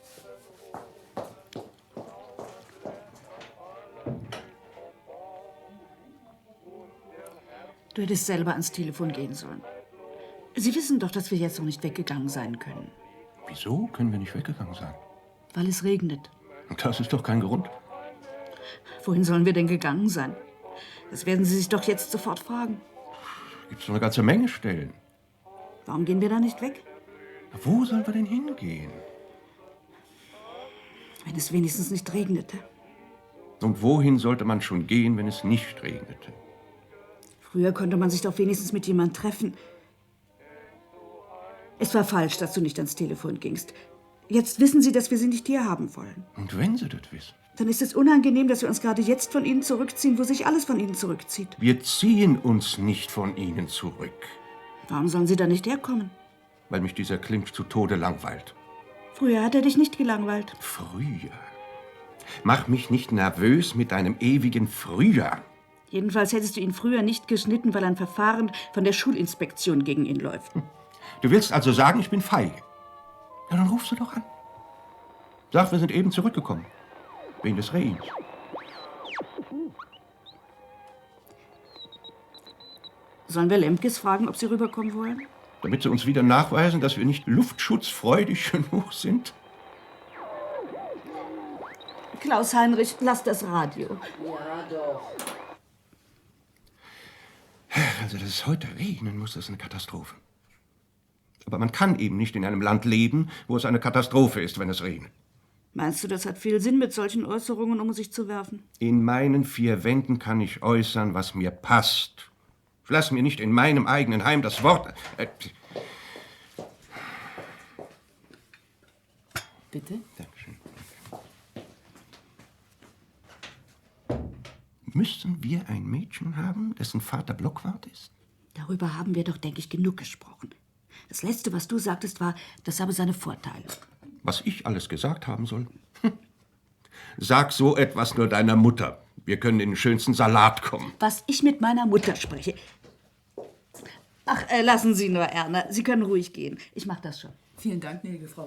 [SPEAKER 16] Du hättest selber ans Telefon gehen sollen. Sie wissen doch, dass wir jetzt noch nicht weggegangen sein können.
[SPEAKER 13] Wieso können wir nicht weggegangen sein?
[SPEAKER 16] Weil es regnet.
[SPEAKER 13] Das ist doch kein Grund.
[SPEAKER 16] Wohin sollen wir denn gegangen sein? Das werden Sie sich doch jetzt sofort fragen.
[SPEAKER 13] Gibt's doch eine ganze Menge Stellen.
[SPEAKER 16] Warum gehen wir da nicht weg?
[SPEAKER 13] Wo sollen wir denn hingehen?
[SPEAKER 16] Wenn es wenigstens nicht regnete.
[SPEAKER 13] Und wohin sollte man schon gehen, wenn es nicht regnete?
[SPEAKER 16] Früher konnte man sich doch wenigstens mit jemandem treffen. Es war falsch, dass du nicht ans Telefon gingst. Jetzt wissen sie, dass wir sie nicht hier haben wollen.
[SPEAKER 13] Und wenn sie das wissen?
[SPEAKER 16] Dann ist es unangenehm, dass wir uns gerade jetzt von ihnen zurückziehen, wo sich alles von ihnen zurückzieht.
[SPEAKER 13] Wir ziehen uns nicht von ihnen zurück.
[SPEAKER 16] Warum sollen sie da nicht herkommen?
[SPEAKER 13] Weil mich dieser Klimsch zu Tode langweilt.
[SPEAKER 16] Früher hat er dich nicht gelangweilt.
[SPEAKER 13] Früher? Mach mich nicht nervös mit deinem ewigen Früher.
[SPEAKER 16] Jedenfalls hättest du ihn früher nicht geschnitten, weil ein Verfahren von der Schulinspektion gegen ihn läuft.
[SPEAKER 13] Du willst also sagen, ich bin feige? Ja, dann rufst du doch an. Sag, wir sind eben zurückgekommen. Wegen des Rehens.
[SPEAKER 16] Sollen wir Lemkes fragen, ob sie rüberkommen wollen?
[SPEAKER 13] Damit sie uns wieder nachweisen, dass wir nicht luftschutzfreudig genug sind?
[SPEAKER 16] Klaus-Heinrich, lass das Radio.
[SPEAKER 17] Ja, doch.
[SPEAKER 13] Also, dass es heute regnen muss, das ist eine Katastrophe. Aber man kann eben nicht in einem Land leben, wo es eine Katastrophe ist, wenn es regnet.
[SPEAKER 16] Meinst du, das hat viel Sinn, mit solchen Äußerungen um sich zu werfen?
[SPEAKER 13] In meinen vier Wänden kann ich äußern, was mir passt. Ich lass mir nicht in meinem eigenen Heim das Wort... Äh,
[SPEAKER 16] Bitte?
[SPEAKER 13] Dankeschön. Müssen wir ein Mädchen haben, dessen Vater Blockwart ist?
[SPEAKER 16] Darüber haben wir doch, denke ich, genug gesprochen. Das Letzte, was du sagtest, war, das habe seine Vorteile.
[SPEAKER 13] Was ich alles gesagt haben soll? Hm. Sag so etwas nur deiner Mutter. Wir können in den schönsten Salat kommen.
[SPEAKER 16] Was ich mit meiner Mutter spreche. Ach, äh, lassen Sie nur, Erna. Sie können ruhig gehen. Ich mach das schon.
[SPEAKER 15] Vielen Dank, gnädige Frau.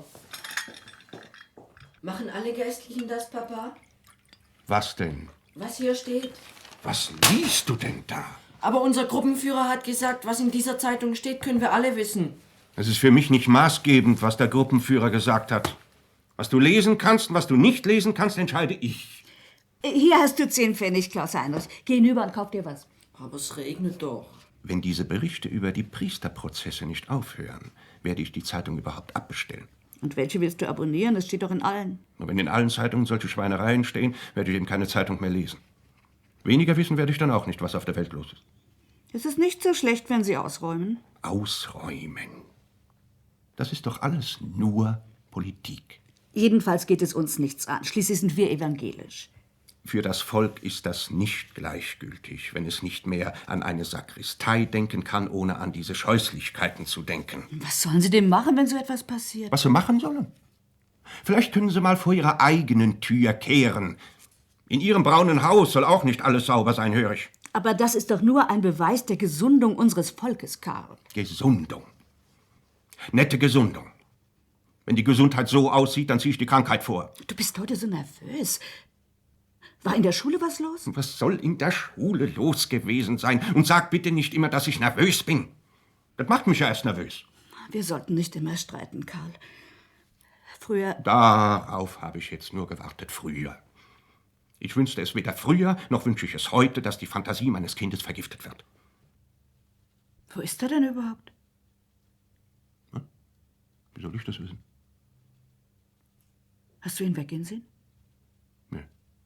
[SPEAKER 17] Machen alle Geistlichen das, Papa?
[SPEAKER 13] Was denn?
[SPEAKER 17] Was hier steht?
[SPEAKER 13] Was liest du denn da?
[SPEAKER 17] Aber unser Gruppenführer hat gesagt, was in dieser Zeitung steht, können wir alle wissen.
[SPEAKER 13] Es ist für mich nicht maßgebend, was der Gruppenführer gesagt hat. Was du lesen kannst und was du nicht lesen kannst, entscheide ich.
[SPEAKER 16] Hier hast du zehn Pfennig, Klaus-Heinrich. Geh hinüber und kauf dir was.
[SPEAKER 17] Aber es regnet doch.
[SPEAKER 13] Wenn diese Berichte über die Priesterprozesse nicht aufhören, werde ich die Zeitung überhaupt abbestellen.
[SPEAKER 16] Und welche willst du abonnieren? Das steht doch in allen.
[SPEAKER 13] Und wenn in allen Zeitungen solche Schweinereien stehen, werde ich eben keine Zeitung mehr lesen. Weniger wissen werde ich dann auch nicht, was auf der Welt los ist.
[SPEAKER 16] Es ist nicht so schlecht, wenn Sie ausräumen.
[SPEAKER 13] Ausräumen? Das ist doch alles nur Politik.
[SPEAKER 16] Jedenfalls geht es uns nichts an. Schließlich sind wir evangelisch.
[SPEAKER 13] Für das Volk ist das nicht gleichgültig, wenn es nicht mehr an eine Sakristei denken kann, ohne an diese Scheußlichkeiten zu denken.
[SPEAKER 16] Was sollen Sie denn machen, wenn so etwas passiert?
[SPEAKER 13] Was sie machen sollen? Vielleicht können sie mal vor ihrer eigenen Tür kehren. In ihrem braunen Haus soll auch nicht alles sauber sein, höre ich.
[SPEAKER 16] Aber das ist doch nur ein Beweis der Gesundung unseres Volkes, Karl.
[SPEAKER 13] Gesundung. Nette Gesundung. Wenn die Gesundheit so aussieht, dann ziehe ich die Krankheit vor.
[SPEAKER 16] Du bist heute so nervös. War in der Schule was los?
[SPEAKER 13] Was soll in der Schule los gewesen sein? Und sag bitte nicht immer, dass ich nervös bin. Das macht mich ja erst nervös.
[SPEAKER 16] Wir sollten nicht immer streiten, Karl. Früher...
[SPEAKER 13] Darauf habe ich jetzt nur gewartet, früher. Ich wünschte es weder früher, noch wünsche ich es heute, dass die Fantasie meines Kindes vergiftet wird.
[SPEAKER 16] Wo ist er denn überhaupt?
[SPEAKER 13] Hm? Wie soll ich das wissen?
[SPEAKER 16] Hast du ihn weggehen sehen?
[SPEAKER 13] Nee.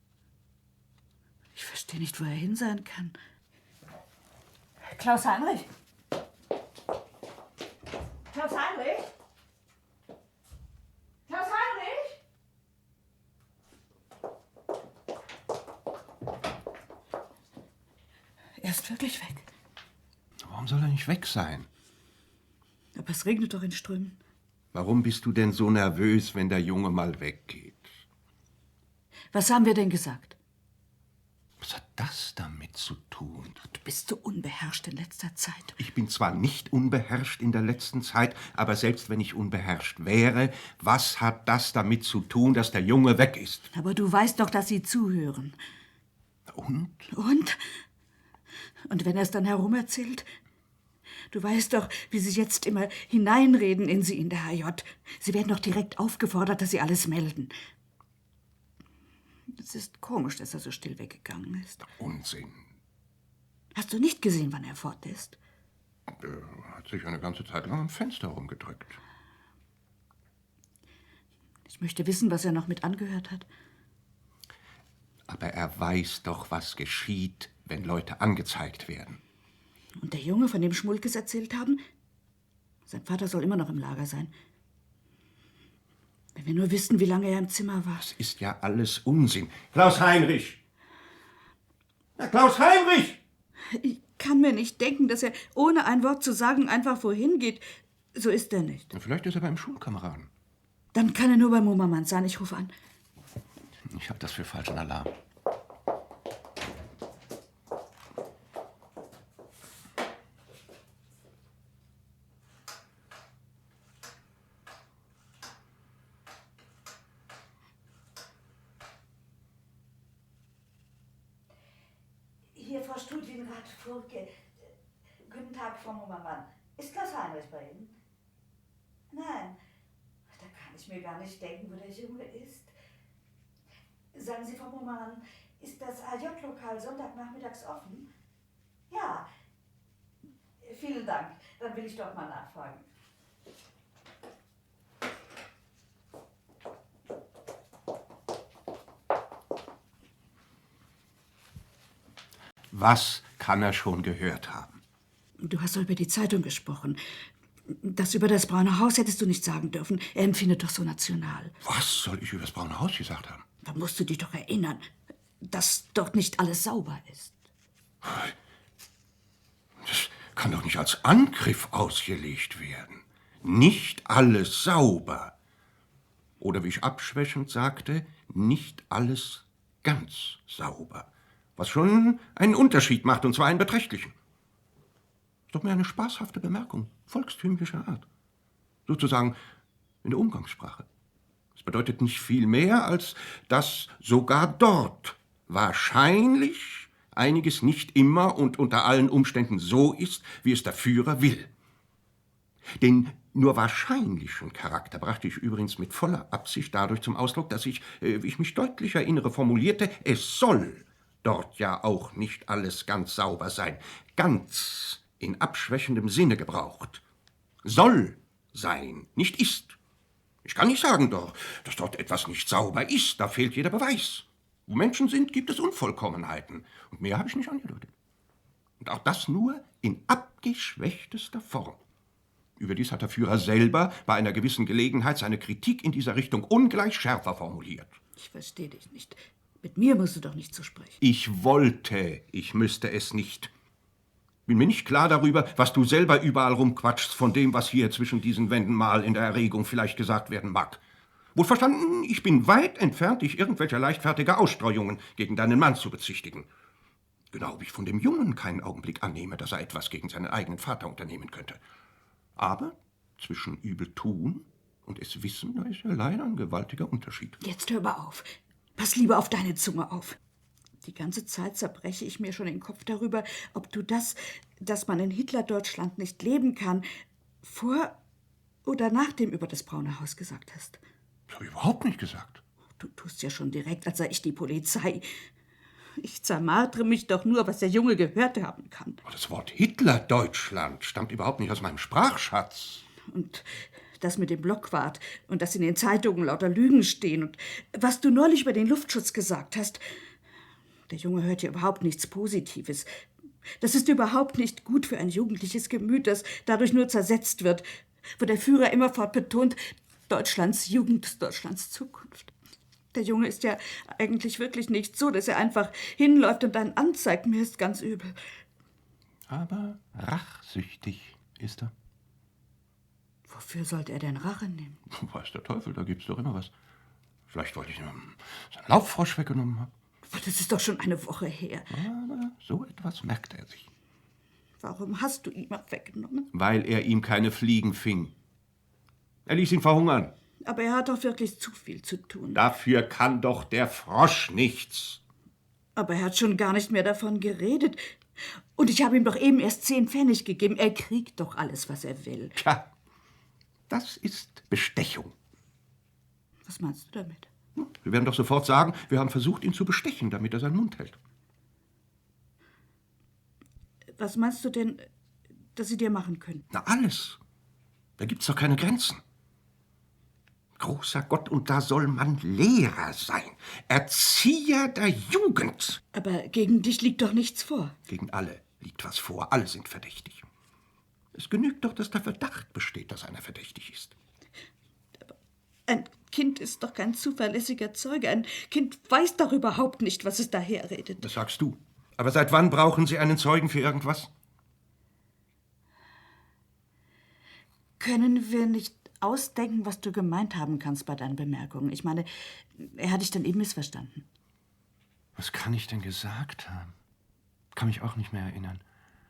[SPEAKER 16] Ich verstehe nicht, wo er hin sein kann. Klaus-Heinrich? Klaus-Heinrich? Klaus-Heinrich? Er ist wirklich weg.
[SPEAKER 13] Warum soll er nicht weg sein?
[SPEAKER 16] Aber es regnet doch in Strömen.
[SPEAKER 13] Warum bist du denn so nervös, wenn der Junge mal weggeht?
[SPEAKER 16] Was haben wir denn gesagt?
[SPEAKER 13] Was hat das damit zu tun?
[SPEAKER 16] Du bist so unbeherrscht in letzter Zeit.
[SPEAKER 13] Ich bin zwar nicht unbeherrscht in der letzten Zeit, aber selbst wenn ich unbeherrscht wäre, was hat das damit zu tun, dass der Junge weg ist?
[SPEAKER 16] Aber du weißt doch, dass sie zuhören.
[SPEAKER 13] Und?
[SPEAKER 16] Und? Und wenn er es dann herumerzählt? Du weißt doch, wie sie jetzt immer hineinreden in sie in der H J. Sie werden doch direkt aufgefordert, dass sie alles melden. Es ist komisch, dass er so still weggegangen ist.
[SPEAKER 13] Unsinn.
[SPEAKER 16] Hast du nicht gesehen, wann er fort ist?
[SPEAKER 13] Er hat sich eine ganze Zeit lang am Fenster rumgedrückt.
[SPEAKER 16] Ich möchte wissen, was er noch mit angehört hat.
[SPEAKER 13] Aber er weiß doch, was geschieht, wenn Leute angezeigt werden.
[SPEAKER 16] Und der Junge, von dem Schmulkes erzählt haben? Sein Vater soll immer noch im Lager sein. Wenn wir nur wüssten, wie lange er im Zimmer war.
[SPEAKER 13] Das ist ja alles Unsinn. Klaus Heinrich! Na, Klaus Heinrich!
[SPEAKER 16] Ich kann mir nicht denken, dass er ohne ein Wort zu sagen einfach wohin geht. So ist er nicht.
[SPEAKER 13] Na, vielleicht ist er beim Schulkameraden.
[SPEAKER 16] Dann kann er nur beim Mummermann sein. Ich rufe an.
[SPEAKER 13] Ich halte das für falschen Alarm.
[SPEAKER 16] Hier, Frau Studienrat Furke. Guten Tag, Frau Mummermann. Ist Klaus Heinrich bei Ihnen? Nein, da kann ich mir gar nicht denken, wo der Junge ist. Sagen Sie, Frau Mummermann, ist das A J-Lokal Sonntagnachmittags offen? Ja. Vielen Dank. Dann will ich doch mal nachfragen.
[SPEAKER 13] Was kann er schon gehört haben?
[SPEAKER 16] Du hast doch über die Zeitung gesprochen. Das über das Braune Haus hättest du nicht sagen dürfen. Er empfindet doch so national.
[SPEAKER 13] Was soll ich über das Braune Haus gesagt haben?
[SPEAKER 16] Da musst du dich doch erinnern, dass dort nicht alles sauber ist.
[SPEAKER 13] Das kann doch nicht als Angriff ausgelegt werden. Nicht alles sauber. Oder wie ich abschwächend sagte, nicht alles ganz sauber. Was schon einen Unterschied macht, und zwar einen beträchtlichen. Ist doch mehr eine spaßhafte Bemerkung, volkstümlicher Art. Sozusagen in der Umgangssprache. Es bedeutet nicht viel mehr, als dass sogar dort wahrscheinlich einiges nicht immer und unter allen Umständen so ist, wie es der Führer will. Den nur wahrscheinlichen Charakter brachte ich übrigens mit voller Absicht dadurch zum Ausdruck, dass ich, äh, wie ich mich deutlich erinnere, formulierte, es soll dort ja auch nicht alles ganz sauber sein. Ganz in abschwächendem Sinne gebraucht. Soll sein, nicht ist. Ich kann nicht sagen doch, dass dort etwas nicht sauber ist. Da fehlt jeder Beweis. Wo Menschen sind, gibt es Unvollkommenheiten. Und mehr habe ich nicht angedeutet. Und auch das nur in abgeschwächtester Form. Überdies hat der Führer selber bei einer gewissen Gelegenheit seine Kritik in dieser Richtung ungleich schärfer formuliert.
[SPEAKER 16] Ich verstehe dich nicht. Mit mir musst du doch nicht so sprechen.
[SPEAKER 13] Ich wollte, ich müsste es nicht. Bin mir nicht klar darüber, was du selber überall rumquatschst von dem, was hier zwischen diesen Wänden mal in der Erregung vielleicht gesagt werden mag. Wohl verstanden, ich bin weit entfernt, dich irgendwelcher leichtfertiger Ausstreuungen gegen deinen Mann zu bezichtigen. Genau wie ich von dem Jungen keinen Augenblick annehme, dass er etwas gegen seinen eigenen Vater unternehmen könnte. Aber zwischen übel tun und es wissen, da ist ja leider ein gewaltiger Unterschied.
[SPEAKER 16] Jetzt hör mal auf. Pass lieber auf deine Zunge auf. Die ganze Zeit zerbreche ich mir schon den Kopf darüber, ob du das, dass man in Hitler-Deutschland nicht leben kann, vor oder nach dem über das Braune Haus gesagt hast.
[SPEAKER 13] Das habe ich überhaupt nicht gesagt.
[SPEAKER 16] Du tust ja schon direkt, als sei ich die Polizei. Ich zermartere mich doch nur, was der Junge gehört haben kann.
[SPEAKER 13] Das Wort Hitler-Deutschland stammt überhaupt nicht aus meinem Sprachschatz.
[SPEAKER 16] Und das mit dem Blockwart und dass in den Zeitungen lauter Lügen stehen und was du neulich über den Luftschutz gesagt hast. Der Junge hört ja überhaupt nichts Positives. Das ist überhaupt nicht gut für ein jugendliches Gemüt, das dadurch nur zersetzt wird, wo der Führer immerfort betont, Deutschlands Jugend, Deutschlands Zukunft. Der Junge ist ja eigentlich wirklich nicht so, dass er einfach hinläuft und dann anzeigt. Mir ist ganz übel.
[SPEAKER 13] Aber rachsüchtig ist er.
[SPEAKER 16] Wofür sollte er denn Rache nehmen?
[SPEAKER 13] Weiß der Teufel, da gibt's doch immer was. Vielleicht wollte ich ihm seinen Lauffrosch weggenommen haben.
[SPEAKER 16] Das ist doch schon eine Woche her.
[SPEAKER 13] Aber so etwas merkt er sich.
[SPEAKER 16] Warum hast du ihn weggenommen?
[SPEAKER 13] Weil er ihm keine Fliegen fing. Er ließ ihn verhungern.
[SPEAKER 16] Aber er hat doch wirklich zu viel zu tun.
[SPEAKER 13] Dafür kann doch der Frosch nichts.
[SPEAKER 16] Aber er hat schon gar nicht mehr davon geredet. Und ich habe ihm doch eben erst zehn Pfennig gegeben. Er kriegt doch alles, was er will.
[SPEAKER 13] Tja, das ist Bestechung.
[SPEAKER 16] Was meinst du damit?
[SPEAKER 13] Wir werden doch sofort sagen, wir haben versucht, ihn zu bestechen, damit er seinen Mund hält.
[SPEAKER 16] Was meinst du denn, dass sie dir machen können?
[SPEAKER 13] Na, alles. Da gibt's doch keine Grenzen. Großer Gott, und da soll man Lehrer sein. Erzieher der Jugend.
[SPEAKER 16] Aber gegen dich liegt doch nichts vor.
[SPEAKER 13] Gegen alle liegt was vor. Alle sind verdächtig. Es genügt doch, dass der Verdacht besteht, dass einer verdächtig ist.
[SPEAKER 16] Aber ein Kind ist doch kein zuverlässiger Zeuge. Ein Kind weiß doch überhaupt nicht, was es daherredet.
[SPEAKER 13] Das sagst du. Aber seit wann brauchen Sie einen Zeugen für irgendwas?
[SPEAKER 16] Können wir nicht ausdenken, was du gemeint haben kannst bei deinen Bemerkungen? Ich meine, er hat dich dann eben missverstanden.
[SPEAKER 13] Was kann ich denn gesagt haben? Kann mich auch nicht mehr erinnern.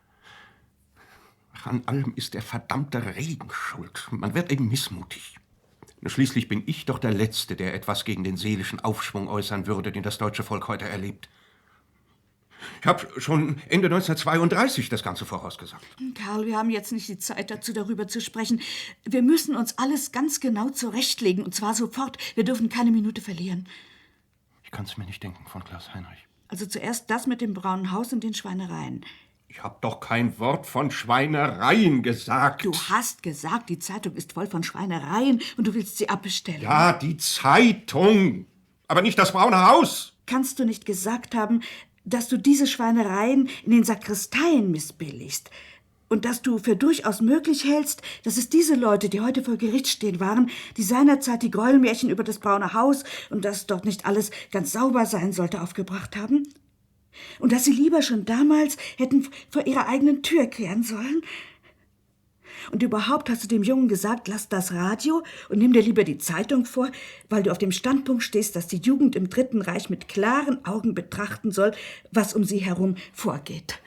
[SPEAKER 13] Ach, an allem ist der verdammte Regen schuld. Man wird eben missmutig. Nur schließlich bin ich doch der Letzte, der etwas gegen den seelischen Aufschwung äußern würde, den das deutsche Volk heute erlebt. Ich habe schon Ende neunzehnhundertzweiunddreißig das Ganze vorausgesagt.
[SPEAKER 16] Karl, wir haben jetzt nicht die Zeit dazu, darüber zu sprechen. Wir müssen uns alles ganz genau zurechtlegen, und zwar sofort. Wir dürfen keine Minute verlieren.
[SPEAKER 13] Ich kann es mir nicht denken von Klaus Heinrich.
[SPEAKER 16] Also zuerst das mit dem braunen Haus und den Schweinereien.
[SPEAKER 13] Ich habe doch kein Wort von Schweinereien gesagt.
[SPEAKER 16] Du hast gesagt, die Zeitung ist voll von Schweinereien und du willst sie abbestellen.
[SPEAKER 13] Ja, die Zeitung, aber nicht das braune Haus.
[SPEAKER 16] Kannst du nicht gesagt haben, dass du diese Schweinereien in den Sakristeien missbilligst und dass du für durchaus möglich hältst, dass es diese Leute, die heute vor Gericht stehen waren, die seinerzeit die Gräuelmärchen über das braune Haus und dass dort nicht alles ganz sauber sein sollte, aufgebracht haben? Und dass sie lieber schon damals hätten vor ihrer eigenen Tür kehren sollen? Und überhaupt hast du dem Jungen gesagt, lass das Radio und nimm dir lieber die Zeitung vor, weil du auf dem Standpunkt stehst, dass die Jugend im Dritten Reich mit klaren Augen betrachten soll, was um sie herum vorgeht.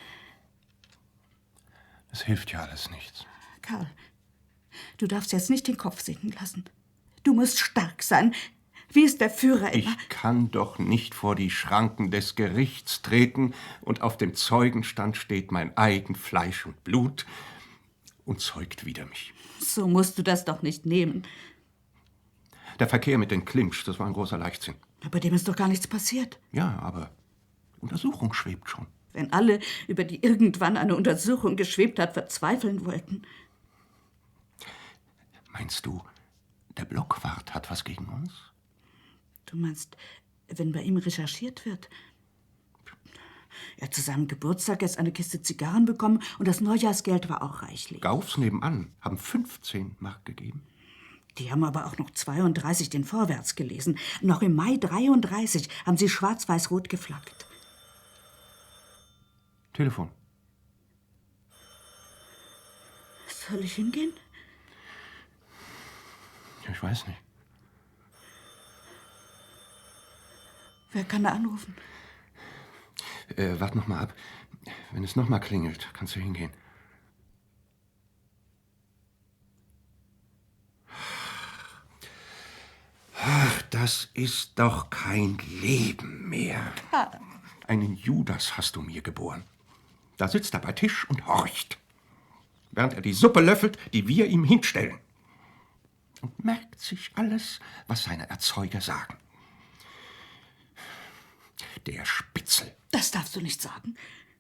[SPEAKER 13] Es hilft ja alles nichts.
[SPEAKER 16] Karl, du darfst jetzt nicht den Kopf sinken lassen. Du musst stark sein, wie es der Führer immer...
[SPEAKER 13] Ich kann doch nicht vor die Schranken des Gerichts treten und auf dem Zeugenstand steht mein eigen Fleisch und Blut und zeugt wider mich.
[SPEAKER 16] So musst du das doch nicht nehmen.
[SPEAKER 13] Der Verkehr mit den Klimsch, das war ein großer Leichtsinn.
[SPEAKER 16] Aber dem ist doch gar nichts passiert.
[SPEAKER 13] Ja, aber die Untersuchung schwebt schon.
[SPEAKER 16] Wenn alle, über die irgendwann eine Untersuchung geschwebt hat, verzweifeln wollten.
[SPEAKER 13] Meinst du, der Blockwart hat was gegen uns?
[SPEAKER 16] Du meinst, wenn bei ihm recherchiert wird? Er hat zu seinem Geburtstag erst eine Kiste Zigarren bekommen und das Neujahrsgeld war auch reichlich.
[SPEAKER 13] Gaufs nebenan haben fünfzehn Mark gegeben.
[SPEAKER 16] Die haben aber auch noch zweiunddreißig den Vorwärts gelesen. Noch im Mai dreiunddreißig haben sie schwarz-weiß-rot geflaggt.
[SPEAKER 13] Telefon.
[SPEAKER 16] Soll ich hingehen?
[SPEAKER 13] Ich weiß nicht.
[SPEAKER 16] Wer kann da anrufen?
[SPEAKER 13] Äh, wart noch mal ab. Wenn es noch mal klingelt, kannst du hingehen. Ach, das ist doch kein Leben mehr.
[SPEAKER 16] Karl.
[SPEAKER 13] Einen Judas hast du mir geboren. Da sitzt er bei Tisch und horcht, während er die Suppe löffelt, die wir ihm hinstellen. Und merkt sich alles, was seine Erzeuger sagen. Der Spitzel.
[SPEAKER 16] Das darfst du nicht sagen.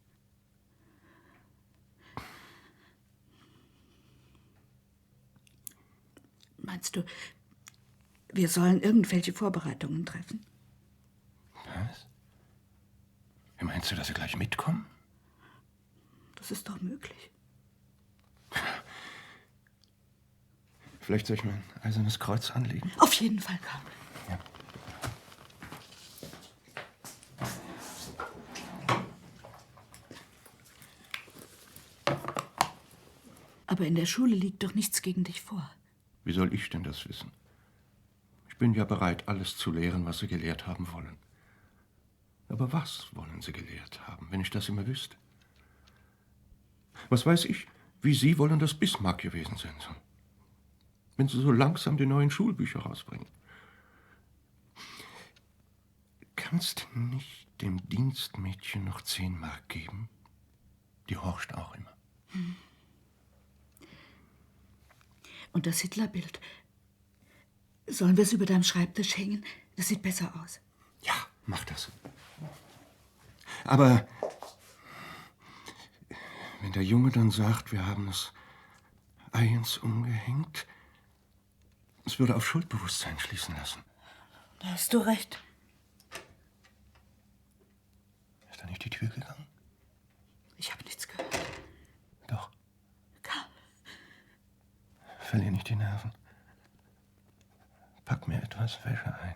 [SPEAKER 16] Meinst du, wir sollen irgendwelche Vorbereitungen treffen?
[SPEAKER 13] Was? Wie meinst du, dass sie gleich mitkommen?
[SPEAKER 16] Das ist doch möglich.
[SPEAKER 13] Vielleicht soll ich mein eisernes Kreuz anlegen?
[SPEAKER 16] Auf jeden Fall, Karl.
[SPEAKER 13] Ja.
[SPEAKER 16] Aber in der Schule liegt doch nichts gegen dich vor.
[SPEAKER 13] Wie soll ich denn das wissen? Ich bin ja bereit, alles zu lehren, was Sie gelehrt haben wollen. Aber was wollen Sie gelehrt haben, wenn ich das immer wüsste? Was weiß ich, wie Sie wollen, dass Bismarck gewesen sein soll? Wenn Sie so langsam die neuen Schulbücher rausbringen. Kannst du nicht dem Dienstmädchen noch zehn Mark geben? Die horcht auch immer.
[SPEAKER 16] Hm. Und das Hitlerbild, sollen wir es über deinem Schreibtisch hängen? Das sieht besser aus.
[SPEAKER 13] Ja, mach das. Aber wenn der Junge dann sagt, wir haben es eigens umgehängt, Es würde auf Schuldbewusstsein schließen lassen.
[SPEAKER 16] Da hast du recht.
[SPEAKER 13] Ist da nicht die Tür gegangen?
[SPEAKER 16] Ich habe nichts gehört.
[SPEAKER 13] Doch.
[SPEAKER 16] Karl.
[SPEAKER 13] Verlier nicht die Nerven. Pack mir etwas Wäsche ein.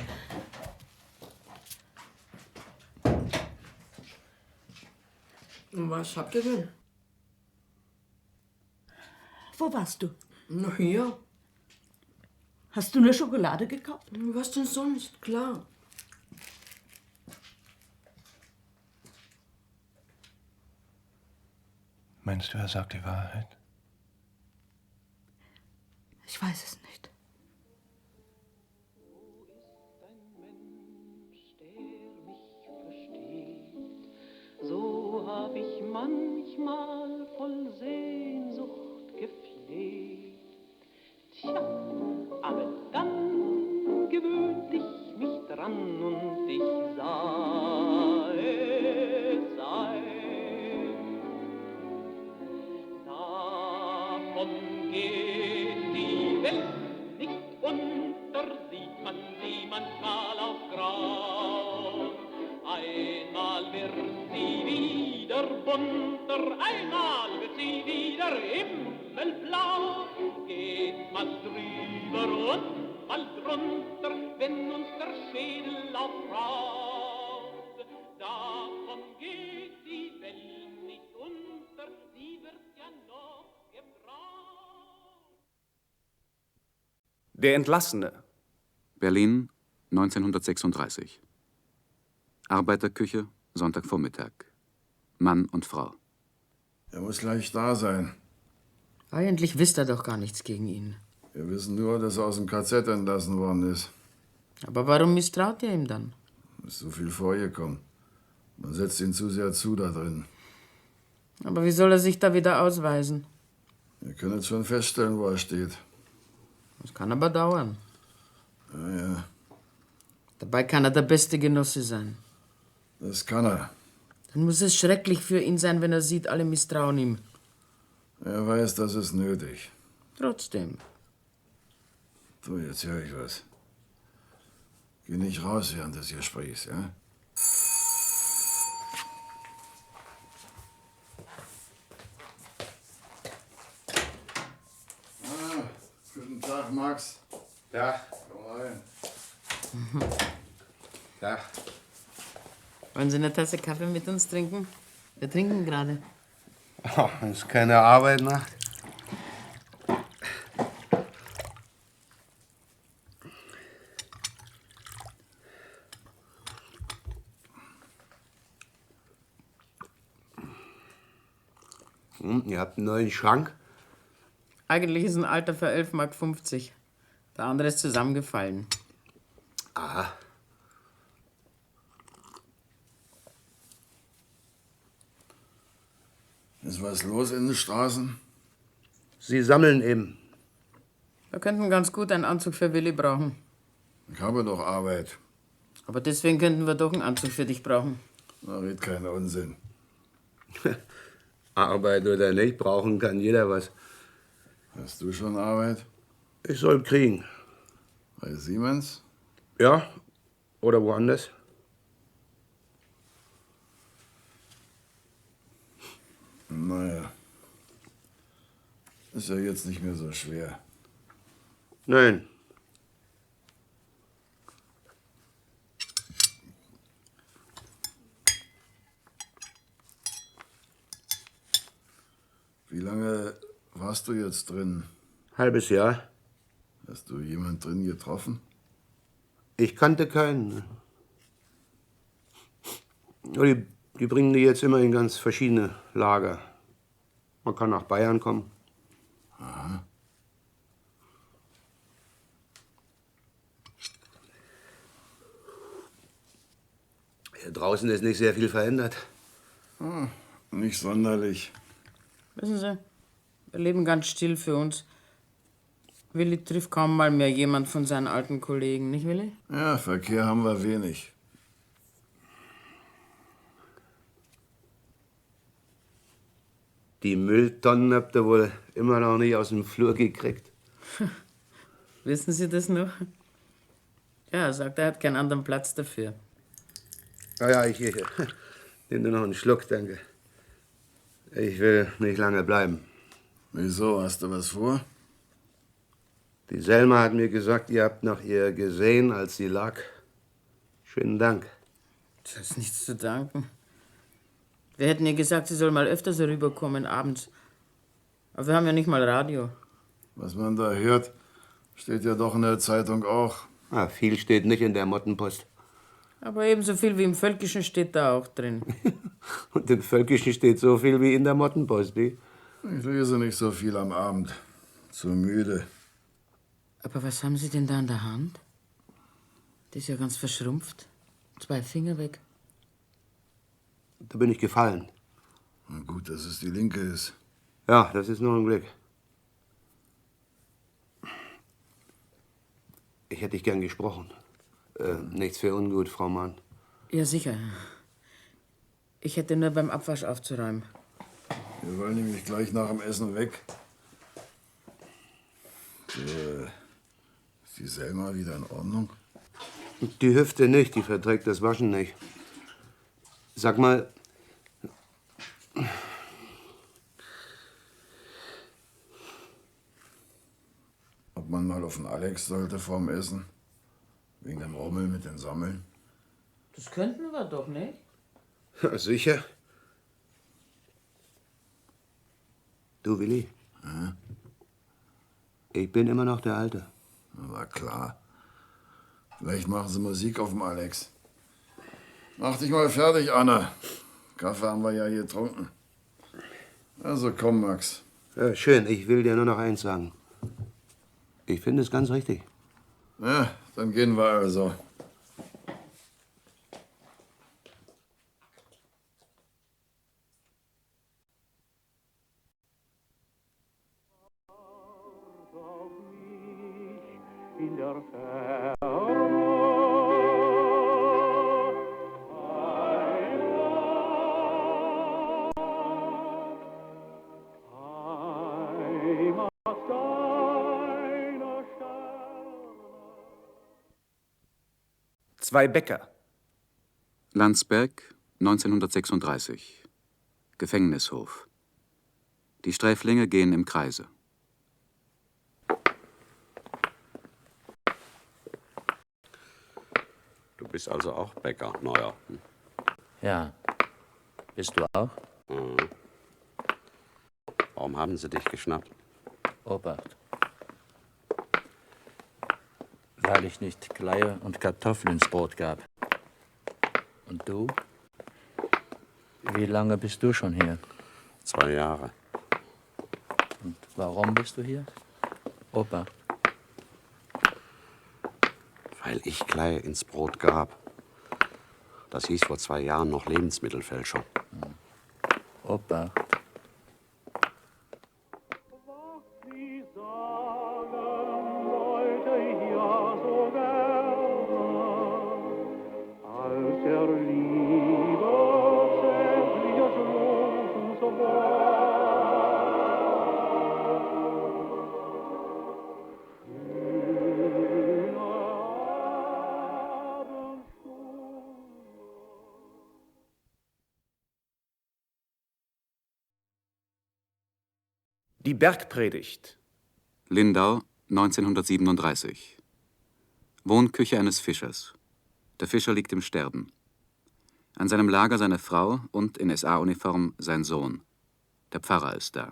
[SPEAKER 17] Und was habt ihr denn?
[SPEAKER 16] Wo warst du?
[SPEAKER 17] Na hier.
[SPEAKER 16] Hast du eine Schokolade gekauft?
[SPEAKER 17] Was denn sonst? Klar.
[SPEAKER 13] Meinst du, er sagt die Wahrheit?
[SPEAKER 16] Ich weiß es nicht.
[SPEAKER 10] So hab ich manchmal voll Sehnsucht gefleht. Tja, aber dann gewöhnt ich mich dran und ich sah es ein. Davon geht die Welt nicht unter, sieht man sie manchmal auf Grau. Einmal wird sie wieder bunter, einmal wird sie wieder himmelblau. Geht mal drüber und mal drunter, wenn uns der Schädel aufraut. Davon geht die Welt nicht unter, sie wird ja noch gebraucht.
[SPEAKER 3] Der Entlassene. Berlin, neunzehnhundertsechsunddreißig. Arbeiterküche, Sonntagvormittag. Mann und Frau.
[SPEAKER 18] Er muss gleich da sein.
[SPEAKER 17] Eigentlich wisst ihr doch gar nichts gegen ihn.
[SPEAKER 18] Wir wissen nur, dass er aus dem K Z entlassen worden ist.
[SPEAKER 17] Aber warum misstraut ihr ihm dann?
[SPEAKER 18] Ist so viel vorgekommen. Man setzt ihn zu sehr zu da drin.
[SPEAKER 17] Aber wie soll er sich da wieder ausweisen?
[SPEAKER 18] Wir können jetzt schon feststellen, wo er steht.
[SPEAKER 17] Das kann aber dauern.
[SPEAKER 18] Ja, ja.
[SPEAKER 17] Dabei kann er der beste Genosse sein.
[SPEAKER 18] Das kann er.
[SPEAKER 17] Dann muss es schrecklich für ihn sein, wenn er sieht, alle misstrauen ihm.
[SPEAKER 18] Er weiß, das ist nötig.
[SPEAKER 17] Trotzdem.
[SPEAKER 18] Du, jetzt höre ich was. Geh nicht raus während des Gesprächs, ja? Ah, guten Tag, Max.
[SPEAKER 3] Ja.
[SPEAKER 18] Komm rein.
[SPEAKER 3] Ja.
[SPEAKER 17] Wollen Sie eine Tasse Kaffee mit uns trinken? Wir trinken gerade.
[SPEAKER 9] Oh, wenn es keine Arbeit macht. Hm, ihr habt einen neuen Schrank?
[SPEAKER 17] Eigentlich ist ein alter für elf Mark fünfzig. Der andere ist zusammengefallen.
[SPEAKER 9] Aha.
[SPEAKER 18] Ist was los in den Straßen?
[SPEAKER 9] Sie sammeln eben.
[SPEAKER 17] Wir könnten ganz gut einen Anzug für Willi brauchen.
[SPEAKER 18] Ich habe doch Arbeit.
[SPEAKER 17] Aber deswegen könnten wir doch einen Anzug für dich brauchen.
[SPEAKER 18] Na, red keinen Unsinn.
[SPEAKER 9] Arbeit oder nicht, brauchen kann jeder was.
[SPEAKER 18] Hast du schon Arbeit?
[SPEAKER 9] Ich soll kriegen.
[SPEAKER 18] Bei Siemens?
[SPEAKER 9] Ja, oder woanders.
[SPEAKER 18] Naja. Ist ja jetzt nicht mehr so schwer.
[SPEAKER 9] Nein.
[SPEAKER 18] Wie lange warst du jetzt drin?
[SPEAKER 9] Halbes Jahr.
[SPEAKER 18] Hast du jemand drin getroffen?
[SPEAKER 9] Ich kannte keinen. Die, die bringen die jetzt immer in ganz verschiedene Lager. Man kann nach Bayern kommen.
[SPEAKER 18] Aha.
[SPEAKER 9] Hier draußen ist nicht sehr viel verändert.
[SPEAKER 18] Ah, nicht sonderlich.
[SPEAKER 17] Wissen Sie, wir leben ganz still für uns. Willi trifft kaum mal mehr jemand von seinen alten Kollegen, nicht Willi?
[SPEAKER 18] Ja, Verkehr haben wir wenig.
[SPEAKER 9] Die Mülltonnen habt ihr wohl immer noch nicht aus dem Flur gekriegt.
[SPEAKER 17] Wissen Sie das noch? Ja, er sagt, er hat keinen anderen Platz dafür.
[SPEAKER 9] Ja, ja, ich, ich nehme nur noch einen Schluck, danke. Ich will nicht lange bleiben.
[SPEAKER 18] Wieso? Hast du was vor?
[SPEAKER 9] Die Selma hat mir gesagt, ihr habt nach ihr gesehen, als sie lag. Schönen Dank.
[SPEAKER 17] Das ist nichts zu danken. Wir hätten ihr gesagt, sie soll mal öfters herüberkommen, abends. Aber wir haben ja nicht mal Radio.
[SPEAKER 18] Was man da hört, steht ja doch in der Zeitung auch.
[SPEAKER 9] Ah, viel steht nicht in der Mottenpost.
[SPEAKER 17] Aber ebenso viel wie im Völkischen steht da auch drin.
[SPEAKER 9] Und im Völkischen steht so viel wie in der Mottenpost, wie?
[SPEAKER 18] Ich lese nicht so viel am Abend. Zu müde.
[SPEAKER 17] Aber was haben Sie denn da in der Hand? Die ist ja ganz verschrumpft. Zwei Finger weg.
[SPEAKER 9] Da bin ich gefallen.
[SPEAKER 18] Na gut, dass es die linke ist.
[SPEAKER 9] Ja, das ist nur ein Glück. Ich hätte dich gern gesprochen. Äh, nichts für ungut, Frau Mann.
[SPEAKER 17] Ja, sicher. Ich hätte nur beim Abwasch aufzuräumen.
[SPEAKER 18] Wir wollen nämlich gleich nach dem Essen weg. Äh, ist die Selma wieder in Ordnung?
[SPEAKER 9] Die Hüfte nicht, die verträgt das Waschen nicht. Sag mal,
[SPEAKER 18] ob man mal auf den Alex sollte vorm Essen? Wegen dem Rummel mit den Sammeln?
[SPEAKER 17] Das könnten wir doch, nicht?
[SPEAKER 9] Ja, sicher. Du, Willi.
[SPEAKER 18] Ja?
[SPEAKER 9] Ich bin immer noch der Alte.
[SPEAKER 18] Na klar. Vielleicht machen sie Musik auf dem Alex. Mach dich mal fertig, Anna. Kaffee haben wir ja hier getrunken. Also komm, Max.
[SPEAKER 9] Ja, schön. Ich will dir nur noch eins sagen. Ich finde es ganz richtig.
[SPEAKER 18] Ja, dann gehen wir also.
[SPEAKER 10] In der
[SPEAKER 2] Zwei Bäcker.
[SPEAKER 3] Landsberg, neunzehnhundertsechsunddreißig. Gefängnishof. Die Sträflinge gehen im Kreise.
[SPEAKER 19] Du bist also auch Bäcker, Neuer. Hm?
[SPEAKER 20] Ja. Bist du auch?
[SPEAKER 19] Mhm. Warum haben sie dich geschnappt?
[SPEAKER 20] Obacht. Weil ich nicht Kleie und Kartoffeln ins Brot gab. Und du? Wie lange bist du schon hier?
[SPEAKER 19] Zwei Jahre.
[SPEAKER 20] Und warum bist du hier? Obacht.
[SPEAKER 19] Weil ich Kleie ins Brot gab. Das hieß vor zwei Jahren noch Lebensmittelfälschung.
[SPEAKER 20] Hm. Obacht.
[SPEAKER 2] Die Bergpredigt.
[SPEAKER 3] Lindau, neunzehnhundertsiebenunddreißig. Wohnküche eines Fischers. Der Fischer liegt im Sterben. An seinem Lager seine Frau und in S A-Uniform sein Sohn. Der Pfarrer ist da.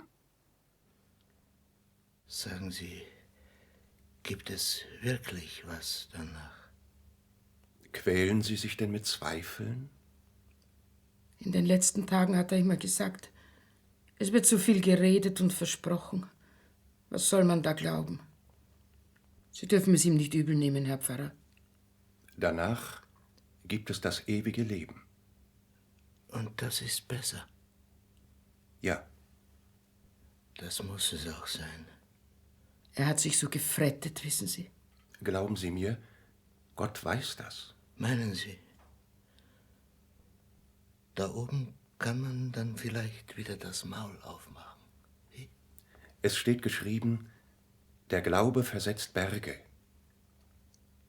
[SPEAKER 12] Sagen Sie, gibt es wirklich was danach?
[SPEAKER 13] Quälen Sie sich denn mit Zweifeln?
[SPEAKER 17] In den letzten Tagen hat er immer gesagt, es wird zu viel geredet und versprochen. Was soll man da glauben? Sie dürfen es ihm nicht übel nehmen, Herr Pfarrer.
[SPEAKER 13] Danach gibt es das ewige Leben.
[SPEAKER 12] Und das ist besser?
[SPEAKER 13] Ja.
[SPEAKER 12] Das muss es auch sein.
[SPEAKER 17] Er hat sich so gefrettet, wissen Sie.
[SPEAKER 13] Glauben Sie mir, Gott weiß das.
[SPEAKER 12] Meinen Sie? Da oben kann man dann vielleicht wieder das Maul aufmachen. Wie?
[SPEAKER 13] Es steht geschrieben, der Glaube versetzt Berge.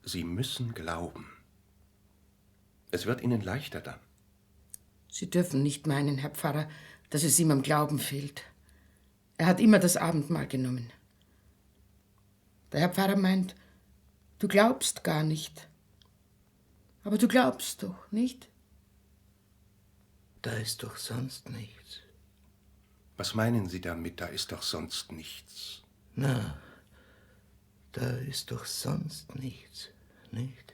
[SPEAKER 13] Sie müssen glauben. Es wird Ihnen leichter dann.
[SPEAKER 17] Sie dürfen nicht meinen, Herr Pfarrer, dass es ihm am Glauben fehlt. Er hat immer das Abendmahl genommen. Der Herr Pfarrer meint, du glaubst gar nicht. Aber du glaubst doch, nicht?
[SPEAKER 12] Da ist doch sonst nichts.
[SPEAKER 13] Was meinen Sie damit, da ist doch sonst nichts?
[SPEAKER 12] Na, da ist doch sonst nichts, nicht?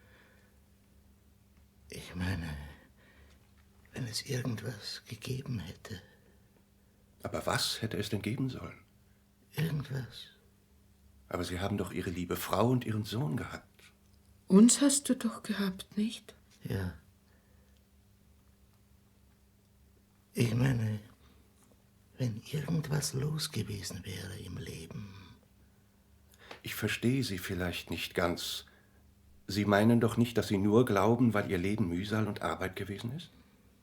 [SPEAKER 12] Ich meine, wenn es irgendwas gegeben hätte.
[SPEAKER 13] Aber was hätte es denn geben sollen?
[SPEAKER 12] Irgendwas.
[SPEAKER 13] Aber Sie haben doch Ihre liebe Frau und Ihren Sohn gehabt.
[SPEAKER 17] Uns hast du doch gehabt, nicht?
[SPEAKER 12] Ja. Ich meine, wenn irgendwas los gewesen wäre im Leben.
[SPEAKER 13] Ich verstehe Sie vielleicht nicht ganz. Sie meinen doch nicht, dass Sie nur glauben, weil Ihr Leben Mühsal und Arbeit gewesen ist?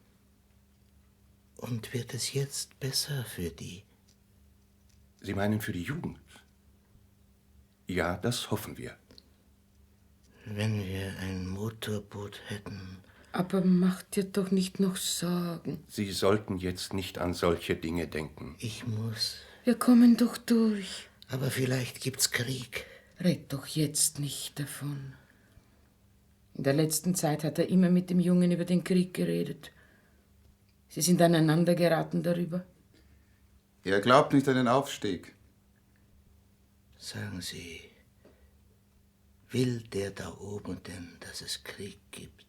[SPEAKER 12] Und wird es jetzt besser für die?
[SPEAKER 13] Sie meinen für die Jugend? Ja, das hoffen wir.
[SPEAKER 12] Wenn wir ein Motorboot hätten.
[SPEAKER 17] Aber mach dir doch nicht noch Sorgen.
[SPEAKER 13] Sie sollten jetzt nicht an solche Dinge denken.
[SPEAKER 12] Ich muss.
[SPEAKER 17] Wir kommen doch durch.
[SPEAKER 12] Aber vielleicht gibt's Krieg.
[SPEAKER 17] Red doch jetzt nicht davon. In der letzten Zeit hat er immer mit dem Jungen über den Krieg geredet. Sie sind aneinander geraten darüber.
[SPEAKER 21] Er glaubt nicht an den Aufstieg.
[SPEAKER 12] Sagen Sie, will der da oben denn, dass es Krieg gibt?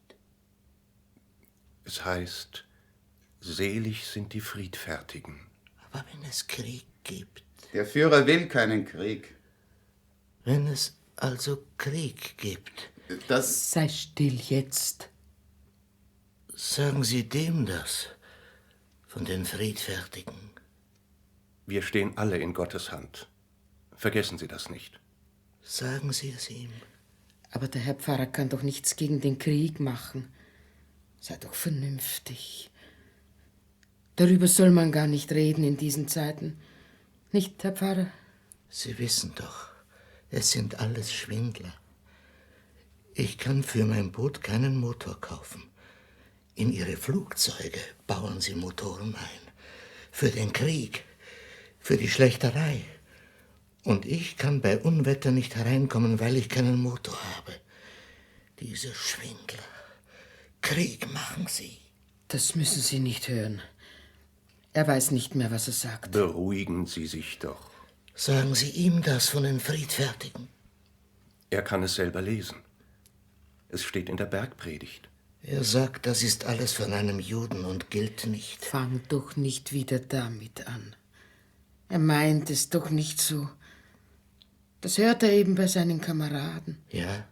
[SPEAKER 13] Es heißt, selig sind die Friedfertigen.
[SPEAKER 12] Aber wenn es Krieg gibt?
[SPEAKER 21] Der Führer will keinen Krieg.
[SPEAKER 12] Wenn es also Krieg gibt?
[SPEAKER 21] Das...
[SPEAKER 17] Sei still jetzt.
[SPEAKER 12] Sagen Sie dem das, von den Friedfertigen.
[SPEAKER 13] Wir stehen alle in Gottes Hand. Vergessen Sie das nicht.
[SPEAKER 12] Sagen Sie es ihm.
[SPEAKER 17] Aber der Herr Pfarrer kann doch nichts gegen den Krieg machen. Sei doch vernünftig. Darüber soll man gar nicht reden in diesen Zeiten. Nicht, Herr Pfarrer?
[SPEAKER 12] Sie wissen doch, es sind alles Schwindler. Ich kann für mein Boot keinen Motor kaufen. In Ihre Flugzeuge bauen Sie Motoren ein. Für den Krieg, für die Schlächterei. Und ich kann bei Unwetter nicht hereinkommen, weil ich keinen Motor habe. Diese Schwindler. Krieg machen sie.
[SPEAKER 17] Das müssen Sie nicht hören. Er weiß nicht mehr, was er sagt.
[SPEAKER 13] Beruhigen Sie sich doch.
[SPEAKER 12] Sagen Sie ihm das von den Friedfertigen.
[SPEAKER 13] Er kann es selber lesen. Es steht in der Bergpredigt.
[SPEAKER 12] Er sagt, das ist alles von einem Juden und gilt nicht.
[SPEAKER 17] Fang doch nicht wieder damit an. Er meint es doch nicht so. Das hört er eben bei seinen Kameraden.
[SPEAKER 12] Ja?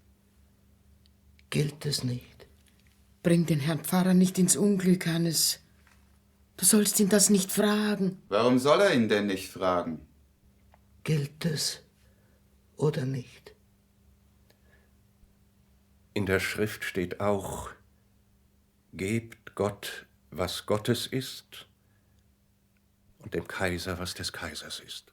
[SPEAKER 12] Gilt es nicht?
[SPEAKER 17] Bring den Herrn Pfarrer nicht ins Unglück, Hannes. Du sollst ihn das nicht fragen.
[SPEAKER 21] Warum soll er ihn denn nicht fragen?
[SPEAKER 12] Gilt es oder nicht?
[SPEAKER 13] In der Schrift steht auch, gebt Gott, was Gottes ist, und dem Kaiser, was des Kaisers ist.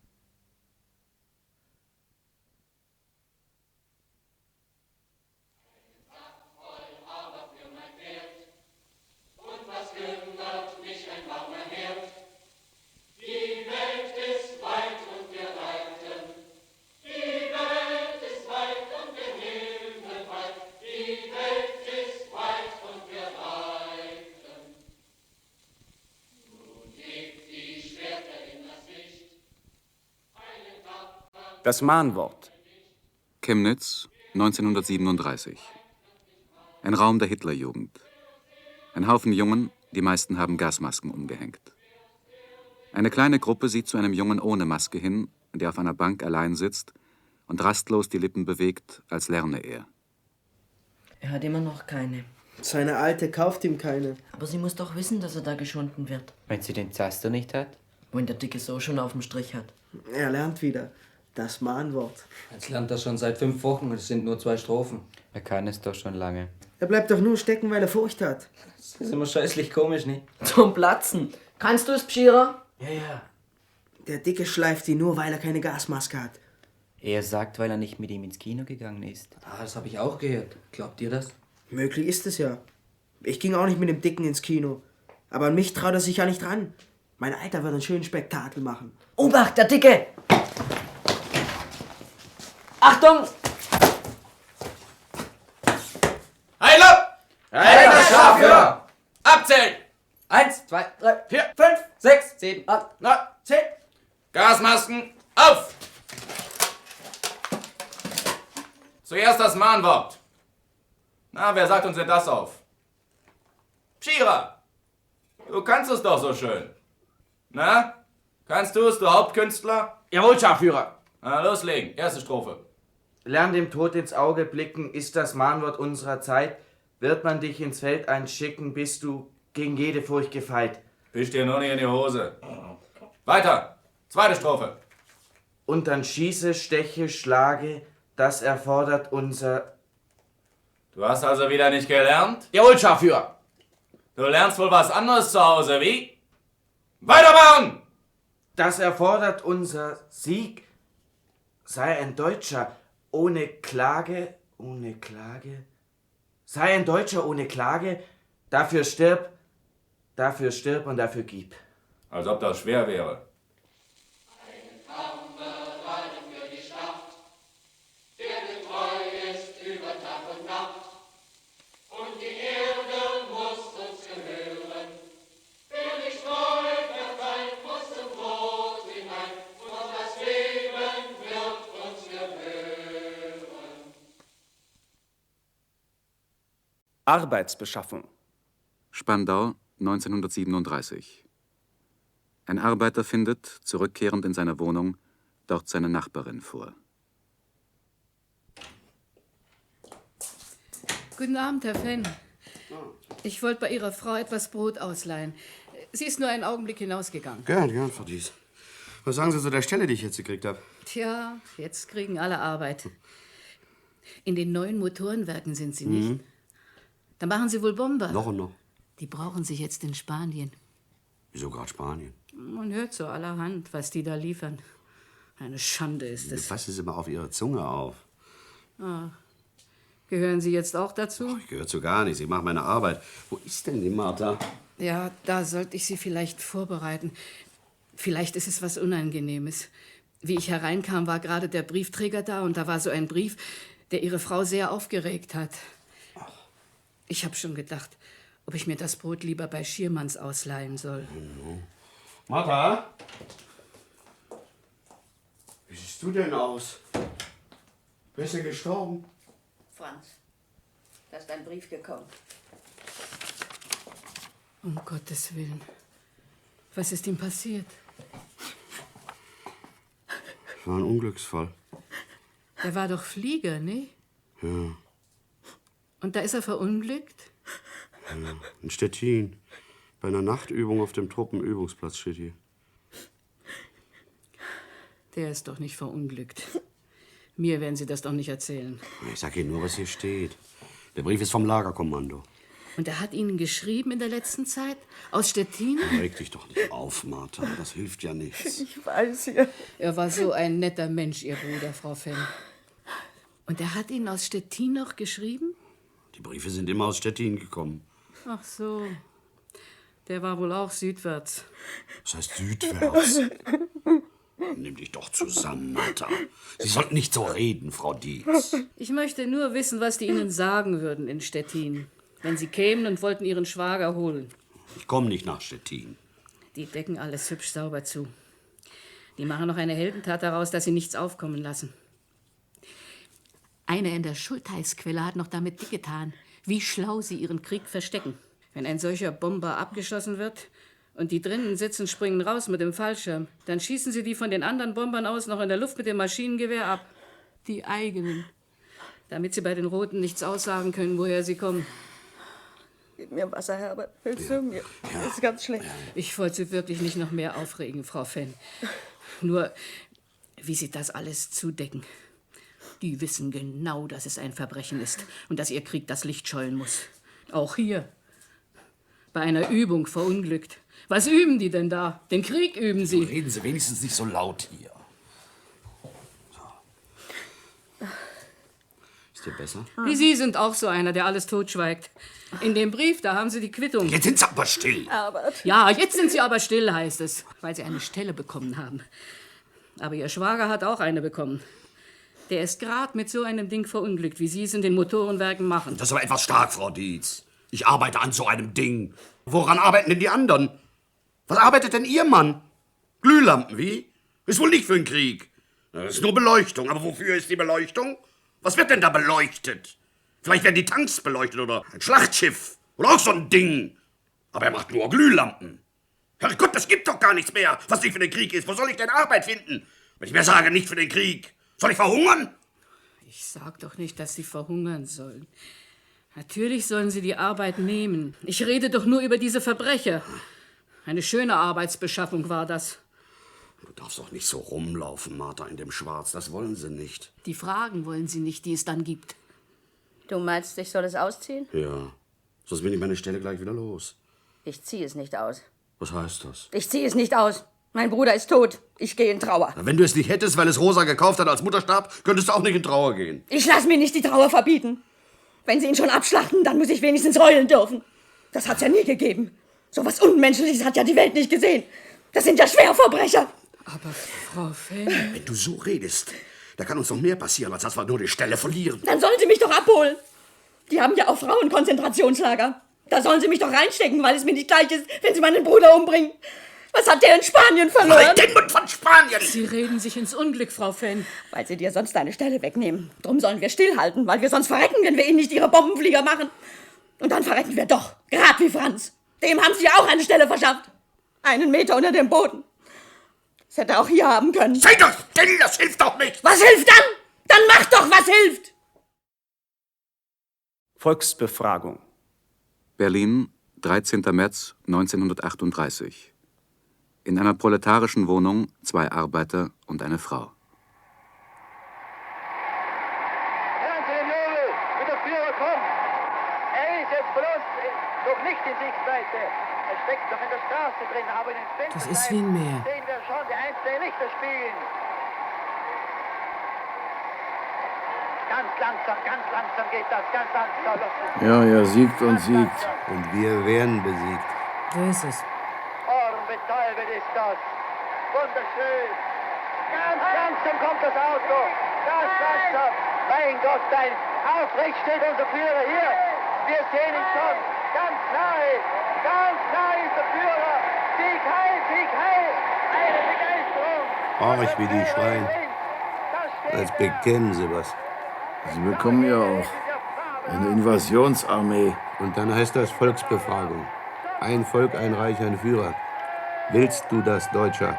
[SPEAKER 3] Das Mahnwort. Chemnitz, neunzehnhundertsiebenunddreißig. Ein Raum der Hitlerjugend. Ein Haufen Jungen, die meisten haben Gasmasken umgehängt. Eine kleine Gruppe sieht zu einem Jungen ohne Maske hin, der auf einer Bank allein sitzt und rastlos die Lippen bewegt, als lerne er.
[SPEAKER 22] Er hat immer noch keine.
[SPEAKER 23] Seine Alte kauft ihm keine.
[SPEAKER 22] Aber sie muss doch wissen, dass er da geschunden wird.
[SPEAKER 20] Wenn sie den Zaster nicht hat?
[SPEAKER 22] Wenn der Dicke so schon auf dem Strich hat.
[SPEAKER 23] Er lernt wieder. Das Mahnwort.
[SPEAKER 20] Jetzt lernt er schon seit fünf Wochen und es sind nur zwei Strophen. Er kann es doch schon lange.
[SPEAKER 23] Er bleibt doch nur stecken, weil er Furcht hat.
[SPEAKER 20] Das ist immer scheußlich komisch, ne?
[SPEAKER 22] Zum Platzen. Kannst du es, Pschira?
[SPEAKER 23] Ja, ja. Der Dicke schleift ihn nur, weil er keine Gasmaske hat.
[SPEAKER 1] Er sagt, weil er nicht mit ihm ins Kino gegangen ist.
[SPEAKER 23] Ah, das habe ich auch gehört. Glaubt ihr das? Möglich ist es ja. Ich ging auch nicht mit dem Dicken ins Kino. Aber an mich traut er sich ja nicht ran. Mein Alter wird einen schönen Spektakel machen.
[SPEAKER 22] Obacht, der Dicke! Achtung!
[SPEAKER 4] Heile! Heile, Scharführer! Abzählen! Eins, zwei, drei, vier, fünf, sechs, sieben, acht, neun, zehn. Gasmasken, auf! Zuerst das Mahnwort. Na, wer sagt uns denn das auf? Pschira! Du kannst es doch so schön. Na? Kannst du es, du Hauptkünstler?
[SPEAKER 6] Jawohl, Scharführer.
[SPEAKER 4] Na, loslegen. Erste Strophe.
[SPEAKER 6] Lern dem Tod ins Auge blicken, ist das Mahnwort unserer Zeit. Wird man dich ins Feld einschicken, bist du gegen jede Furcht gefeit.
[SPEAKER 4] Wisch dir nur nicht in die Hose. Weiter. Zweite Strophe.
[SPEAKER 6] Und dann schieße, steche, schlage, das erfordert unser...
[SPEAKER 4] Du hast also wieder nicht gelernt?
[SPEAKER 6] Jawohl, Scharführer.
[SPEAKER 4] Du lernst wohl was anderes zu Hause, wie? Weitermachen!
[SPEAKER 6] Das erfordert unser Sieg. Sei ein Deutscher ohne Klage, ohne Klage. Sei ein Deutscher ohne Klage, dafür stirb, dafür stirb und dafür gib.
[SPEAKER 4] Als ob das schwer wäre.
[SPEAKER 24] Arbeitsbeschaffung.
[SPEAKER 3] Spandau, neunzehnhundertsiebenunddreißig. Ein Arbeiter findet, zurückkehrend in seiner Wohnung, dort seine Nachbarin vor.
[SPEAKER 8] Guten Abend, Herr Fenn. Ich wollte bei Ihrer Frau etwas Brot ausleihen. Sie ist nur einen Augenblick hinausgegangen.
[SPEAKER 21] Gern, gern, Frau Dies. Was sagen Sie zu der Stelle, die ich jetzt gekriegt habe?
[SPEAKER 8] Tja, jetzt kriegen alle Arbeit. In den neuen Motorenwerken sind Sie nicht?
[SPEAKER 21] Mhm.
[SPEAKER 8] Da machen Sie wohl Bomber.
[SPEAKER 21] Noch und noch.
[SPEAKER 8] Die brauchen sich jetzt in Spanien.
[SPEAKER 21] Wieso gerade Spanien?
[SPEAKER 8] Man hört so allerhand, was die da liefern. Eine Schande ist es.
[SPEAKER 21] Passen Sie mal auf Ihre Zunge auf.
[SPEAKER 8] Ah. Gehören Sie jetzt auch dazu?
[SPEAKER 21] Ich gehöre zu gar nichts. Ich mache meine Arbeit. Wo ist denn die Martha?
[SPEAKER 8] Ja, da sollte ich Sie vielleicht vorbereiten. Vielleicht ist es was Unangenehmes. Wie ich hereinkam, war gerade der Briefträger da und da war so ein Brief, der Ihre Frau sehr aufgeregt hat. Ich habe schon gedacht, ob ich mir das Brot lieber bei Schiermanns ausleihen soll.
[SPEAKER 21] Martha? Wie siehst du denn aus? Bist du gestorben?
[SPEAKER 8] Franz, da ist ein Brief gekommen. Um Gottes Willen. Was ist ihm passiert?
[SPEAKER 21] Das war ein Unglücksfall.
[SPEAKER 8] Er war doch Flieger, ne?
[SPEAKER 21] Ja,
[SPEAKER 8] Und da ist er verunglückt?
[SPEAKER 21] ja. In Stettin. Bei einer Nachtübung auf dem Truppenübungsplatz steht hier.
[SPEAKER 8] Der ist doch nicht verunglückt. Mir werden Sie das doch nicht erzählen.
[SPEAKER 21] Ich sag Ihnen nur, was hier steht. Der Brief ist vom Lagerkommando.
[SPEAKER 8] Und er hat Ihnen geschrieben in der letzten Zeit? Aus Stettin?
[SPEAKER 21] Reg dich doch nicht auf, Martha. Das hilft ja nichts.
[SPEAKER 8] Ich weiß ja. Er war so ein netter Mensch, Ihr Bruder, Frau Fenn. Und er hat Ihnen aus Stettin noch geschrieben?
[SPEAKER 21] Die Briefe sind immer aus Stettin gekommen.
[SPEAKER 8] Ach so. Der war wohl auch südwärts.
[SPEAKER 21] Das heißt südwärts. Nimm dich doch zusammen, Martha. Sie sollten nicht so reden, Frau Dietz.
[SPEAKER 8] Ich möchte nur wissen, was die Ihnen sagen würden in Stettin, wenn Sie kämen und wollten Ihren Schwager holen.
[SPEAKER 21] Ich komme nicht nach Stettin.
[SPEAKER 8] Die decken alles hübsch sauber zu. Die machen noch eine Heldentat daraus, dass sie nichts aufkommen lassen. Einer in der Schultheißquelle hat noch damit dick getan, wie schlau sie ihren Krieg verstecken. Wenn ein solcher Bomber abgeschossen wird und die drinnen sitzen, springen raus mit dem Fallschirm, dann schießen sie die von den anderen Bombern aus noch in der Luft mit dem Maschinengewehr ab. Die eigenen. Damit sie bei den Roten nichts aussagen können, woher sie kommen.
[SPEAKER 16] Gib mir Wasser, Herbert. Hilfst du mir? Das ist ganz schlecht.
[SPEAKER 8] Ich wollte Sie wirklich nicht noch mehr aufregen, Frau Fenn. Nur, wie Sie das alles zudecken. Die wissen genau, dass es ein Verbrechen ist und dass Ihr Krieg das Licht scheuen muss. Auch hier. Bei einer Übung verunglückt. Was üben die denn da? Den Krieg üben sie.
[SPEAKER 21] Reden Sie wenigstens nicht so laut hier. So.
[SPEAKER 19] dir besser?
[SPEAKER 8] Wie Sie sind auch so einer, der alles totschweigt. In dem Brief, da haben Sie die Quittung.
[SPEAKER 19] Jetzt sind Sie aber still.
[SPEAKER 8] Ja, jetzt sind Sie aber still, heißt es, weil Sie eine Stelle bekommen haben. Aber Ihr Schwager hat auch eine bekommen. Der ist gerade mit so einem Ding verunglückt, wie Sie es in den Motorenwerken machen.
[SPEAKER 21] Das ist aber etwas stark, Frau Dietz. Ich arbeite an so einem Ding. Woran arbeiten denn die anderen? Was arbeitet denn Ihr Mann? Glühlampen, wie? Ist wohl nicht für den Krieg. Das ist nur Beleuchtung. Aber wofür ist die Beleuchtung? Was wird denn da beleuchtet? Vielleicht werden die Tanks beleuchtet oder ein Schlachtschiff. Oder auch so ein Ding. Aber er macht nur Glühlampen. Herrgott, das gibt doch gar nichts mehr, was nicht für den Krieg ist. Wo soll ich denn Arbeit finden? Wenn ich mir sage, nicht für den Krieg. Soll ich verhungern?
[SPEAKER 8] Ich sag doch nicht, dass Sie verhungern sollen. Natürlich sollen Sie die Arbeit nehmen. Ich rede doch nur über diese Verbrecher. Eine schöne Arbeitsbeschaffung war das.
[SPEAKER 21] Du darfst doch nicht so rumlaufen, Martha, in dem Schwarz. Das wollen sie nicht.
[SPEAKER 8] Die Fragen wollen Sie nicht, die es dann gibt.
[SPEAKER 5] Du meinst, ich soll es ausziehen?
[SPEAKER 21] Ja, sonst bin ich meine Stelle gleich wieder los.
[SPEAKER 5] Ich ziehe es nicht aus.
[SPEAKER 21] Was heißt das?
[SPEAKER 5] Ich ziehe es nicht aus. Mein Bruder ist tot. Ich gehe in Trauer.
[SPEAKER 21] Na, wenn du es nicht hättest, weil es Rosa gekauft hat als Mutterstab, könntest du auch nicht in Trauer gehen.
[SPEAKER 5] Ich lasse mir nicht die Trauer verbieten. Wenn sie ihn schon abschlachten, dann muss ich wenigstens heulen dürfen. Das hat's ja nie gegeben. So was Unmenschliches hat ja die Welt nicht gesehen. Das sind ja Schwerverbrecher.
[SPEAKER 8] Aber Frau Fenn...
[SPEAKER 21] Wenn du so redest, da kann uns noch mehr passieren, als dass wir nur die Stelle verlieren.
[SPEAKER 5] Dann sollen sie mich doch abholen. Die haben ja auch Frauenkonzentrationslager. Da sollen sie mich doch reinstecken, weil es mir nicht gleich ist, wenn sie meinen Bruder umbringen. Was hat der in Spanien verloren?
[SPEAKER 21] Halt den Mund von Spanien!
[SPEAKER 8] Sie reden sich ins Unglück, Frau Fenn.
[SPEAKER 5] Weil sie dir sonst deine Stelle wegnehmen. Drum sollen wir stillhalten, weil wir sonst verrecken, wenn wir ihnen nicht ihre Bombenflieger machen. Und dann verrecken wir doch, gerade wie Franz. Dem haben sie ja auch eine Stelle verschafft. Einen Meter unter dem Boden. Das hätte er auch hier haben können.
[SPEAKER 21] Sei doch still, das hilft doch nicht!
[SPEAKER 5] Was hilft dann? Dann mach doch, was hilft!
[SPEAKER 2] Volksbefragung.
[SPEAKER 3] Berlin, dreizehnter März neunzehnhundertachtunddreißig. In einer proletarischen Wohnung zwei Arbeiter und eine Frau.
[SPEAKER 10] Hören Sie den Jubel, wie der Führer kommt. Er ist jetzt bloß noch nicht in Sichtweite. Er steckt noch in der Straße drin, aber in den Fenstern
[SPEAKER 17] Das ist wie ein Meer.
[SPEAKER 10] sehen wir schon die einzelnen Lichter spielen. Ganz langsam, ganz langsam geht das, ganz langsam.
[SPEAKER 18] Ja, er siegt und siegt.
[SPEAKER 19] Und wir werden besiegt.
[SPEAKER 17] So ist es.
[SPEAKER 10] Ohrenbetäubend ist das. Wunderschön. Ganz langsam kommt das Auto. Ganz langsam. Mein Gott, ein aufrecht steht unser Führer hier. Wir sehen ihn schon. Ganz nahe. Ganz nahe ist der Führer. Sieg heil, Sieg heil. Eine Begeisterung.
[SPEAKER 19] Horch, wie die schreien. Als bekennen sie was.
[SPEAKER 18] Sie bekommen ja auch eine Invasionsarmee.
[SPEAKER 19] Und dann heißt das Volksbefragung. Ein Volk, ein Reich, ein Führer. Willst du das, Deutscher?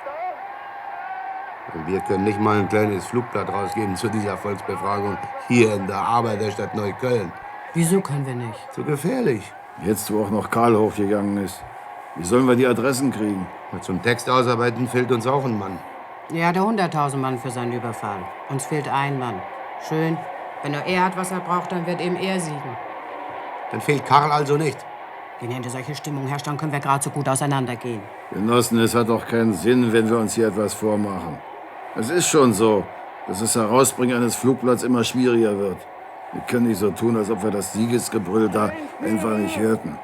[SPEAKER 19] Und wir können nicht mal ein kleines Flugblatt rausgeben zu dieser Volksbefragung hier in der Arbeiterstadt Neukölln.
[SPEAKER 17] Wieso können wir nicht?
[SPEAKER 19] Zu gefährlich.
[SPEAKER 18] Jetzt, wo auch noch Karl hochgegangen ist. Wie sollen wir die Adressen kriegen?
[SPEAKER 19] Na, zum Text ausarbeiten fehlt uns auch ein Mann.
[SPEAKER 7] Er hatte hunderttausend Mann für seinen Überfall. Uns fehlt ein Mann. Schön. Wenn nur er hat, was er braucht, dann wird eben er siegen.
[SPEAKER 19] Dann fehlt Karl also nicht.
[SPEAKER 7] Wenn hinter solche Stimmung herrscht, dann können wir gerade so gut auseinandergehen.
[SPEAKER 18] Genossen, es hat doch keinen Sinn, wenn wir uns hier etwas vormachen. Es ist schon so, dass das Herausbringen eines Flugblatts immer schwieriger wird. Wir können nicht so tun, als ob wir das Siegesgebrüll da einfach nicht hörten.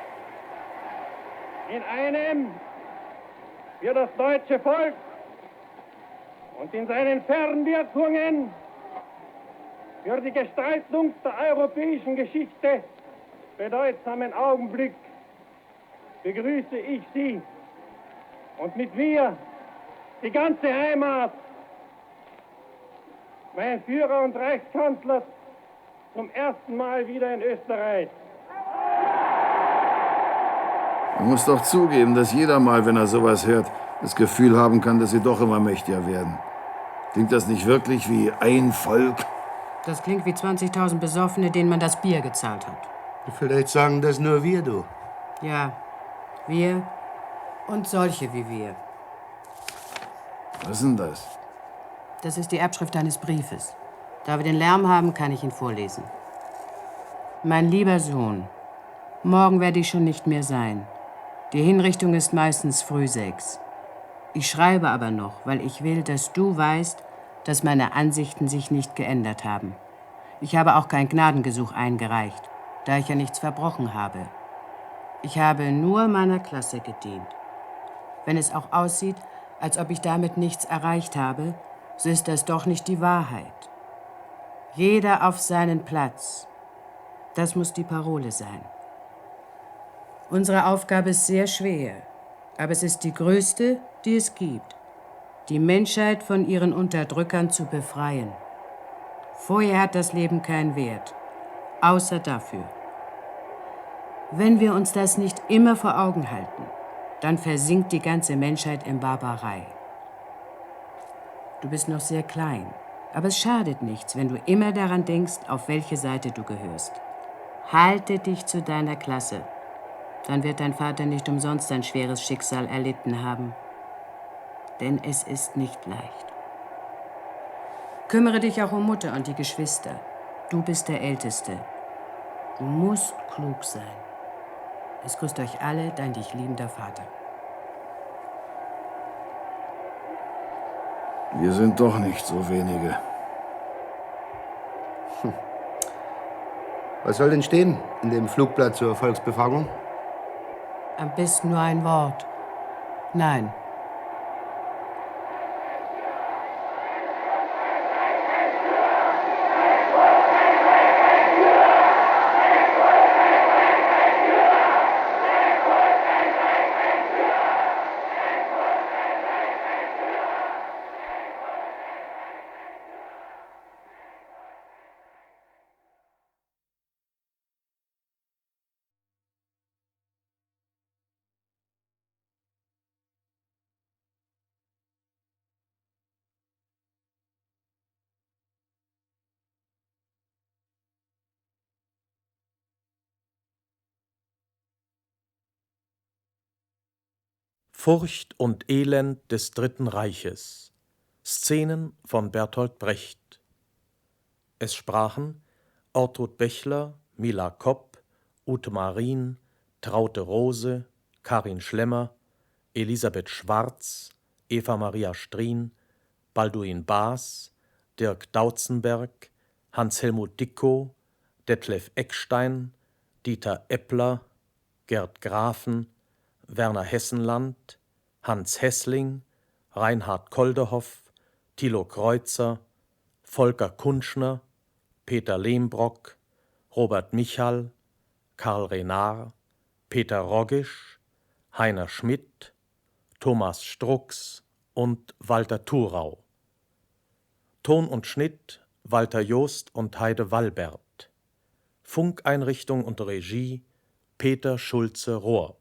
[SPEAKER 10] In einem für das deutsche Volk und in seinen Fernwirkungen für die Gestaltung der europäischen Geschichte bedeutsamen Augenblick begrüße ich Sie und mit mir die ganze Heimat, mein Führer und Reichskanzler, zum ersten Mal wieder in Österreich.
[SPEAKER 18] Man muss doch zugeben, dass jeder mal, wenn er sowas hört, das Gefühl haben kann, dass sie doch immer mächtiger werden. Klingt das nicht wirklich wie ein Volk?
[SPEAKER 7] Das klingt wie zwanzigtausend Besoffene, denen man das Bier gezahlt hat.
[SPEAKER 19] Vielleicht sagen das nur wir, du.
[SPEAKER 7] Ja, wir und solche wie wir.
[SPEAKER 18] Was ist denn das?
[SPEAKER 7] Das ist die Erbschrift eines Briefes. Da wir den Lärm haben, kann ich ihn vorlesen. Mein lieber Sohn, morgen werde ich schon nicht mehr sein. Die Hinrichtung ist meistens früh sechs. Ich schreibe aber noch, weil ich will, dass du weißt, dass meine Ansichten sich nicht geändert haben. Ich habe auch kein Gnadengesuch eingereicht, da ich ja nichts verbrochen habe. Ich habe nur meiner Klasse gedient. Wenn es auch aussieht, als ob ich damit nichts erreicht habe, so ist das doch nicht die Wahrheit. Jeder auf seinen Platz. Das muss die Parole sein. Unsere Aufgabe ist sehr schwer, aber es ist die größte, die es gibt. Die Menschheit von ihren Unterdrückern zu befreien. Vorher hat das Leben keinen Wert, außer dafür. Wenn wir uns das nicht immer vor Augen halten, dann versinkt die ganze Menschheit in Barbarei. Du bist noch sehr klein, aber es schadet nichts, wenn du immer daran denkst, auf welche Seite du gehörst. Halte dich zu deiner Klasse. Dann wird dein Vater nicht umsonst ein schweres Schicksal erlitten haben. Denn es ist nicht leicht. Kümmere dich auch um Mutter und die Geschwister. Du bist der Älteste. Du musst klug sein. Es grüßt euch alle, dein dich liebender Vater.
[SPEAKER 18] Wir sind doch nicht so wenige.
[SPEAKER 11] Hm. Was soll denn stehen in dem Flugblatt zur Volksbefragung?
[SPEAKER 7] Am besten nur ein Wort. Nein.
[SPEAKER 2] Furcht und Elend des Dritten Reiches. Szenen von Bertolt Brecht. Es sprachen Ortrud Bechler, Mila Kopp, Ute Marin, Traute Rose, Karin Schlemmer, Elisabeth Schwarz, Eva Maria Strien, Balduin Baas, Dirk Dautzenberg, Hans-Helmut Dickow, Detlef Eckstein, Dieter Eppler, Gerd Grafen, Werner Hessenland, Hans Hessling, Reinhard Kolderhoff, Thilo Kreuzer, Volker Kunschner, Peter Lehmbrock, Robert Michal, Karl Renard, Peter Roggisch, Heiner Schmidt, Thomas Strux und Walter Thurau. Ton und Schnitt Walter Joost und Heide Wallbert. Funkeinrichtung und Regie Peter Schulze-Rohr.